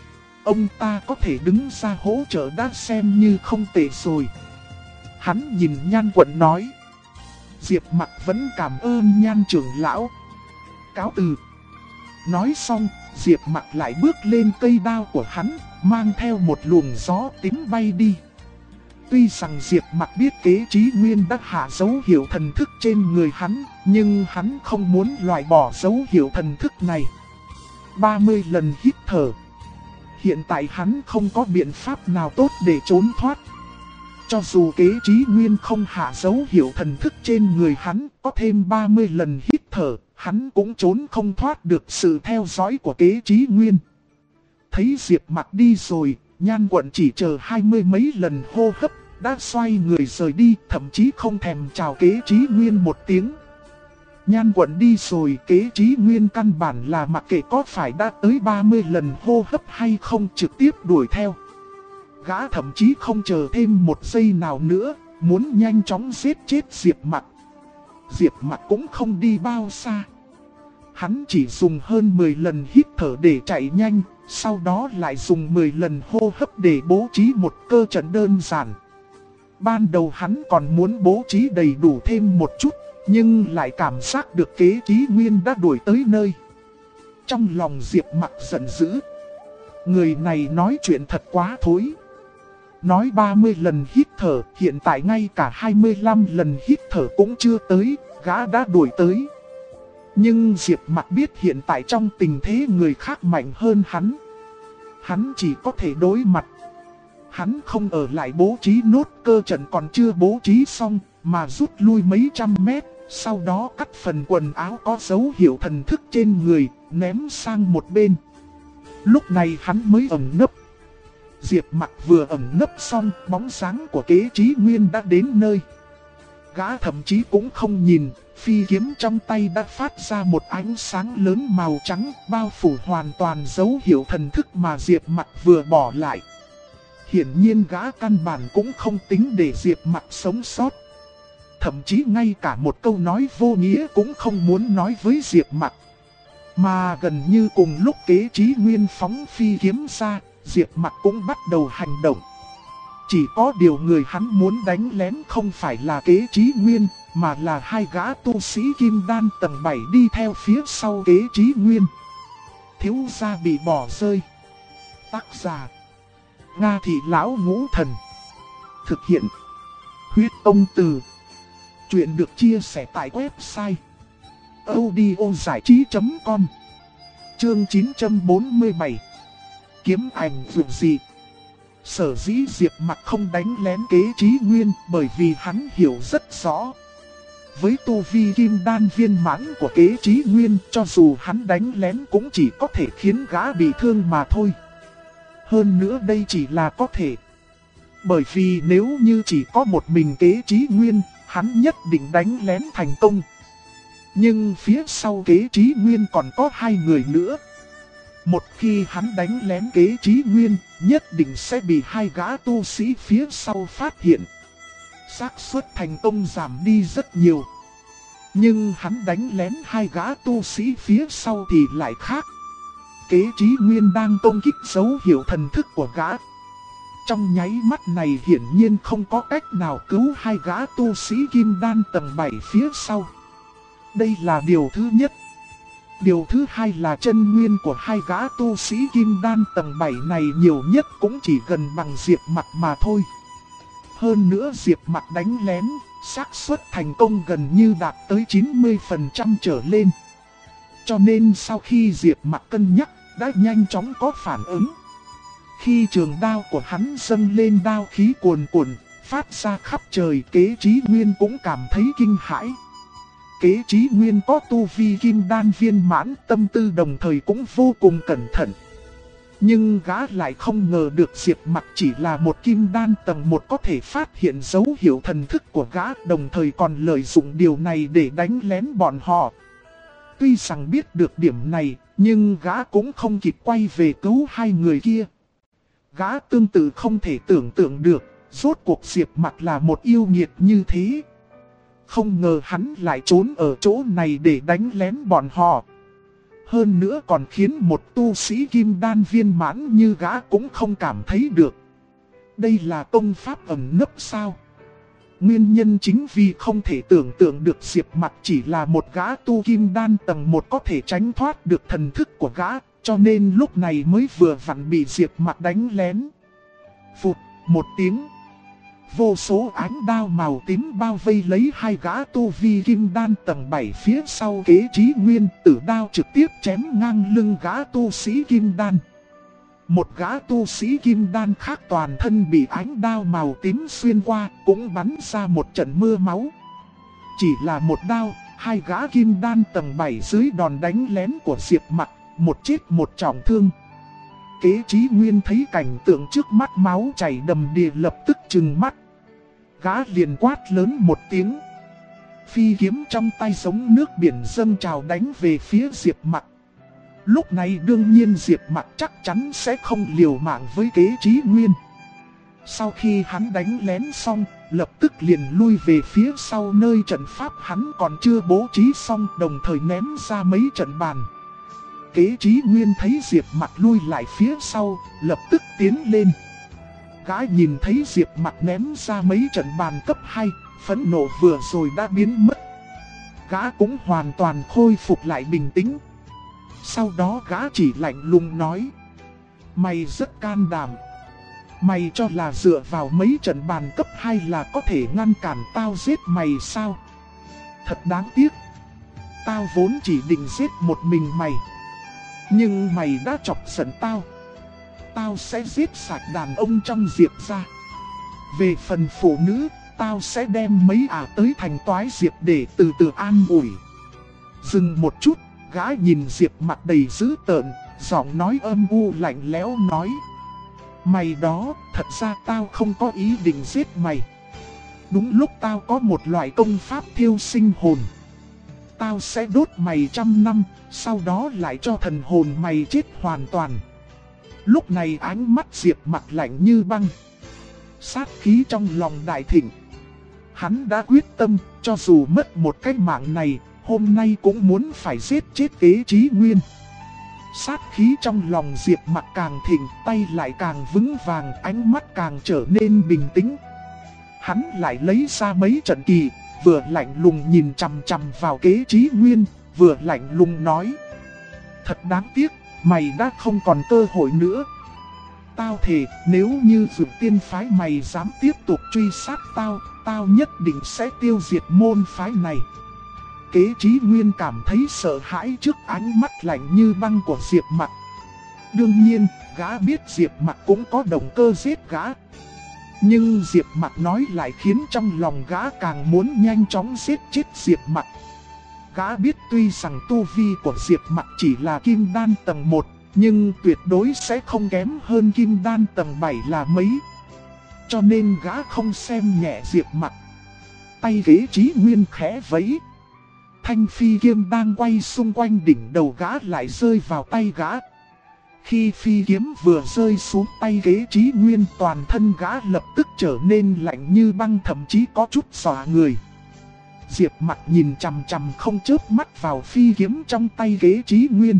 Ông ta có thể đứng ra hỗ trợ đã xem như không tệ rồi. Hắn nhìn Nhan Quận nói. Diệp Mặc vẫn cảm ơn Nhan trưởng lão. Cáo từ. Nói xong, Diệp Mặc lại bước lên cây đao của hắn, mang theo một luồng gió tím bay đi. Tuy rằng Diệp Mặc biết Kế Chí Nguyên đã hạ dấu hiệu thần thức trên người hắn, nhưng hắn không muốn loại bỏ dấu hiệu thần thức này. 30 lần hít thở. Hiện tại hắn không có biện pháp nào tốt để trốn thoát. Cho dù Kế Chí Nguyên không hạ dấu hiệu thần thức trên người hắn, có thêm 30 lần hít thở, hắn cũng trốn không thoát được sự theo dõi của Kế Chí Nguyên. Thấy Diệp Mặc đi rồi, Nhan Quận chỉ chờ 20 mấy lần hô hấp, đã xoay người rời đi, thậm chí không thèm chào Kế Chí Nguyên một tiếng. Nhan Quận đi rồi, Kế Chí Nguyên căn bản là mặc kệ có phải đã tới 30 lần hô hấp hay không, trực tiếp đuổi theo. Gã thậm chí không chờ thêm một giây nào nữa, muốn nhanh chóng giết chết Diệp Mặc. Diệp Mặc cũng không đi bao xa. Hắn chỉ dùng hơn 10 lần hít thở để chạy nhanh, sau đó lại dùng 10 lần hô hấp để bố trí một cơ trận đơn giản. Ban đầu hắn còn muốn bố trí đầy đủ thêm một chút, nhưng lại cảm giác được Kế Chí Nguyên đã đuổi tới nơi. Trong lòng Diệp Mặc giận dữ. Người này nói chuyện thật quá thối. Nói 30 lần hít thở, hiện tại ngay cả 25 lần hít thở cũng chưa tới, gã đã đuổi tới. Nhưng Diệp Mặc biết hiện tại trong tình thế người khác mạnh hơn hắn. Hắn chỉ có thể đối mặt. Hắn không ở lại bố trí nốt cơ trận còn chưa bố trí xong, mà rút lui mấy trăm mét, sau đó cắt phần quần áo có dấu hiệu thần thức trên người, ném sang một bên. Lúc này hắn mới ẩn nấp. Diệp Mặc vừa ẩn nấp xong, bóng dáng của Kế Chí Nguyên đã đến nơi. Gã thậm chí cũng không nhìn, phi kiếm trong tay đã phát ra một ánh sáng lớn màu trắng, bao phủ hoàn toàn dấu hiệu thần thức mà Diệp Mặc vừa bỏ lại. Hiển nhiên gã căn bản cũng không tính để Diệp Mặc sống sót. Thậm chí ngay cả một câu nói vô nghĩa cũng không muốn nói với Diệp Mặc. Mà gần như cùng lúc Kế Chí Nguyên phóng phi kiếm ra, Diệp Mặc cũng bắt đầu hành động. Chỉ có điều người hắn muốn đánh lén không phải là Kế Chí Nguyên, mà là hai gã tu sĩ kim đan tầng 7 đi theo phía sau Kế Chí Nguyên. Thiếu gia bị bỏ rơi. Tác giả: Nga Thị Lão Ngũ Thần. Thực hiện: Huyết Ông Từ. Chuyện được chia sẻ tại website audiozảichí.com. Chương 947. Kiếm ảnh vượt dị. Sở dĩ Diệp Mặc không đánh lén Kế Chí Nguyên bởi vì hắn hiểu rất rõ. Với tu vi kim đan viên mãn của Kế Chí Nguyên, cho dù hắn đánh lén cũng chỉ có thể khiến gã bị thương mà thôi. Hơn nữa đây chỉ là có thể. Bởi vì nếu như chỉ có một mình Kế Chí Nguyên, hắn nhất định đánh lén thành công. Nhưng phía sau Kế Chí Nguyên còn có hai người nữa. Một khi hắn đánh lén Kế Chí Nguyên, nhất định sẽ bị hai gã tu sĩ phía sau phát hiện. Xác suất thành công giảm đi rất nhiều. Nhưng hắn đánh lén hai gã tu sĩ phía sau thì lại khác. Kế Chí Nguyên đang công kích dấu hiệu thần thức của gã. Trong nháy mắt này hiển nhiên không có cách nào cứu hai gã tu sĩ kim đan tầng 7 phía sau. Đây là điều thứ nhất. Điều thứ hai là chân nguyên của hai gã tu sĩ kim đan tầng 7 này nhiều nhất cũng chỉ gần bằng Diệp Mặc mà thôi. Hơn nữa Diệp Mặc đánh lén, xác suất thành công gần như đạt tới 90% trở lên. Cho nên sau khi Diệp Mặc cân nhắc, đã nhanh chóng có phản ứng. Khi trường đao của hắn dâng lên đao khí cuồn cuộn, phát ra khắp trời, Kế Chí Nguyên cũng cảm thấy kinh hãi. Kế Chí Nguyên có tu vi kim đan viên mãn, tâm tư đồng thời cũng vô cùng cẩn thận. Nhưng gã lại không ngờ được Diệp Mặc chỉ là một kim đan tầng 1 có thể phát hiện dấu hiệu thần thức của gã, đồng thời còn lợi dụng điều này để đánh lén bọn họ. Tuy rằng biết được điểm này, nhưng gã cũng không kịp quay về cứu hai người kia. Gã tương tự không thể tưởng tượng được, rốt cuộc Diệp Mặc là một yêu nghiệt như thế. Không ngờ hắn lại trốn ở chỗ này để đánh lén bọn họ. Hơn nữa còn khiến một tu sĩ kim đan viên mãn như gã cũng không cảm thấy được. Đây là công pháp ẩn nấp sao? Nguyên nhân chính vì không thể tưởng tượng được Diệp Mặc chỉ là một gã tu kim đan tầng 1 có thể tránh thoát được thần thức của gã, cho nên lúc này mới vừa vặn bị Diệp Mặc đánh lén. Phụt, một tiếng. Vô số ánh đao màu tím bao vây lấy hai gã tu vi kim đan tầng 7 phía sau Kế Chí Nguyên, tử đao trực tiếp chém ngang lưng gã tu sĩ kim đan. Một gã tu sĩ kim đan khác toàn thân bị ánh đao màu tím xuyên qua, cũng bắn ra một trận mưa máu. Chỉ là một đao, hai gã kim đan tầng 7 dưới đòn đánh lén của Diệp Mặc, một chết một trọng thương. Kế Chí Nguyên thấy cảnh tượng trước mắt máu chảy đầm đìa lập tức trừng mắt. Gã liền quát lớn một tiếng. Phi kiếm trong tay giống nước biển dâng trào đánh về phía Diệp Mặc. Lúc này đương nhiên Diệp Mặc chắc chắn sẽ không liều mạng với Kế Chí Nguyên. Sau khi hắn đánh lén xong, lập tức liền lui về phía sau nơi trận pháp hắn còn chưa bố trí xong, đồng thời ném ra mấy trận bàn. Kế Chí Nguyên thấy Diệp Mặc lui lại phía sau, lập tức tiến lên. Gã nhìn thấy Diệp Mặc ném ra mấy trận bàn cấp 2, phẫn nộ vừa rồi đã biến mất. Gã cũng hoàn toàn khôi phục lại bình tĩnh. Sau đó gã chỉ lạnh lùng nói: Mày rất can đảm. Mày cho là dựa vào mấy trận bàn cấp 2 là có thể ngăn cản tao giết mày sao? Thật đáng tiếc. Tao vốn chỉ định giết một mình mày, nhưng mày đã chọc giận tao. Tao sẽ giết sạch đàn ông trong Diệp gia. Về phần phụ nữ, tao sẽ đem mấy ả tới thành toái Diệp để từ từ an ủi. Dừng một chút, gã nhìn Diệp Mặc đầy dữ tợn, giọng nói âm u lạnh lẽo nói: Mày đó, thật ra tao không có ý định giết mày. Đúng lúc tao có một loại công pháp thiêu sinh hồn. Tao sẽ đốt mày 100 năm, sau đó lại cho thần hồn mày chết hoàn toàn. Lúc này ánh mắt Diệp Mặc lạnh như băng, sát khí trong lòng đại thịnh. Hắn đã quyết tâm, cho dù mất một cái mạng này, hôm nay cũng muốn phải giết chết Kế Chí Nguyên. Sát khí trong lòng Diệp Mặc càng thịnh, tay lại càng vững vàng, ánh mắt càng trở nên bình tĩnh. Hắn lại lấy ra mấy trận kỳ, vừa lạnh lùng nhìn chằm chằm vào Kế Chí Nguyên, vừa lạnh lùng nói: Thật đáng tiếc, mày đã không còn cơ hội nữa. Tao thề, nếu như Dược Tiên phái mày dám tiếp tục truy sát tao, tao nhất định sẽ tiêu diệt môn phái này. Kế Chí Nguyên cảm thấy sợ hãi trước ánh mắt lạnh như băng của Diệp Mặc. Đương nhiên, gã biết Diệp Mặc cũng có động cơ giết gã. Nhưng Diệp Mặc nói lại khiến trong lòng gã càng muốn nhanh chóng giết chết Diệp Mặc. Gã biết tuy rằng tu vi của Diệp Mặc chỉ là kim đan tầng 1, nhưng tuyệt đối sẽ không kém hơn kim đan tầng 7 là mấy. Cho nên gã không xem nhẹ Diệp Mặc. Tay Kế Chí Nguyên khẽ vẫy. Thanh phi kiếm đang quay xung quanh đỉnh đầu gã lại rơi vào tay gã. Khi phi kiếm vừa rơi xuống tay Kế Chí Nguyên, toàn thân gã lập tức trở nên lạnh như băng, thậm chí có chút dọa người. Diệp Mặc nhìn chằm chằm không chớp mắt vào phi kiếm trong tay Kế Chí Nguyên.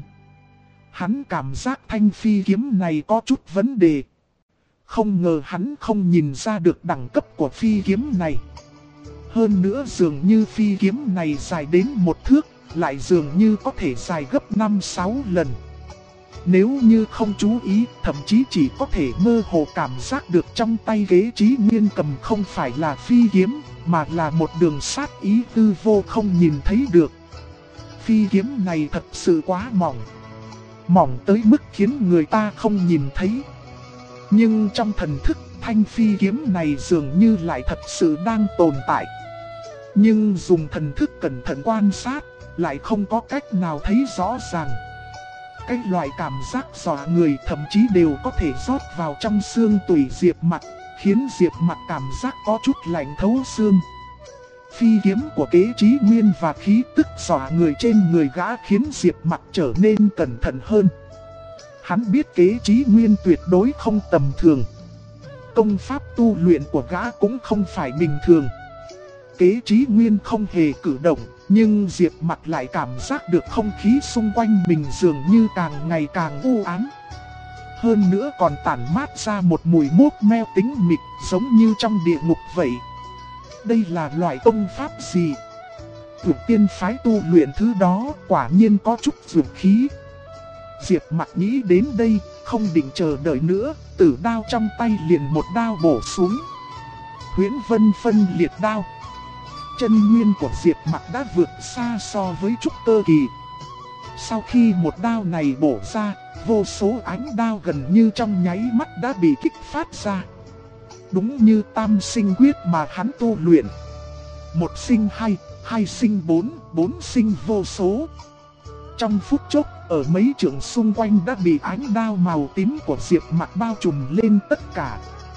Hắn cảm giác thanh phi kiếm này có chút vấn đề. Không ngờ hắn không nhìn ra được đẳng cấp của phi kiếm này. Hơn nữa dường như phi kiếm này dài đến 1 thước, lại dường như có thể dài gấp 5-6 lần. Nếu như không chú ý, thậm chí chỉ có thể mơ hồ cảm giác được trong tay Kế Chí Nguyên cầm không phải là phi kiếm, mà là một đường sát ý hư vô không nhìn thấy được. Phi kiếm này thật sự quá mỏng. Mỏng tới mức khiến người ta không nhìn thấy. Nhưng trong thần thức, thanh phi kiếm này dường như lại thật sự đang tồn tại. Nhưng dùng thần thức cẩn thận quan sát, lại không có cách nào thấy rõ ràng. Cái loại cảm giác dọa người thậm chí đều có thể rót vào trong xương tủy Diệp Mặc, khiến Diệp Mặc cảm giác có chút lạnh thấu xương. Phi kiếm của Kế Chí Nguyên và khí tức dọa người trên người gã khiến Diệp Mặc trở nên cẩn thận hơn. Hắn biết Kế Chí Nguyên tuyệt đối không tầm thường. Công pháp tu luyện của gã cũng không phải bình thường. Kế Chí Nguyên không hề cử động, nhưng Diệp Mặc lại cảm giác được không khí xung quanh mình dường như càng ngày càng u ám. Hơn nữa còn tản mát ra một mùi mốt meo tính mịt giống như trong địa ngục vậy. Đây là loại công pháp gì? Vượt tiên phái tu luyện thứ đó quả nhiên có chút dược khí. Diệp Mặc nghĩ đến đây, không định chờ đợi nữa, tử đao trong tay liền một đao bổ xuống. Huyễn Vân phân liệt đao. Chân nguyên của Diệp Mặc đã vượt xa so với trúc cơ kỳ. Sau khi một đao này bổ ra, vô số ánh đao gần như trong nháy mắt đã bị kích phát ra. Đúng như tam sinh quyết mà hắn tu luyện. Một sinh hai, hai sinh bốn, bốn sinh vô số. Trong phút chốc, ở mấy trượng xung quanh đã bị ánh đao màu tím của Diệp Mặc bao trùm lên tất cả.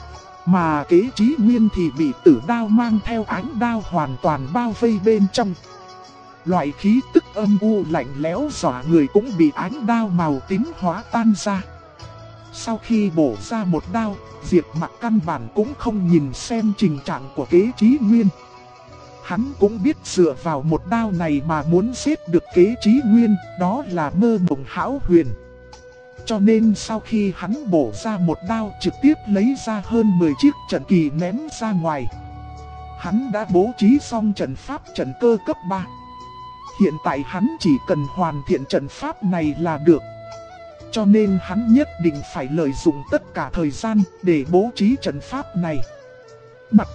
Mà Kế Chí Nguyên thì bị tử đao mang theo ánh đao hoàn toàn bao vây bên trong. Loại khí tức âm u lạnh lẽo dọa người cũng bị ánh đao màu tím hóa tan ra. Sau khi bổ ra một đao, Diệp Mặc căn bản cũng không nhìn xem trình trạng của Kế Chí Nguyên. Hắn cũng biết dựa vào một đao này mà muốn giết được Kế Chí Nguyên, đó là mơ mộng hão huyền. Cho nên sau khi hắn bổ ra một đao, trực tiếp lấy ra hơn 10 chiếc trận kỳ ném ra ngoài. Hắn đã bố trí xong trận pháp trận cơ cấp 3. Hiện tại hắn chỉ cần hoàn thiện trận pháp này là được. Cho nên hắn nhất định phải lợi dụng tất cả thời gian để bố trí trận pháp này. Bặt.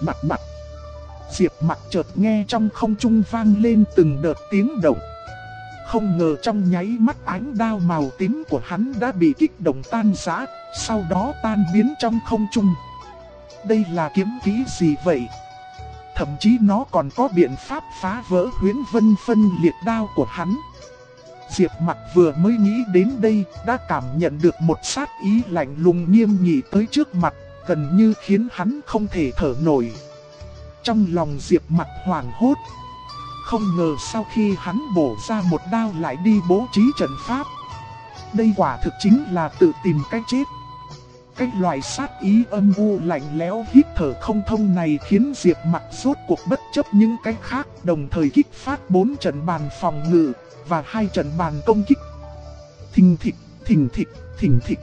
Diệp Mặc chợt nghe trong không trung vang lên từng đợt tiếng động. Không ngờ trong nháy mắt ánh đao màu tím của hắn đã bị kích động tan rã, sau đó tan biến trong không trung. Đây là kiếm kỹ gì vậy? Thậm chí nó còn có biện pháp phá vỡ Huyễn Vân phân liệt đao của hắn. Diệp Mặc vừa mới nghĩ đến đây, đã cảm nhận được một sát ý lạnh lùng nghiêm nghị tới trước mặt, gần như khiến hắn không thể thở nổi. Trong lòng Diệp Mặc hoảng hốt. Không ngờ sau khi hắn bổ ra một đao lại đi bố trí trận pháp. Đây quả thực chính là tự tìm cách chết. Cái loại sát ý âm u lạnh lẽo hít thở không thông này khiến Diệp Mặc rốt cuộc bất chấp những cái khác, đồng thời kích phát 4 trận bàn phòng ngự và 2 trận bàn công kích. Thình thịch.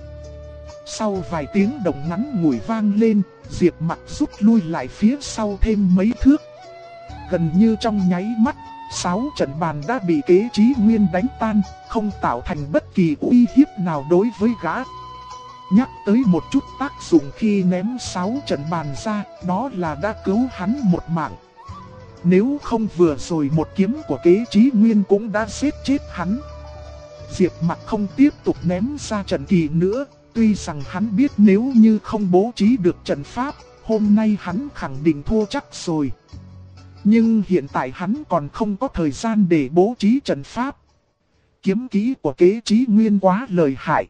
Sau vài tiếng động ngắn ngủi vang lên, Diệp Mặc rút lui lại phía sau thêm mấy thước. Gần như trong nháy mắt, 6 trận bàn đã bị Kế Chí Nguyên đánh tan, không tạo thành bất kỳ uy hiếp nào đối với gã. Nhắc tới một chút tác dụng khi ném 6 trận bàn ra, đó là đã cứu hắn một mạng. Nếu không vừa rồi một kiếm của Kế Chí Nguyên cũng đã giết chết hắn. Diệp Mặc không tiếp tục ném ra trận kỳ nữa, tuy rằng hắn biết nếu như không bố trí được trận pháp, hôm nay hắn khẳng định thua chắc rồi. Nhưng hiện tại hắn còn không có thời gian để bố trí trận pháp. Kiếm kỹ của Kế Chí Nguyên quá lợi hại.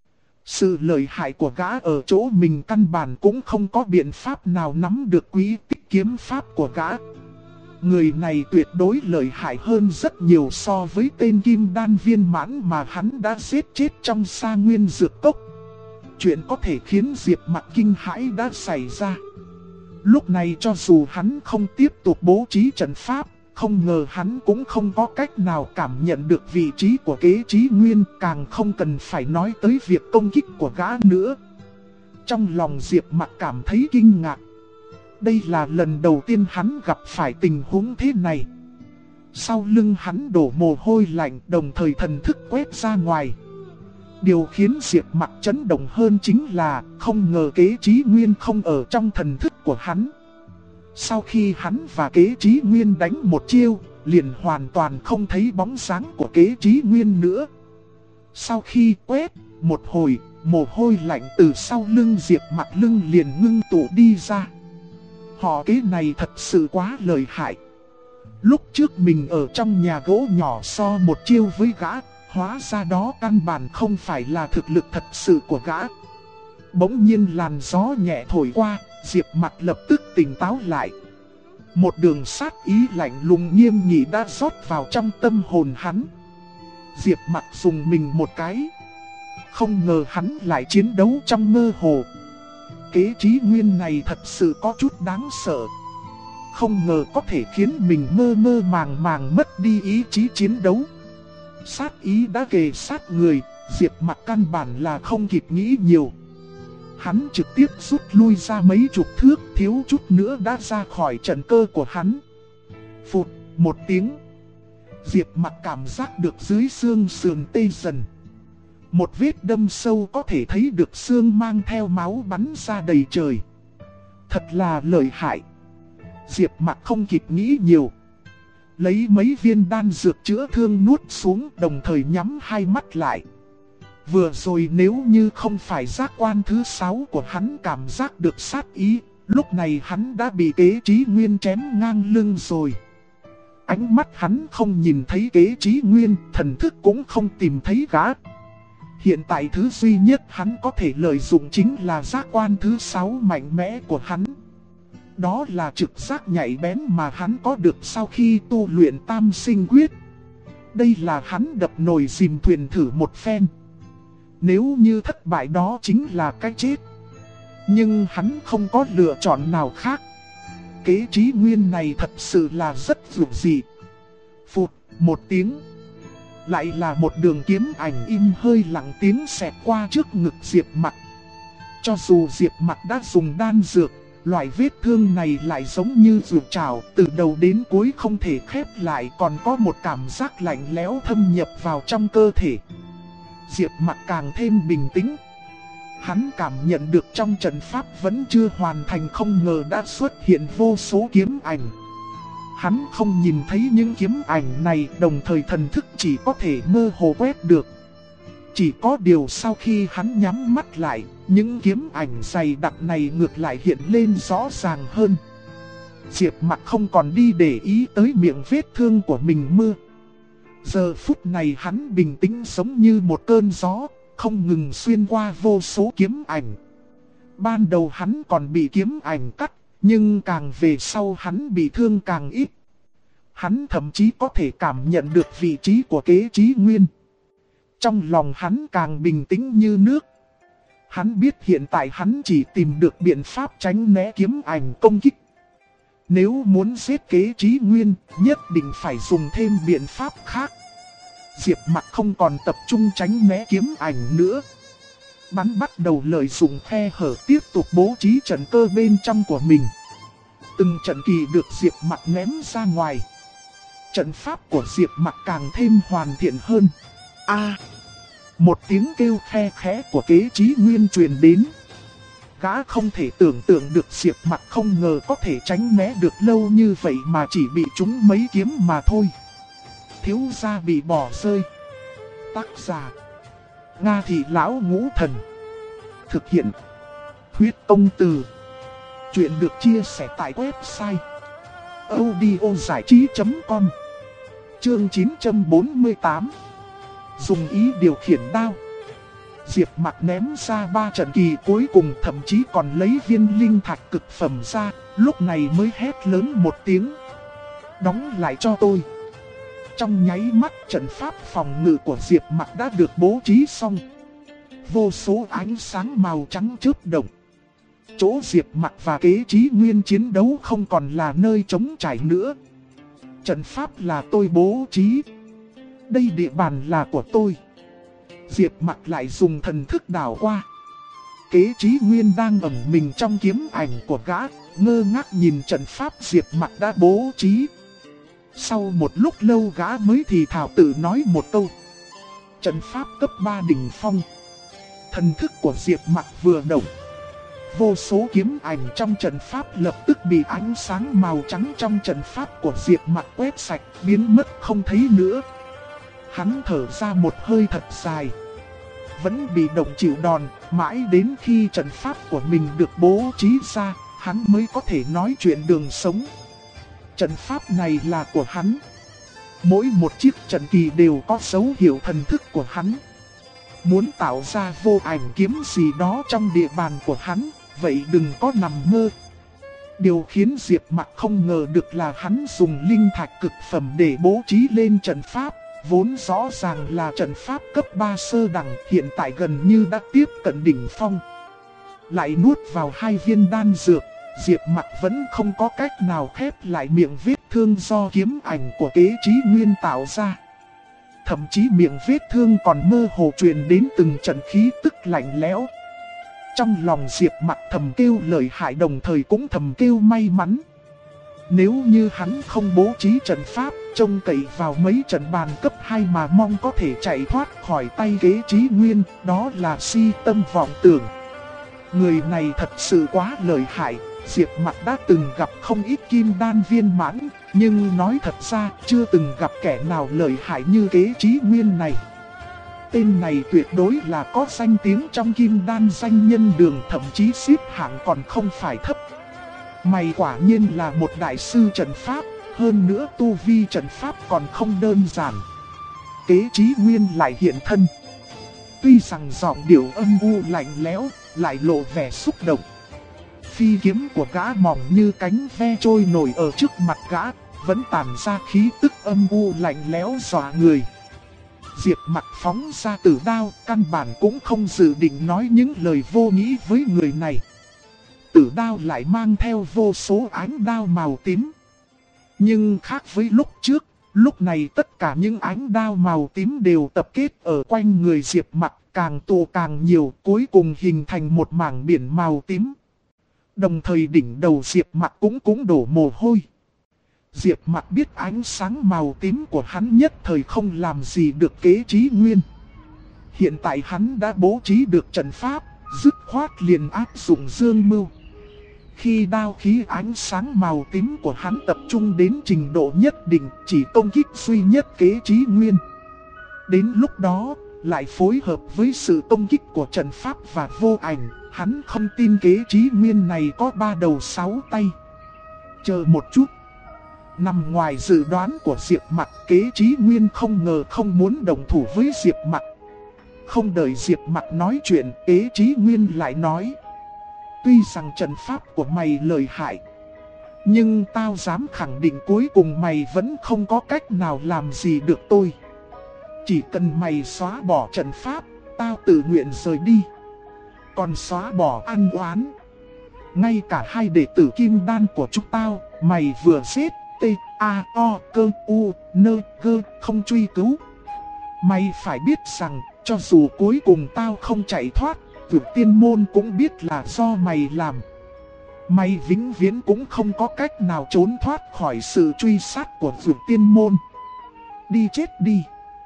Sự lợi hại của gã ở chỗ mình căn bản cũng không có biện pháp nào nắm được quý tích kiếm pháp của gã. Người này tuyệt đối lợi hại hơn rất nhiều so với tên Kim Đan viên mãn mà hắn đã giết chết trong Sa Nguyên Dược Cốc. Chuyện có thể khiến Diệp Mặc kinh hãi đã xảy ra. Lúc này cho dù hắn không tiếp tục bố trí trận pháp, không ngờ hắn cũng không có cách nào cảm nhận được vị trí của Kế Chí Nguyên, càng không cần phải nói tới việc công kích của gã nữa. Trong lòng Diệp Mặc cảm thấy kinh ngạc. Đây là lần đầu tiên hắn gặp phải tình huống thế này. Sau lưng hắn đổ mồ hôi lạnh, đồng thời thần thức quét ra ngoài. Điều khiến Diệp Mặc chấn động hơn chính là không ngờ Kế Chí Nguyên không ở trong thần thức của hắn. Sau khi hắn và Kế Chí Nguyên đánh một chiêu, liền hoàn toàn không thấy bóng dáng của Kế Chí Nguyên nữa. Sau khi quét một hồi, mồ hôi lạnh từ sau lưng Diệp Mặc lưng liền ngưng tụ đi ra. Họ Kế này thật sự quá lợi hại. Lúc trước mình ở trong nhà gỗ nhỏ so một chiêu với gã, hóa ra đó căn bản không phải là thực lực thật sự của gã. Bỗng nhiên làn gió nhẹ thổi qua, Diệp Mặc lập tức tỉnh táo lại. Một đường sát ý lạnh lùng nghiêm nghị đã rót vào trong tâm hồn hắn. Diệp Mặc dùng mình một cái. Không ngờ hắn lại chiến đấu trong mơ hồ. Kế Chí Nguyên này thật sự có chút đáng sợ. Không ngờ có thể khiến mình mơ mơ màng màng mất đi ý chí chiến đấu. Sát ý đã kề sát người, Diệp Mặc căn bản là không kịp nghĩ nhiều. Hắn trực tiếp rút lui ra mấy chục thước, thiếu chút nữa đã ra khỏi trận cơ của hắn. Phụt, một tiếng. Diệp Mặc cảm giác được dưới xương sườn tê dần. Một vết đâm sâu có thể thấy được xương mang theo máu bắn ra đầy trời. Thật là lợi hại. Diệp Mặc không kịp nghĩ nhiều, lấy mấy viên đan dược chữa thương nuốt xuống, đồng thời nhắm hai mắt lại. Vừa rồi nếu như không phải giác quan thứ 6 của hắn cảm giác được sát ý, lúc này hắn đã bị Kế Chí Nguyên chém ngang lưng rồi. Ánh mắt hắn không nhìn thấy Kế Chí Nguyên, thần thức cũng không tìm thấy gã. Hiện tại thứ duy nhất hắn có thể lợi dụng chính là giác quan thứ 6 mạnh mẽ của hắn. Đó là trực giác nhạy bén mà hắn có được sau khi tu luyện Tam Sinh Quyết. Đây là hắn đập nồi dìm thuyền thử một phen. Nếu như thất bại đó chính là cái chết. Nhưng hắn không có lựa chọn nào khác. Kế Chí Nguyên này thật sự là rất dữ dị. Phụt, một tiếng. Lại là một đường kiếm ảnh im hơi lặng tiếng xẹt qua trước ngực Diệp Mặc. Cho dù Diệp Mặc đã dùng đan dược, loại vết thương này lại giống như ruột trào, từ đầu đến cuối không thể khép lại, còn có một cảm giác lạnh lẽo thâm nhập vào trong cơ thể. Diệp Mặc càng thêm bình tĩnh. Hắn cảm nhận được trong trận pháp vẫn chưa hoàn thành, không ngờ đã xuất hiện vô số kiếm ảnh. Hắn không nhìn thấy những kiếm ảnh này, đồng thời thần thức chỉ có thể mơ hồ quét được. Chỉ có điều sau khi hắn nhắm mắt lại, những kiếm ảnh dày đặc này ngược lại hiện lên rõ ràng hơn. Diệp Mặc không còn đi để ý tới miệng vết thương của mình mưa. Giờ phút này hắn bình tĩnh giống như một cơn gió, không ngừng xuyên qua vô số kiếm ảnh. Ban đầu hắn còn bị kiếm ảnh cắt, nhưng càng về sau hắn bị thương càng ít. Hắn thậm chí có thể cảm nhận được vị trí của Kế Chí Nguyên. Trong lòng hắn càng bình tĩnh như nước. Hắn biết hiện tại hắn chỉ tìm được biện pháp tránh né kiếm ảnh công kích. Nếu muốn giết Kế Chí Nguyên, nhất định phải dùng thêm biện pháp khác. Diệp Mặc không còn tập trung tránh né kiếm ảnh nữa. Bắn bắt đầu lợi dụng khe hở tiếp tục bố trí trận cơ bên trong của mình. Từng trận kỳ được Diệp Mặc ném ra ngoài. Trận pháp của Diệp Mặc càng thêm hoàn thiện hơn. Một tiếng kêu khe khẽ của Kế Chí Nguyên truyền đến. Gã không thể tưởng tượng được Diệp Mặc không ngờ có thể tránh né được lâu như vậy mà chỉ bị trúng mấy kiếm mà thôi. Thiếu gia bị bỏ rơi. Tác giả: Nga Thị Lão Ngũ Thần. Thực hiện: Huyết Công Từ. Chuyện được chia sẻ tại website audiozảichí.com. Chương 948. Dùng ý điều khiển đao. Diệp Mặc ném ra 3 trận kỳ cuối cùng, thậm chí còn lấy viên linh thạch cực phẩm ra, lúc này mới hét lớn một tiếng: đóng lại cho tôi. Trong nháy mắt trận pháp phòng ngự của Diệp Mặc đã được bố trí xong. Vô số ánh sáng màu trắng chớp động. Chỗ Diệp Mặc và Kế Chí Nguyên chiến đấu không còn là nơi trống trải nữa. Trận pháp là tôi bố trí. Đây địa bàn là của tôi. Diệp Mặc lại dùng thần thức đảo qua. Kế Chí Nguyên đang ẩn mình trong kiếm ảnh của gã, ngơ ngác nhìn trận pháp Diệp Mặc đã bố trí. Sau một lúc lâu gã mới thì thào tự nói một câu: trận pháp cấp 3 đỉnh phong. Thần thức của Diệp Mặc vừa động, vô số kiếm ảnh trong trận pháp lập tức bị ánh sáng màu trắng trong trận pháp của Diệp Mặc quét sạch, biến mất không thấy nữa. Hắn thở ra một hơi thật dài. Vẫn bị động chịu đòn, mãi đến khi trận pháp của mình được bố trí ra, hắn mới có thể nói chuyện đường sống. Trận pháp này là của hắn. Mỗi một chiếc trận kỳ đều có dấu hiệu thần thức của hắn. Muốn tạo ra vô ảnh kiếm gì đó trong địa bàn của hắn, vậy đừng có nằm mơ. Điều khiến Diệp Mặc không ngờ được là hắn dùng linh thạch cực phẩm để bố trí lên trận pháp. Vốn rõ ràng là trận pháp cấp 3 sơ đẳng, hiện tại gần như đã tiếp cận đỉnh phong. Lại nuốt vào 2 viên đan dược, Diệp Mặc vẫn không có cách nào khép lại miệng vết thương do kiếm ảnh của Kế Chí Nguyên tạo ra. Thậm chí miệng vết thương còn mơ hồ truyền đến từng trận khí tức lạnh lẽo. Trong lòng Diệp Mặc thầm kêu lợi hại đồng thời cũng thầm kêu may mắn. Nếu như hắn không bố trí trận pháp, trông cậy vào mấy trận bàn cấp 2 mà mong có thể chạy thoát khỏi tay Kế Chí Nguyên, đó là si tâm vọng tưởng. Người này thật sự quá lợi hại, Diệp Mặc đã từng gặp không ít kim đan viên mãn, nhưng nói thật ra chưa từng gặp kẻ nào lợi hại như Kế Chí Nguyên này. Tên này tuyệt đối là có danh tiếng trong kim đan danh nhân đường, thậm chí xếp hạng còn không phải thấp. Mày quả nhiên là một đại sư trận pháp, hơn nữa tu vi trận pháp còn không đơn giản. Kế Chí Nguyên lại hiện thân. Tuy rằng giọng điệu âm u lạnh lẽo, lại lộ vẻ xúc động. Phi kiếm của gã mỏng như cánh ve trôi nổi ở trước mặt gã, vẫn tản ra khí tức âm u lạnh lẽo dọa người. Diệp Mặc phóng ra tử đao, căn bản cũng không dự định nói những lời vô nghĩa với người này. Tử đao lại mang theo vô số ánh đao màu tím. Nhưng khác với lúc trước, lúc này tất cả những ánh đao màu tím đều tập kết ở quanh người Diệp Mặc, càng tụ càng nhiều, cuối cùng hình thành một mảng biển màu tím. Đồng thời đỉnh đầu Diệp Mặc cũng đổ mồ hôi. Diệp Mặc biết ánh sáng màu tím của hắn nhất thời không làm gì được Kế Chí Nguyên. Hiện tại hắn đã bố trí được trận pháp, dứt khoát liền áp dụng dương mưu. Khi đao khí ánh sáng màu tím của hắn tập trung đến trình độ nhất định, chỉ công kích duy nhất Kế Chí Nguyên. Đến lúc đó, lại phối hợp với sự công kích của trận pháp và vô ảnh, hắn không tin Kế Chí Nguyên này có 3 đầu 6 tay. Chờ một chút. Nằm ngoài dự đoán của Diệp Mặc, Kế Chí Nguyên không ngờ không muốn đồng thủ với Diệp Mặc. Không đợi Diệp Mặc nói chuyện, Kế Chí Nguyên lại nói: tuy rằng trận pháp của mày lợi hại, nhưng tao dám khẳng định cuối cùng mày vẫn không có cách nào làm gì được tôi. Chỉ cần mày xóa bỏ trận pháp, tao tự nguyện rời đi. Còn xóa bỏ ăn oán, ngay cả 2 đệ tử kim đan của chúng tao, mày vừa giết, T-A-O-K-U-N-G không truy cứu. Mày phải biết rằng, cho dù cuối cùng tao không chạy thoát, Vượt Tiên Môn cũng biết là do mày làm. Mày vĩnh viễn cũng không có cách nào trốn thoát khỏi sự truy sát của Vượt Tiên Môn. Đi chết đi.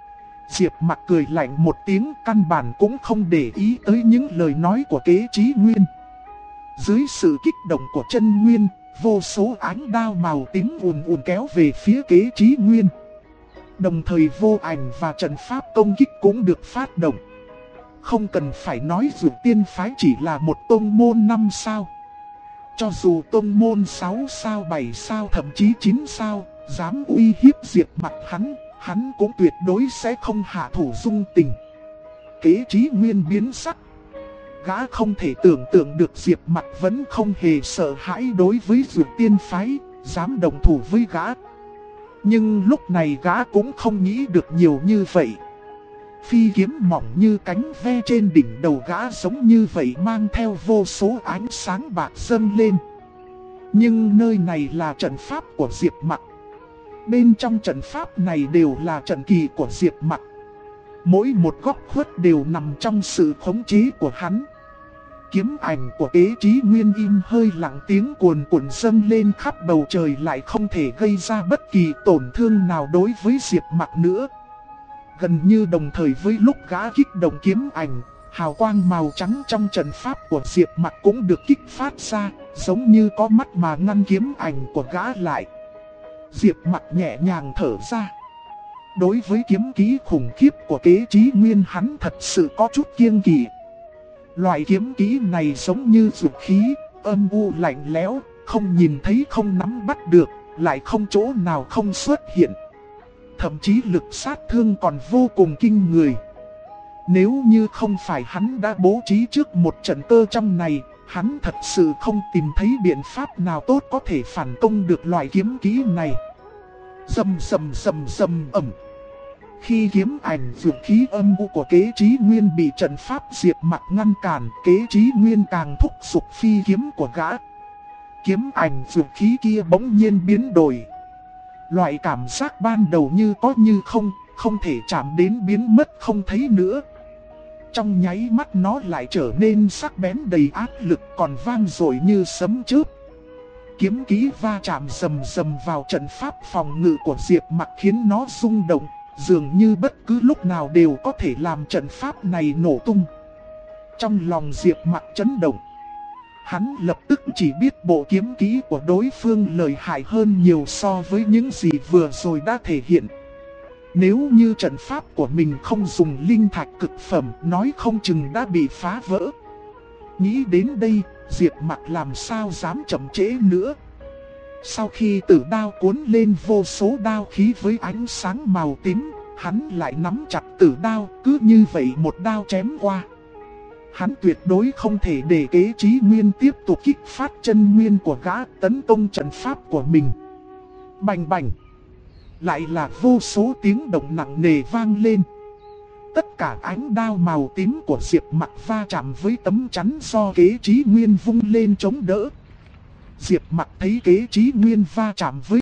Diệp Mặc cười lạnh một tiếng, căn bản cũng không để ý tới những lời nói của Kế Chí Nguyên. Dưới sự kích động của chân nguyên, vô số ánh đao màu tím ùn kéo về phía Kế Chí Nguyên. Đồng thời vô ảnh và trận pháp công kích cũng được phát động. Không cần phải nói Dược Tiên Phái chỉ là một tông môn 5 sao. Cho dù tông môn 6 sao 7 sao thậm chí 9 sao, dám uy hiếp Diệp Mặc hắn cũng tuyệt đối sẽ không hạ thủ dung tình. Kế Chí Nguyên biến sắc. Gã không thể tưởng tượng được Diệp Mặc vẫn không hề sợ hãi đối với Dược Tiên Phái, dám đồng thủ với gã. Nhưng lúc này gã cũng không nghĩ được nhiều như vậy. Phi kiếm mỏng như cánh ve trên đỉnh đầu gã giống như vậy, mang theo vô số ánh sáng bạc dâng lên. Nhưng nơi này là trận pháp của Diệp Mặc. Bên trong trận pháp này đều là trận kỳ của Diệp Mặc. Mỗi một góc khuất đều nằm trong sự khống chế của hắn. Kiếm ảnh của Kế Chí Nguyên im hơi lặng, tiếng cuồn cuộn dâng lên khắp bầu trời, lại không thể gây ra bất kỳ tổn thương nào đối với Diệp Mặc nữa. Gần như đồng thời với lúc gã kích động kiếm ảnh, hào quang màu trắng trong trận pháp của Diệp Mặc cũng được kích phát ra, giống như có mắt mà ngăn kiếm ảnh của gã lại. Diệp Mặc nhẹ nhàng thở ra. Đối với kiếm kỹ khủng khiếp của Kế Chí Nguyên, hắn thật sự có chút kiêng kỵ. Loại kiếm kỹ này giống như dục khí, âm u lạnh lẽo, không nhìn thấy không nắm bắt được, lại không chỗ nào không xuất hiện. Thậm chí lực sát thương còn vô cùng kinh người. Nếu như không phải hắn đã bố trí trước một trận cơ trong này, hắn thật sự không tìm thấy biện pháp nào tốt có thể phản công được loại kiếm kỹ này. Rầm rầm rầm rầm ầm. Khi kiếm ảnh vượt khí âm u của Kế Chí Nguyên bị trận pháp Diệp Mặc ngăn cản, Kế Chí Nguyên càng thúc giục phi kiếm của gã. Kiếm ảnh vượt khí kia bỗng nhiên biến đổi. Loại cảm giác ban đầu như có như không, không thể chạm đến biến mất không thấy nữa. Trong nháy mắt nó lại trở nên sắc bén đầy áp lực, còn vang dội như sấm chớp. Kiếm kỹ va chạm rầm rầm vào trận pháp phòng ngự của Diệp Mặc khiến nó rung động, dường như bất cứ lúc nào đều có thể làm trận pháp này nổ tung. Trong lòng Diệp Mặc chấn động. Hắn lập tức chỉ biết bộ kiếm kỹ của đối phương lợi hại hơn nhiều so với những gì vừa rồi đã thể hiện. Nếu như trận pháp của mình không dùng linh thạch cực phẩm, nói không chừng đã bị phá vỡ. Nghĩ đến đây, Diệp Mặc làm sao dám chậm trễ nữa. Sau khi tử đao cuốn lên vô số đao khí với ánh sáng màu tím, hắn lại nắm chặt tử đao, cứ như vậy một đao chém qua. Hắn tuyệt đối không thể để Kế Chí Nguyên tiếp tục kích phát chân nguyên của gã tấn công trận pháp của mình. Bành bành. Lại là vô số tiếng động nặng nề vang lên. Tất cả ánh đao màu tím của Diệp Mặc va chạm với tấm chắn do Kế Chí Nguyên vung lên chống đỡ. Diệp Mặc thấy Kế Chí Nguyên va chạm với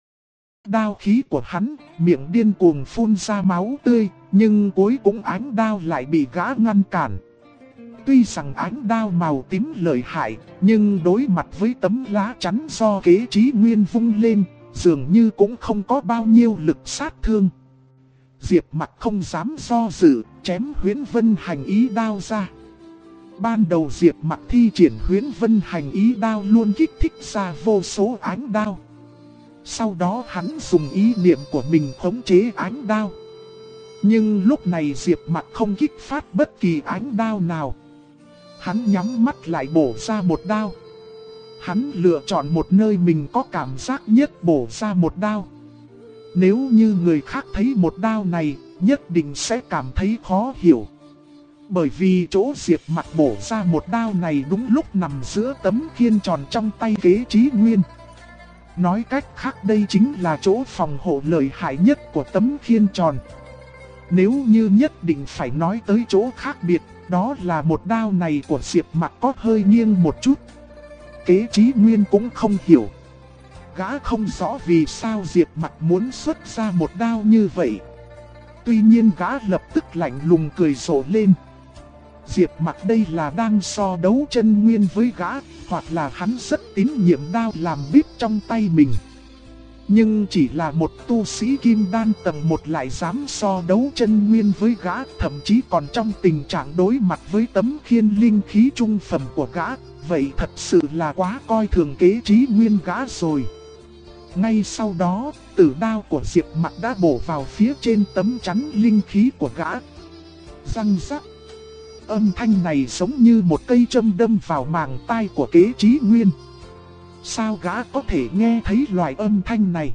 đao khí của hắn, miệng điên cuồng phun ra máu tươi, nhưng cuối cùng ánh đao lại bị gã ngăn cản. Tuy rằng ánh đao màu tím lợi hại, nhưng đối mặt với tấm lá chắn do Kế Chí Nguyên vung lên, dường như cũng không có bao nhiêu lực sát thương. Diệp Mặc không dám do dự, chém Huyễn Vân Hành Ý đao ra. Ban đầu Diệp Mặc thi triển Huyễn Vân Hành Ý đao luôn kích thích ra vô số ánh đao. Sau đó hắn dùng ý niệm của mình khống chế ánh đao. Nhưng lúc này Diệp Mặc không kích phát bất kỳ ánh đao nào. Hắn nhắm mắt lại bổ ra một đao. Hắn lựa chọn một nơi mình có cảm giác nhất bổ ra một đao. Nếu như người khác thấy một đao này, nhất định sẽ cảm thấy khó hiểu. Bởi vì chỗ Diệp Mặc bổ ra một đao này đúng lúc nằm giữa tấm khiên tròn trong tay Kế Chí Nguyên. Nói cách khác đây chính là chỗ phòng hộ lợi hại nhất của tấm khiên tròn. Nếu như nhất định phải nói tới chỗ khác biệt, đó là một đao này của Diệp Mặc có hơi nghiêng một chút. Kế Chí Nguyên cũng không hiểu. Gã không rõ vì sao Diệp Mặc muốn xuất ra một đao như vậy. Tuy nhiên gã lập tức lạnh lùng cười rộ lên. Diệp Mặc đây là đang so đấu chân nguyên với gã, hoặc là hắn rất tín nhiệm đao làm bíp trong tay mình. Nhưng chỉ là một tu sĩ kim đan tầng 1 lại dám so đấu chân nguyên với gã, thậm chí còn trong tình trạng đối mặt với tấm khiên linh khí trung phẩm của gã. Vậy thật sự là quá coi thường Kế Chí Nguyên gã rồi. Ngay sau đó, tử đao của Diệp Mặc đã bổ vào phía trên tấm chắn linh khí của gã. Răng rắc. Âm thanh này giống như một cây châm đâm vào màng tai của Kế Chí Nguyên. Sao gã có thể nghe thấy loại âm thanh này?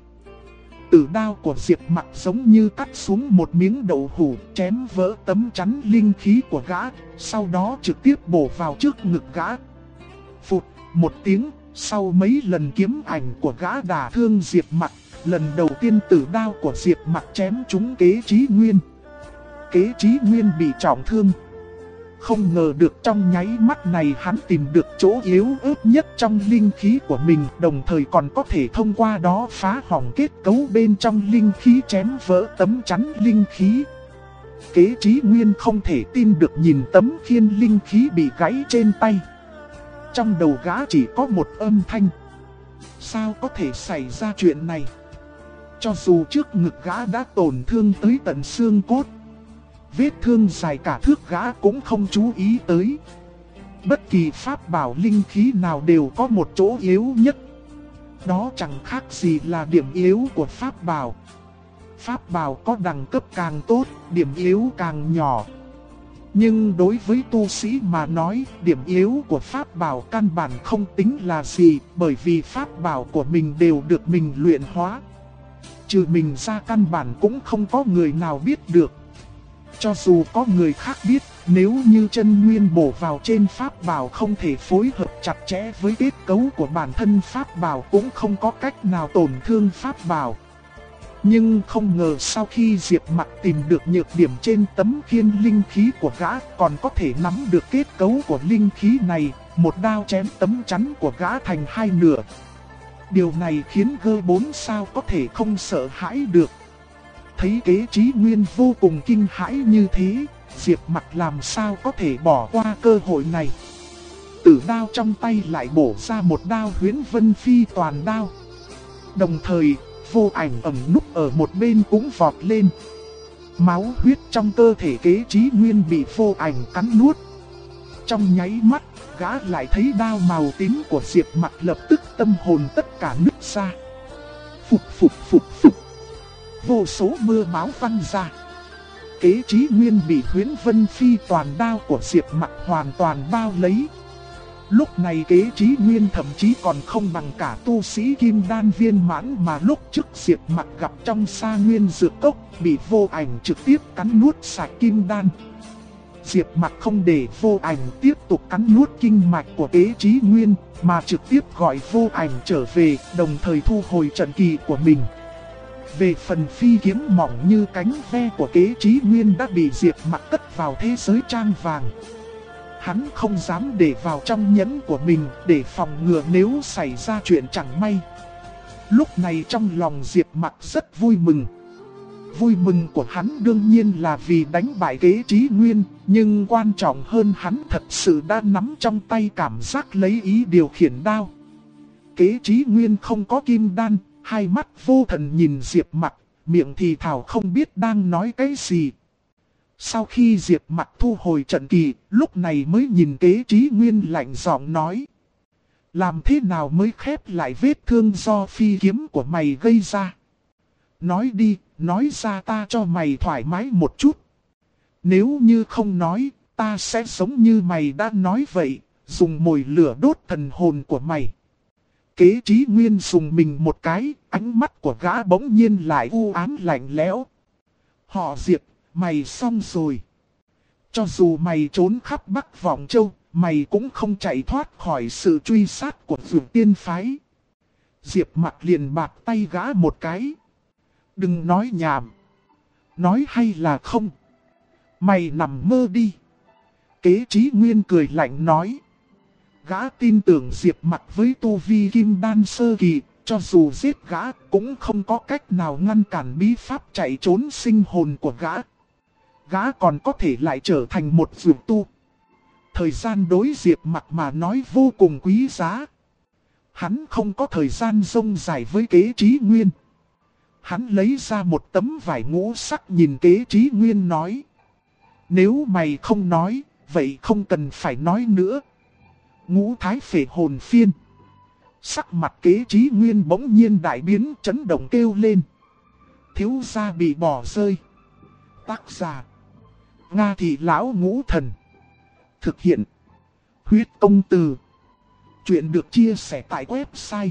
Tử đao của Diệp Mặc giống như cắt xuống một miếng đậu hũ, chém vỡ tấm chắn linh khí của gã, sau đó trực tiếp bổ vào trước ngực gã. Phụt, một tiếng, sau mấy lần kiếm ảnh của gã đả thương Diệp Mặc, lần đầu tiên tử đao của Diệp Mặc chém trúng Kế Chí Nguyên. Kế Chí Nguyên bị trọng thương. Không ngờ được trong nháy mắt này hắn tìm được chỗ yếu ớt nhất trong linh khí của mình, đồng thời còn có thể thông qua đó phá hỏng kết cấu bên trong linh khí, chém vỡ tấm chắn linh khí. Kế Chí Nguyên không thể tin được nhìn tấm khiên linh khí bị gãy trên tay. Trong đầu gã chỉ có một âm thanh. Sao có thể xảy ra chuyện này? Cho dù trước ngực gã đã tổn thương tới tận xương cốt, vết thương dài cả thước gã cũng không chú ý tới. Bất kỳ pháp bảo linh khí nào đều có một chỗ yếu nhất. Đó chẳng khác gì là điểm yếu của pháp bảo. Pháp bảo có đẳng cấp càng tốt, điểm yếu càng nhỏ. Nhưng đối với tu sĩ mà nói, điểm yếu của pháp bảo căn bản không tính là gì, bởi vì pháp bảo của mình đều được mình luyện hóa. Trừ mình ra căn bản cũng không có người nào biết được. Cho dù có người khác biết, nếu như chân nguyên bổ vào trên pháp bảo không thể phối hợp chặt chẽ với kết cấu của bản thân pháp bảo cũng không có cách nào tổn thương pháp bảo. Nhưng không ngờ sau khi Diệp Mặc tìm được nhược điểm trên tấm khiên linh khí của gã, còn có thể nắm được kết cấu của linh khí này, một đao chém tấm chắn của gã thành hai nửa. Điều này khiến G4 sao có thể không sợ hãi được. Thấy Kế Chí Nguyên vô cùng kinh hãi như thế, Diệp Mặc làm sao có thể bỏ qua cơ hội này. Tử đao trong tay lại bổ ra một đao Huyễn Vân Phi toàn đao. Đồng thời, Vô Ảnh ẩn núp ở một bên cũng vọt lên. Máu huyết trong cơ thể Kế Chí Nguyên bị Vô Ảnh cắn nuốt. Trong nháy mắt, gã lại thấy đao màu tím của Diệp Mặc, lập tức tâm hồn tất cả nứt ra. Phục phục phục phục. Vô số mưa máu văng ra. Kế Chí Nguyên bị Huyễn Vân Phi toàn đao của Diệp Mặc hoàn toàn bao lấy. Lúc này Kế Chí Nguyên thậm chí còn không bằng cả tu sĩ kim đan viên mãn mà lúc trước Diệp Mặc gặp trong Sa Nguyên Dược Cốc, bị Vô Ảnh trực tiếp cắn nuốt sạch kim đan. Diệp Mặc không để Vô Ảnh tiếp tục cắn nuốt kinh mạch của Kế Chí Nguyên, mà trực tiếp gọi Vô Ảnh trở về, đồng thời thu hồi trận kỳ của mình. Về phần phi kiếm mỏng như cánh ve của Kế Chí Nguyên đã bị Diệp Mặc cất vào thế giới trang vàng. Hắn không dám để vào trong nhẫn của mình để phòng ngừa nếu xảy ra chuyện chẳng may. Lúc này trong lòng Diệp Mặc rất vui mừng. Vui mừng của hắn đương nhiên là vì đánh bại Kế Chí Nguyên, nhưng quan trọng hơn hắn thật sự đã nắm trong tay cảm giác lấy ý điều khiển đao. Kế Chí Nguyên không có kim đan, hai mắt vô thần nhìn Diệp Mặc, miệng thì thào không biết đang nói cái gì. Sau khi Diệp Mặc thu hồi trận kỳ, lúc này mới nhìn Kế Chí Nguyên lạnh giọng nói: làm thế nào mới khép lại vết thương do phi kiếm của mày gây ra? Nói đi, nói ra ta cho mày thoải mái một chút. Nếu như không nói, ta sẽ giống như mày đã nói vậy, dùng mồi lửa đốt thần hồn của mày. Kế Chí Nguyên dùng mình một cái, ánh mắt của gã bỗng nhiên lại u ám lạnh lẽo. Họ Diệp, mày xong rồi. Cho dù mày trốn khắp Bắc Vọng Châu, mày cũng không chạy thoát khỏi sự truy sát của Dược Tiên Phái. Diệp Mặc liền bạt tay gã một cái. Đừng nói nhảm. Nói hay là không? Mày nằm mơ đi. Kế Chí Nguyên cười lạnh nói. Gã tin tưởng Diệp Mặc với tu vi kim đan sơ kỳ, cho dù giết gã cũng không có cách nào ngăn cản bí pháp chạy trốn sinh hồn của gã. Gã còn có thể lại trở thành một dược tu. Thời gian đối Diệp Mặc mà nói vô cùng quý giá. Hắn không có thời gian rông dài với Kế Chí Nguyên. Hắn lấy ra một tấm vải ngũ sắc nhìn Kế Chí Nguyên nói. Nếu mày không nói, vậy không cần phải nói nữa. Ngũ Thái Phệ Hồn Phiên. Sắc mặt Kế Chí Nguyên bỗng nhiên đại biến, chấn động kêu lên. Thiếu gia bị bỏ rơi. Tác giả: Nga Thị Lão Ngũ Thần. Thực hiện: Huyết Công Từ. Chuyện được chia sẻ tại website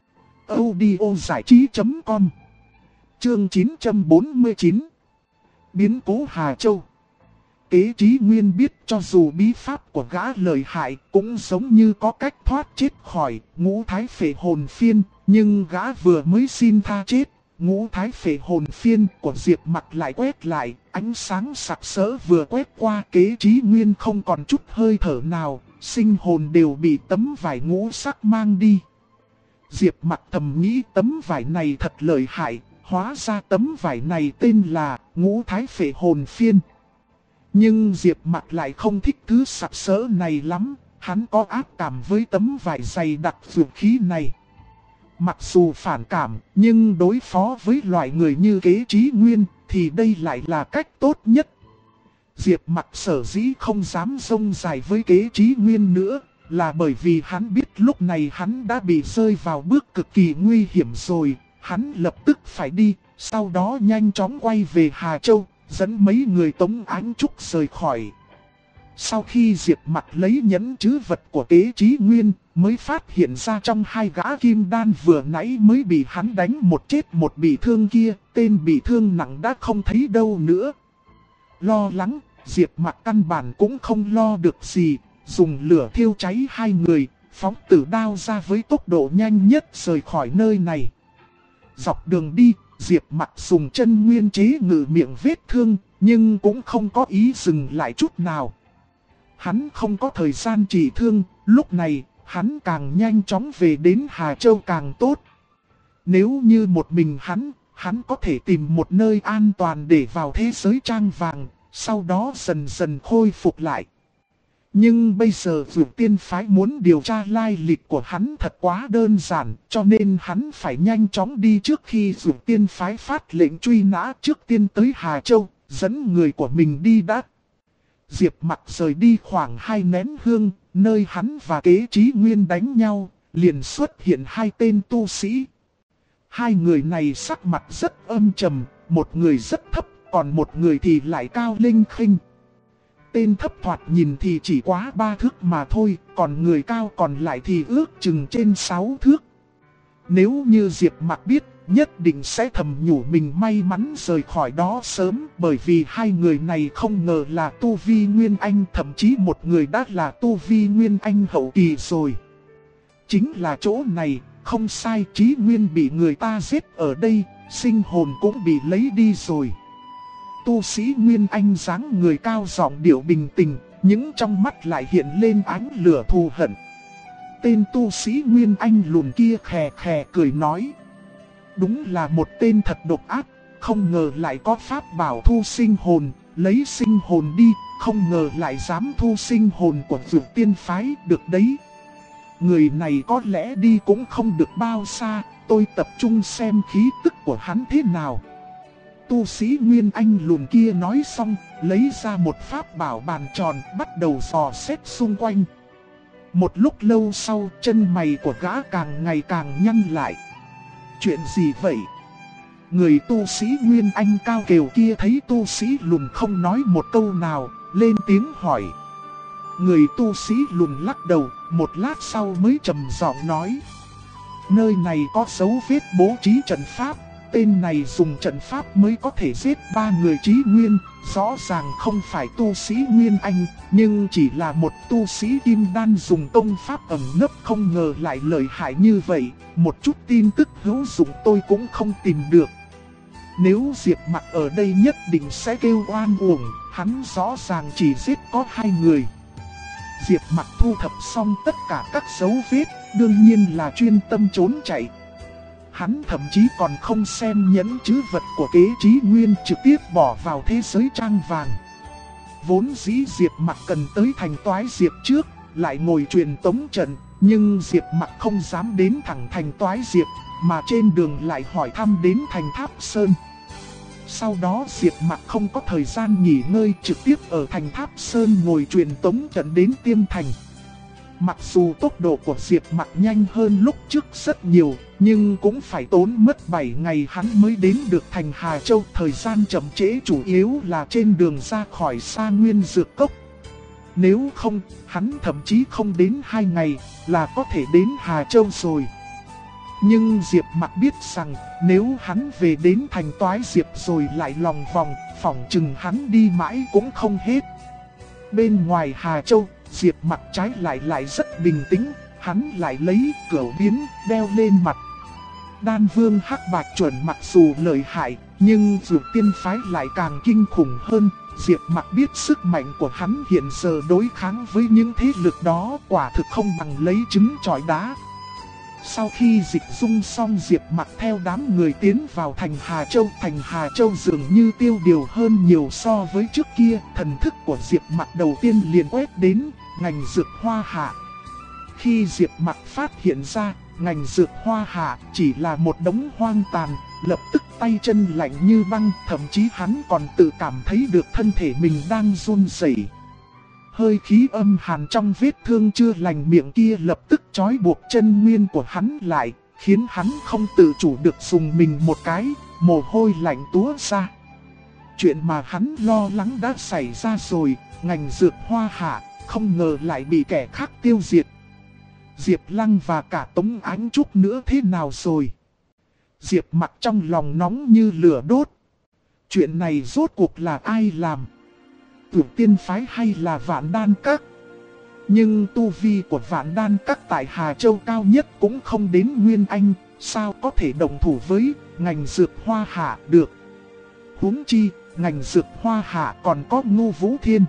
audiozảichí.com. Chương 949. Biến cố Hà Châu. Kế Chí Nguyên biết cho dù bí pháp của gã lợi hại cũng giống như có cách thoát chết khỏi Ngũ Thái Phệ Hồn Phiên, nhưng gã vừa mới xin tha chết, Ngũ Thái Phệ Hồn Phiên của Diệp Mặc lại quét lại, ánh sáng sặc sỡ vừa quét qua Kế Chí Nguyên không còn chút hơi thở nào, sinh hồn đều bị tấm vải ngũ sắc mang đi. Diệp Mặc thầm nghĩ tấm vải này thật lợi hại, hóa ra tấm vải này tên là Ngũ Thái Phệ Hồn Phiên. Nhưng Diệp Mặc lại không thích thứ sặc sỡ này lắm, hắn có ác cảm với tấm vải dày đặc dược khí này. Mặc dù phản cảm, nhưng đối phó với loại người như Kế Chí Nguyên, thì đây lại là cách tốt nhất. Diệp Mặc sở dĩ không dám rông dài với Kế Chí Nguyên nữa, là bởi vì hắn biết lúc này hắn đã bị rơi vào bước cực kỳ nguy hiểm rồi. Hắn lập tức phải đi, sau đó nhanh chóng quay về Hà Châu, dẫn mấy người Tống Ánh Trúc rời khỏi. Sau khi Diệp Mặc lấy nhẫn trữ vật của Kế Chí Nguyên, mới phát hiện ra trong hai gã kim đan vừa nãy mới bị hắn đánh một chết một bị thương kia, tên bị thương nặng đã không thấy đâu nữa. Lo lắng, Diệp Mặc căn bản cũng không lo được gì, dùng lửa thiêu cháy hai người, phóng tử đao ra với tốc độ nhanh nhất rời khỏi nơi này. Dọc đường đi, Diệp Mặc dùng chân nguyên chế ngự miệng vết thương, nhưng cũng không có ý dừng lại chút nào. Hắn không có thời gian trị thương, lúc này, hắn càng nhanh chóng về đến Hà Châu càng tốt. Nếu như một mình hắn có thể tìm một nơi an toàn để vào thế giới trang vàng, sau đó dần dần khôi phục lại. Nhưng bây giờ Dược Tiên Phái muốn điều tra lai lịch của hắn thật quá đơn giản, cho nên hắn phải nhanh chóng đi trước khi Dược Tiên Phái phát lệnh truy nã, trước tiên tới Hà Châu, dẫn người của mình đi đã. Diệp Mặc rời đi khoảng 2 nén hương, nơi hắn và Kế Chí Nguyên đánh nhau, liền xuất hiện 2 tên tu sĩ. 2 người này sắc mặt rất âm trầm, một người rất thấp, còn một người thì lại cao linh khinh. Tên thấp thoạt nhìn thì chỉ quá 3 thước mà thôi, còn người cao còn lại thì ước chừng trên 6 thước. Nếu như Diệp Mặc biết, nhất định sẽ thầm nhủ mình may mắn rời khỏi đó sớm, bởi vì 2 người này không ngờ là tu vi Nguyên Anh, thậm chí một người đã là tu vi Nguyên Anh hậu kỳ rồi. Chính là chỗ này, không sai, Chí Nguyên bị người ta giết ở đây, sinh hồn cũng bị lấy đi rồi. Tu sĩ Nguyên Anh dáng người cao, giọng điệu bình tĩnh, nhưng trong mắt lại hiện lên ánh lửa thù hận. Tên tu sĩ Nguyên Anh lùn kia khè khè cười nói: đúng là một tên thật độc ác, không ngờ lại có pháp bảo thu sinh hồn, lấy sinh hồn đi, không ngờ lại dám thu sinh hồn của Dược Tiên Phái được đấy. Người này có lẽ đi cũng không được bao xa, tôi tập trung xem khí tức của hắn thế nào. Tu sĩ Nguyên Anh lùn kia nói xong, lấy ra một pháp bảo bàn tròn, bắt đầu dò xét xung quanh. Một lúc lâu sau, chân mày của gã càng ngày càng nhăn lại. Chuyện gì vậy? Người tu sĩ Nguyên Anh cao kiều kia thấy tu sĩ lùn không nói một câu nào, lên tiếng hỏi. Người tu sĩ lùn lắc đầu, một lát sau mới trầm giọng nói: nơi này có dấu vết bố trí trận pháp, tên này dùng trận pháp mới có thể giết 3 người Chí Nguyên, rõ ràng không phải tu sĩ Nguyên Anh, nhưng chỉ là một tu sĩ kim đan dùng công pháp ẩn nấp, không ngờ lại lợi hại như vậy, một chút tin tức hữu dụng tôi cũng không tìm được. Nếu Diệp Mặc ở đây nhất định sẽ kêu oan uổng, hắn rõ ràng chỉ giết có 2 người. Diệp Mặc thu thập xong tất cả các dấu vết, đương nhiên là chuyên tâm trốn chạy. Hắn thậm chí còn không xem nhẫn trữ vật của Kế Chí Nguyên, trực tiếp bỏ vào thế giới trang vàng. Vốn dĩ Diệp Mặc cần tới thành Toái Diệp trước, lại ngồi truyền tống trận, nhưng Diệp Mặc không dám đến thẳng thành Toái Diệp, mà trên đường lại hỏi thăm đến thành Tháp Sơn. Sau đó Diệp Mặc không có thời gian nghỉ ngơi, trực tiếp ở thành Tháp Sơn ngồi truyền tống trận đến Tiêm Thành. Mặc dù tốc độ của Diệp Mặc nhanh hơn lúc trước rất nhiều, nhưng cũng phải tốn mất 7 ngày hắn mới đến được thành Hà Châu. Thời gian chậm trễ chủ yếu là trên đường ra khỏi Sa Nguyên Dược Cốc. Nếu không, hắn thậm chí không đến 2 ngày là có thể đến Hà Châu rồi. Nhưng Diệp Mặc biết rằng nếu hắn về đến thành Toái Diệp rồi lại lòng vòng, phỏng chừng hắn đi mãi cũng không hết. Bên ngoài Hà Châu, Diệp Mặc trái lại rất bình tĩnh, hắn lại lấy cửu biến đeo lên mặt. Đan Vương Hắc Bạch Chuẩn mặc dù lợi hại, nhưng Dược Tiên Phái lại càng kinh khủng hơn. Diệp Mặc biết sức mạnh của hắn hiện giờ đối kháng với những thế lực đó quả thực không bằng lấy trứng chọi đá. Sau khi dịch dung xong, Diệp Mặc theo đám người tiến vào thành Hà Châu. Thành Hà Châu dường như tiêu điều hơn nhiều so với trước kia. Thần thức của Diệp Mặc đầu tiên liền quét đến ngành dược Hoa Hạ. Khi Diệp Mặc phát hiện ra ngành dược Hoa Hạ chỉ là một đống hoang tàn, lập tức tay chân lạnh như băng, thậm chí hắn còn tự cảm thấy được thân thể mình đang run rẩy. Hơi khí âm hàn trong vết thương chưa lành miệng kia lập tức trói buộc chân nguyên của hắn lại, khiến hắn không tự chủ được dùng mình một cái, mồ hôi lạnh túa ra. Chuyện mà hắn lo lắng đã xảy ra rồi, ngành dược Hoa Hạ không ngờ lại bị kẻ khác tiêu diệt. Diệp Lăng và cả Tống Ánh Trúc nữa thế nào rồi? Diệp Mặc trong lòng nóng như lửa đốt. Chuyện này rốt cuộc là ai làm? Dược Tiên Phái hay là Vạn Đan Các? Nhưng tu vi của Vạn Đan Các tại Hà Châu cao nhất cũng không đến Nguyên Anh, sao có thể đồng thủ với ngành dược Hoa Hạ được? Huống chi, ngành dược Hoa Hạ còn có Ngô Vũ Thiên.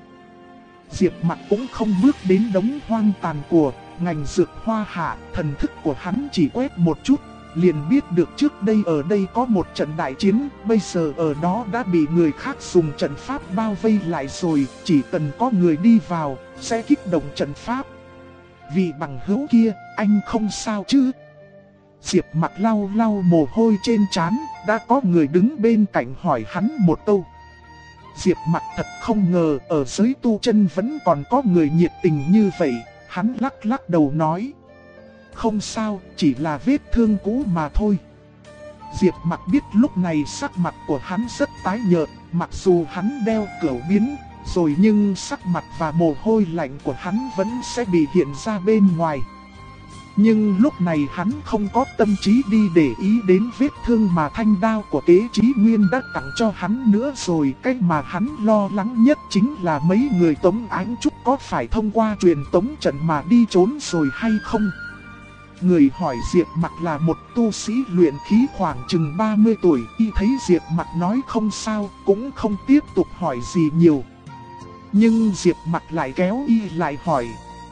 Diệp Mặc cũng không bước đến đống hoang tàn của ngành dược Hoa Hạ, thần thức của hắn chỉ quét một chút, liền biết được trước đây ở đây có một trận đại chiến, bây giờ ở đó đã bị người khác dùng trận pháp bao vây lại rồi, chỉ cần có người đi vào, sẽ kích động trận pháp. Vì bằng hữu kia, anh không sao chứ? Diệp Mặc lau lau mồ hôi trên trán, đã có người đứng bên cạnh hỏi hắn một câu. Diệp Mặc thật không ngờ ở giới tu chân vẫn còn có người nhiệt tình như vậy, hắn lắc lắc đầu nói. Không sao, chỉ là vết thương cũ mà thôi. Diệp Mặc biết lúc này sắc mặt của hắn rất tái nhợt, mặc dù hắn đeo cửu biến, rồi nhưng sắc mặt và mồ hôi lạnh của hắn vẫn sẽ bị hiện ra bên ngoài. Nhưng lúc này hắn không có tâm trí đi để ý đến vết thương mà thanh đao của Kế Chí Nguyên đã tặng cho hắn nữa rồi. Cái mà hắn lo lắng nhất chính là mấy người Tống Ánh Trúc có phải thông qua truyền tống trận mà đi trốn rồi hay không. Người hỏi Diệp Mặc là một tu sĩ luyện khí khoảng chừng 30 tuổi, y thấy Diệp Mặc nói không sao, cũng không tiếp tục hỏi gì nhiều. Nhưng Diệp Mặc lại kéo y lại hỏi.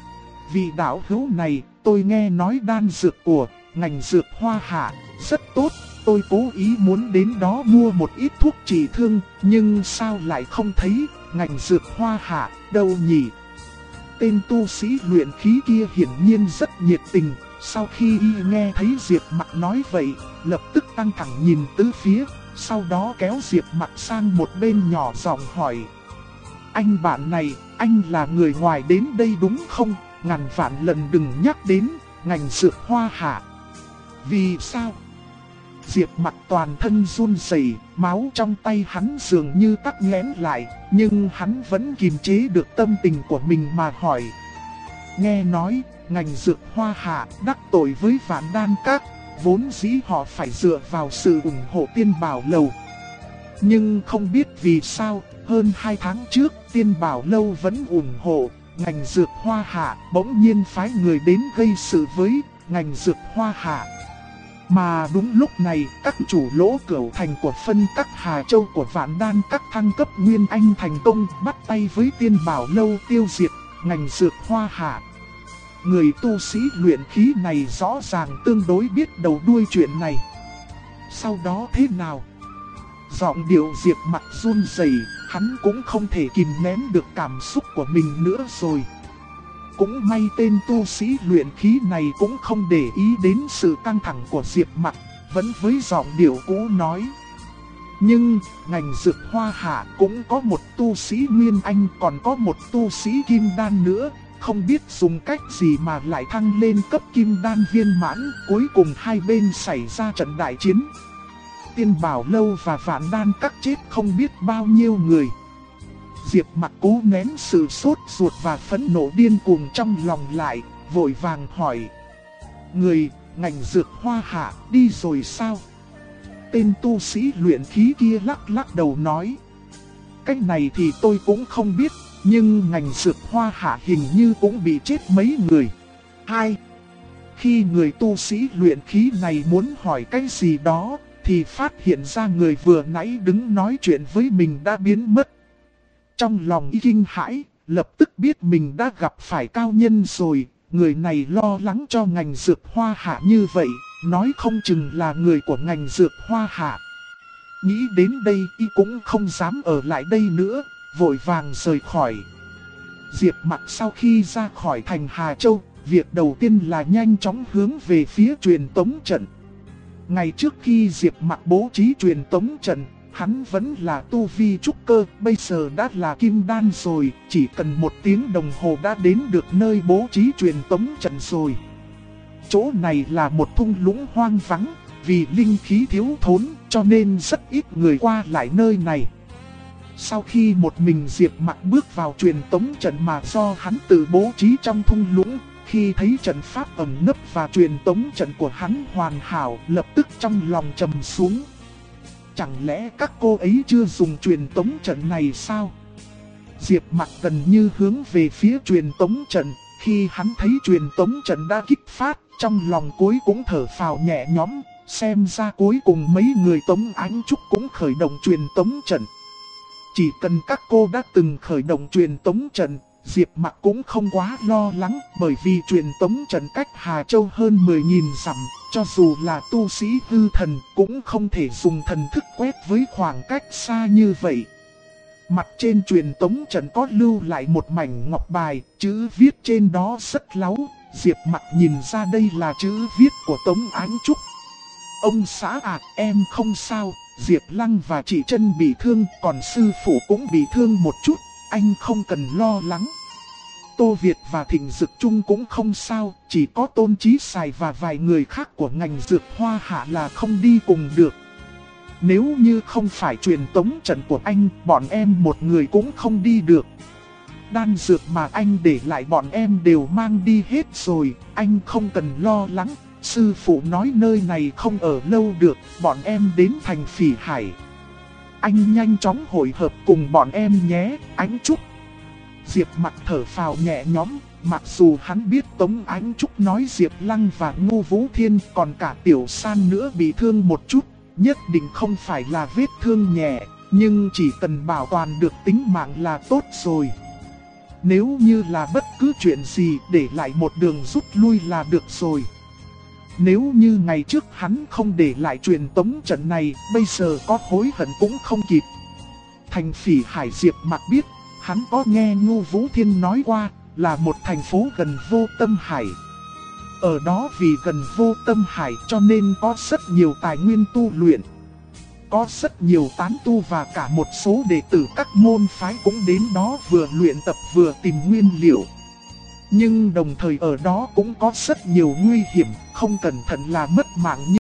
Vị đạo hữu này, tôi nghe nói đan dược của ngành dược Hoa Hạ rất tốt, tôi cố ý muốn đến đó mua một ít thuốc trị thương, nhưng sao lại không thấy ngành dược Hoa Hạ đâu nhỉ? Tên tu sĩ luyện khí kia hiển nhiên rất nhiệt tình, sau khi y nghe thấy Diệp Mặc nói vậy, lập tức căng thẳng nhìn tứ phía, sau đó kéo Diệp Mặc sang một bên nhỏ giọng hỏi. Anh bạn này, anh là người ngoài đến đây đúng không? Ngàn vạn lần đừng nhắc đến ngành dược Hoa Hạ. Vì sao? Diệp Mặc toàn thân run rẩy, máu trong tay hắn dường như tắc nghẽn lại, nhưng hắn vẫn kiềm chế được tâm tình của mình mà hỏi. Nghe nói, ngành dược Hoa Hạ đắc tội với Vạn Đan Các, vốn dĩ họ phải dựa vào sự ủng hộ Tiên Bảo Lầu. Nhưng không biết vì sao, hơn 2 tháng trước, Tiên Bảo Lâu vẫn ủng hộ ngành dược Hoa Hạ, bỗng nhiên phái người đến gây sự với ngành dược Hoa Hạ. Mà đúng lúc này, các chủ lỗ cửu thành của phân các Hà Châu của Vạn Đan Các thăng cấp Nguyên Anh thành công, bắt tay với Tiên Bảo Lâu tiêu diệt ngành dược Hoa Hạ. Người tu sĩ luyện khí này rõ ràng tương đối biết đầu đuôi chuyện này. Sau đó thế nào? Giọng điệu Diệp Mặc run rẩy, hắn cũng không thể kìm nén được cảm xúc của mình nữa rồi. Cũng may tên tu sĩ luyện khí này cũng không để ý đến sự căng thẳng của Diệp Mặc, vẫn với giọng điệu cũ nói. Nhưng, ngành dược Hoa Hạ cũng có một tu sĩ Nguyên Anh, còn có một tu sĩ Kim Đan nữa, không biết dùng cách gì mà lại thăng lên cấp Kim Đan viên mãn, cuối cùng hai bên xảy ra trận đại chiến. Tiên Bảo Lâu và Vạn Đan Các chết không biết bao nhiêu người. Diệp Mặc cố nén sự sốt ruột và phẫn nộ điên cuồng trong lòng lại, vội vàng hỏi. Người, ngành dược Hoa Hạ đi rồi sao? Tên tu sĩ luyện khí kia lắc lắc đầu nói. Cái này thì tôi cũng không biết, nhưng ngành dược Hoa Hạ hình như cũng bị chết mấy người. 2. Khi người tu sĩ luyện khí này muốn hỏi cái gì đó, thì phát hiện ra người vừa nãy đứng nói chuyện với mình đã biến mất. Trong lòng y kinh hãi, lập tức biết mình đã gặp phải cao nhân rồi. Người này lo lắng cho ngành dược Hoa Hạ như vậy, nói không chừng là người của ngành dược Hoa Hạ. Nghĩ đến đây y cũng không dám ở lại đây nữa, vội vàng rời khỏi. Diệp Mặc sau khi ra khỏi thành Hà Châu, việc đầu tiên là nhanh chóng hướng về phía truyền tống trận. Ngày trước khi Diệp Mặc bố trí truyền tống trận, hắn vẫn là tu vi trúc cơ, bây giờ đã là kim đan rồi, chỉ cần 1 tiếng đồng hồ đã đến được nơi bố trí truyền tống trận rồi. Chỗ này là một thung lũng hoang vắng, vì linh khí thiếu thốn cho nên rất ít người qua lại nơi này. Sau khi một mình Diệp Mặc bước vào truyền tống trận mà do hắn tự bố trí trong thung lũng, khi thấy trận pháp ẩn nấp và truyền tống trận của hắn hoàn hảo, lập tức trong lòng trầm xuống. Chẳng lẽ các cô ấy chưa dùng truyền tống trận này sao? Diệp Mặc gần như hướng về phía truyền tống trận, khi hắn thấy truyền tống trận đã kích phát, trong lòng cuối cũng thở phào nhẹ nhõm, xem ra cuối cùng mấy người Tống Ánh Trúc cũng khởi động truyền tống trận. Chỉ cần các cô đã từng khởi động truyền tống trận, Diệp Mặc cũng không quá lo lắng, bởi vì truyền tống trận cách Hà Châu hơn 10.000 dặm, Cho dù là tu sĩ hư thần cũng không thể dùng thần thức quét với khoảng cách xa như vậy. Mặt trên truyền tống trận có lưu lại một mảnh ngọc bài, chữ viết trên đó rất láu. Diệp Mặc nhìn ra đây là chữ viết của Tống Ánh Trúc. Ông xã à, em không sao, Diệp Lăng và chị Trân bị thương, còn sư phụ cũng bị thương một chút, anh không cần lo lắng. Tô Việt và Thịnh Dực Trung cũng không sao, chỉ có Tôn Chí Sài và vài người khác của ngành dược hoa hạ là không đi cùng được. Nếu như không phải truyền tống trận của anh, bọn em một người cũng không đi được. Đan dược mà anh để lại bọn em đều mang đi hết rồi, anh không cần lo lắng. Sư phụ nói nơi này không ở lâu được, bọn em đến thành Phỉ Hải. Anh nhanh chóng hội hợp cùng bọn em nhé, Ánh Trúc. Diệp Mặc thở phào nhẹ nhõm, mặc dù hắn biết Tống Ánh Trúc nói Diệp Lăng và Ngô Vũ Thiên còn cả Tiểu San nữa bị thương một chút, nhất định không phải là vết thương nhẹ, nhưng chỉ cần bảo toàn được tính mạng là tốt rồi. Nếu như là bất cứ chuyện gì để lại một đường rút lui là được rồi. Nếu như ngày trước hắn không để lại truyền tống trận này, bây giờ có hối hận cũng không kịp. Thành Phỉ Hải Diệp Mặc biết, hắn có nghe Ngô Vũ Thiên nói qua, là một thành phố gần Vô Tâm Hải. Ở đó vì gần Vô Tâm Hải cho nên có rất nhiều tài nguyên tu luyện. Có rất nhiều tán tu và cả một số đệ tử các môn phái cũng đến đó vừa luyện tập vừa tìm nguyên liệu. Nhưng đồng thời ở đó cũng có rất nhiều nguy hiểm, không cẩn thận là mất mạng như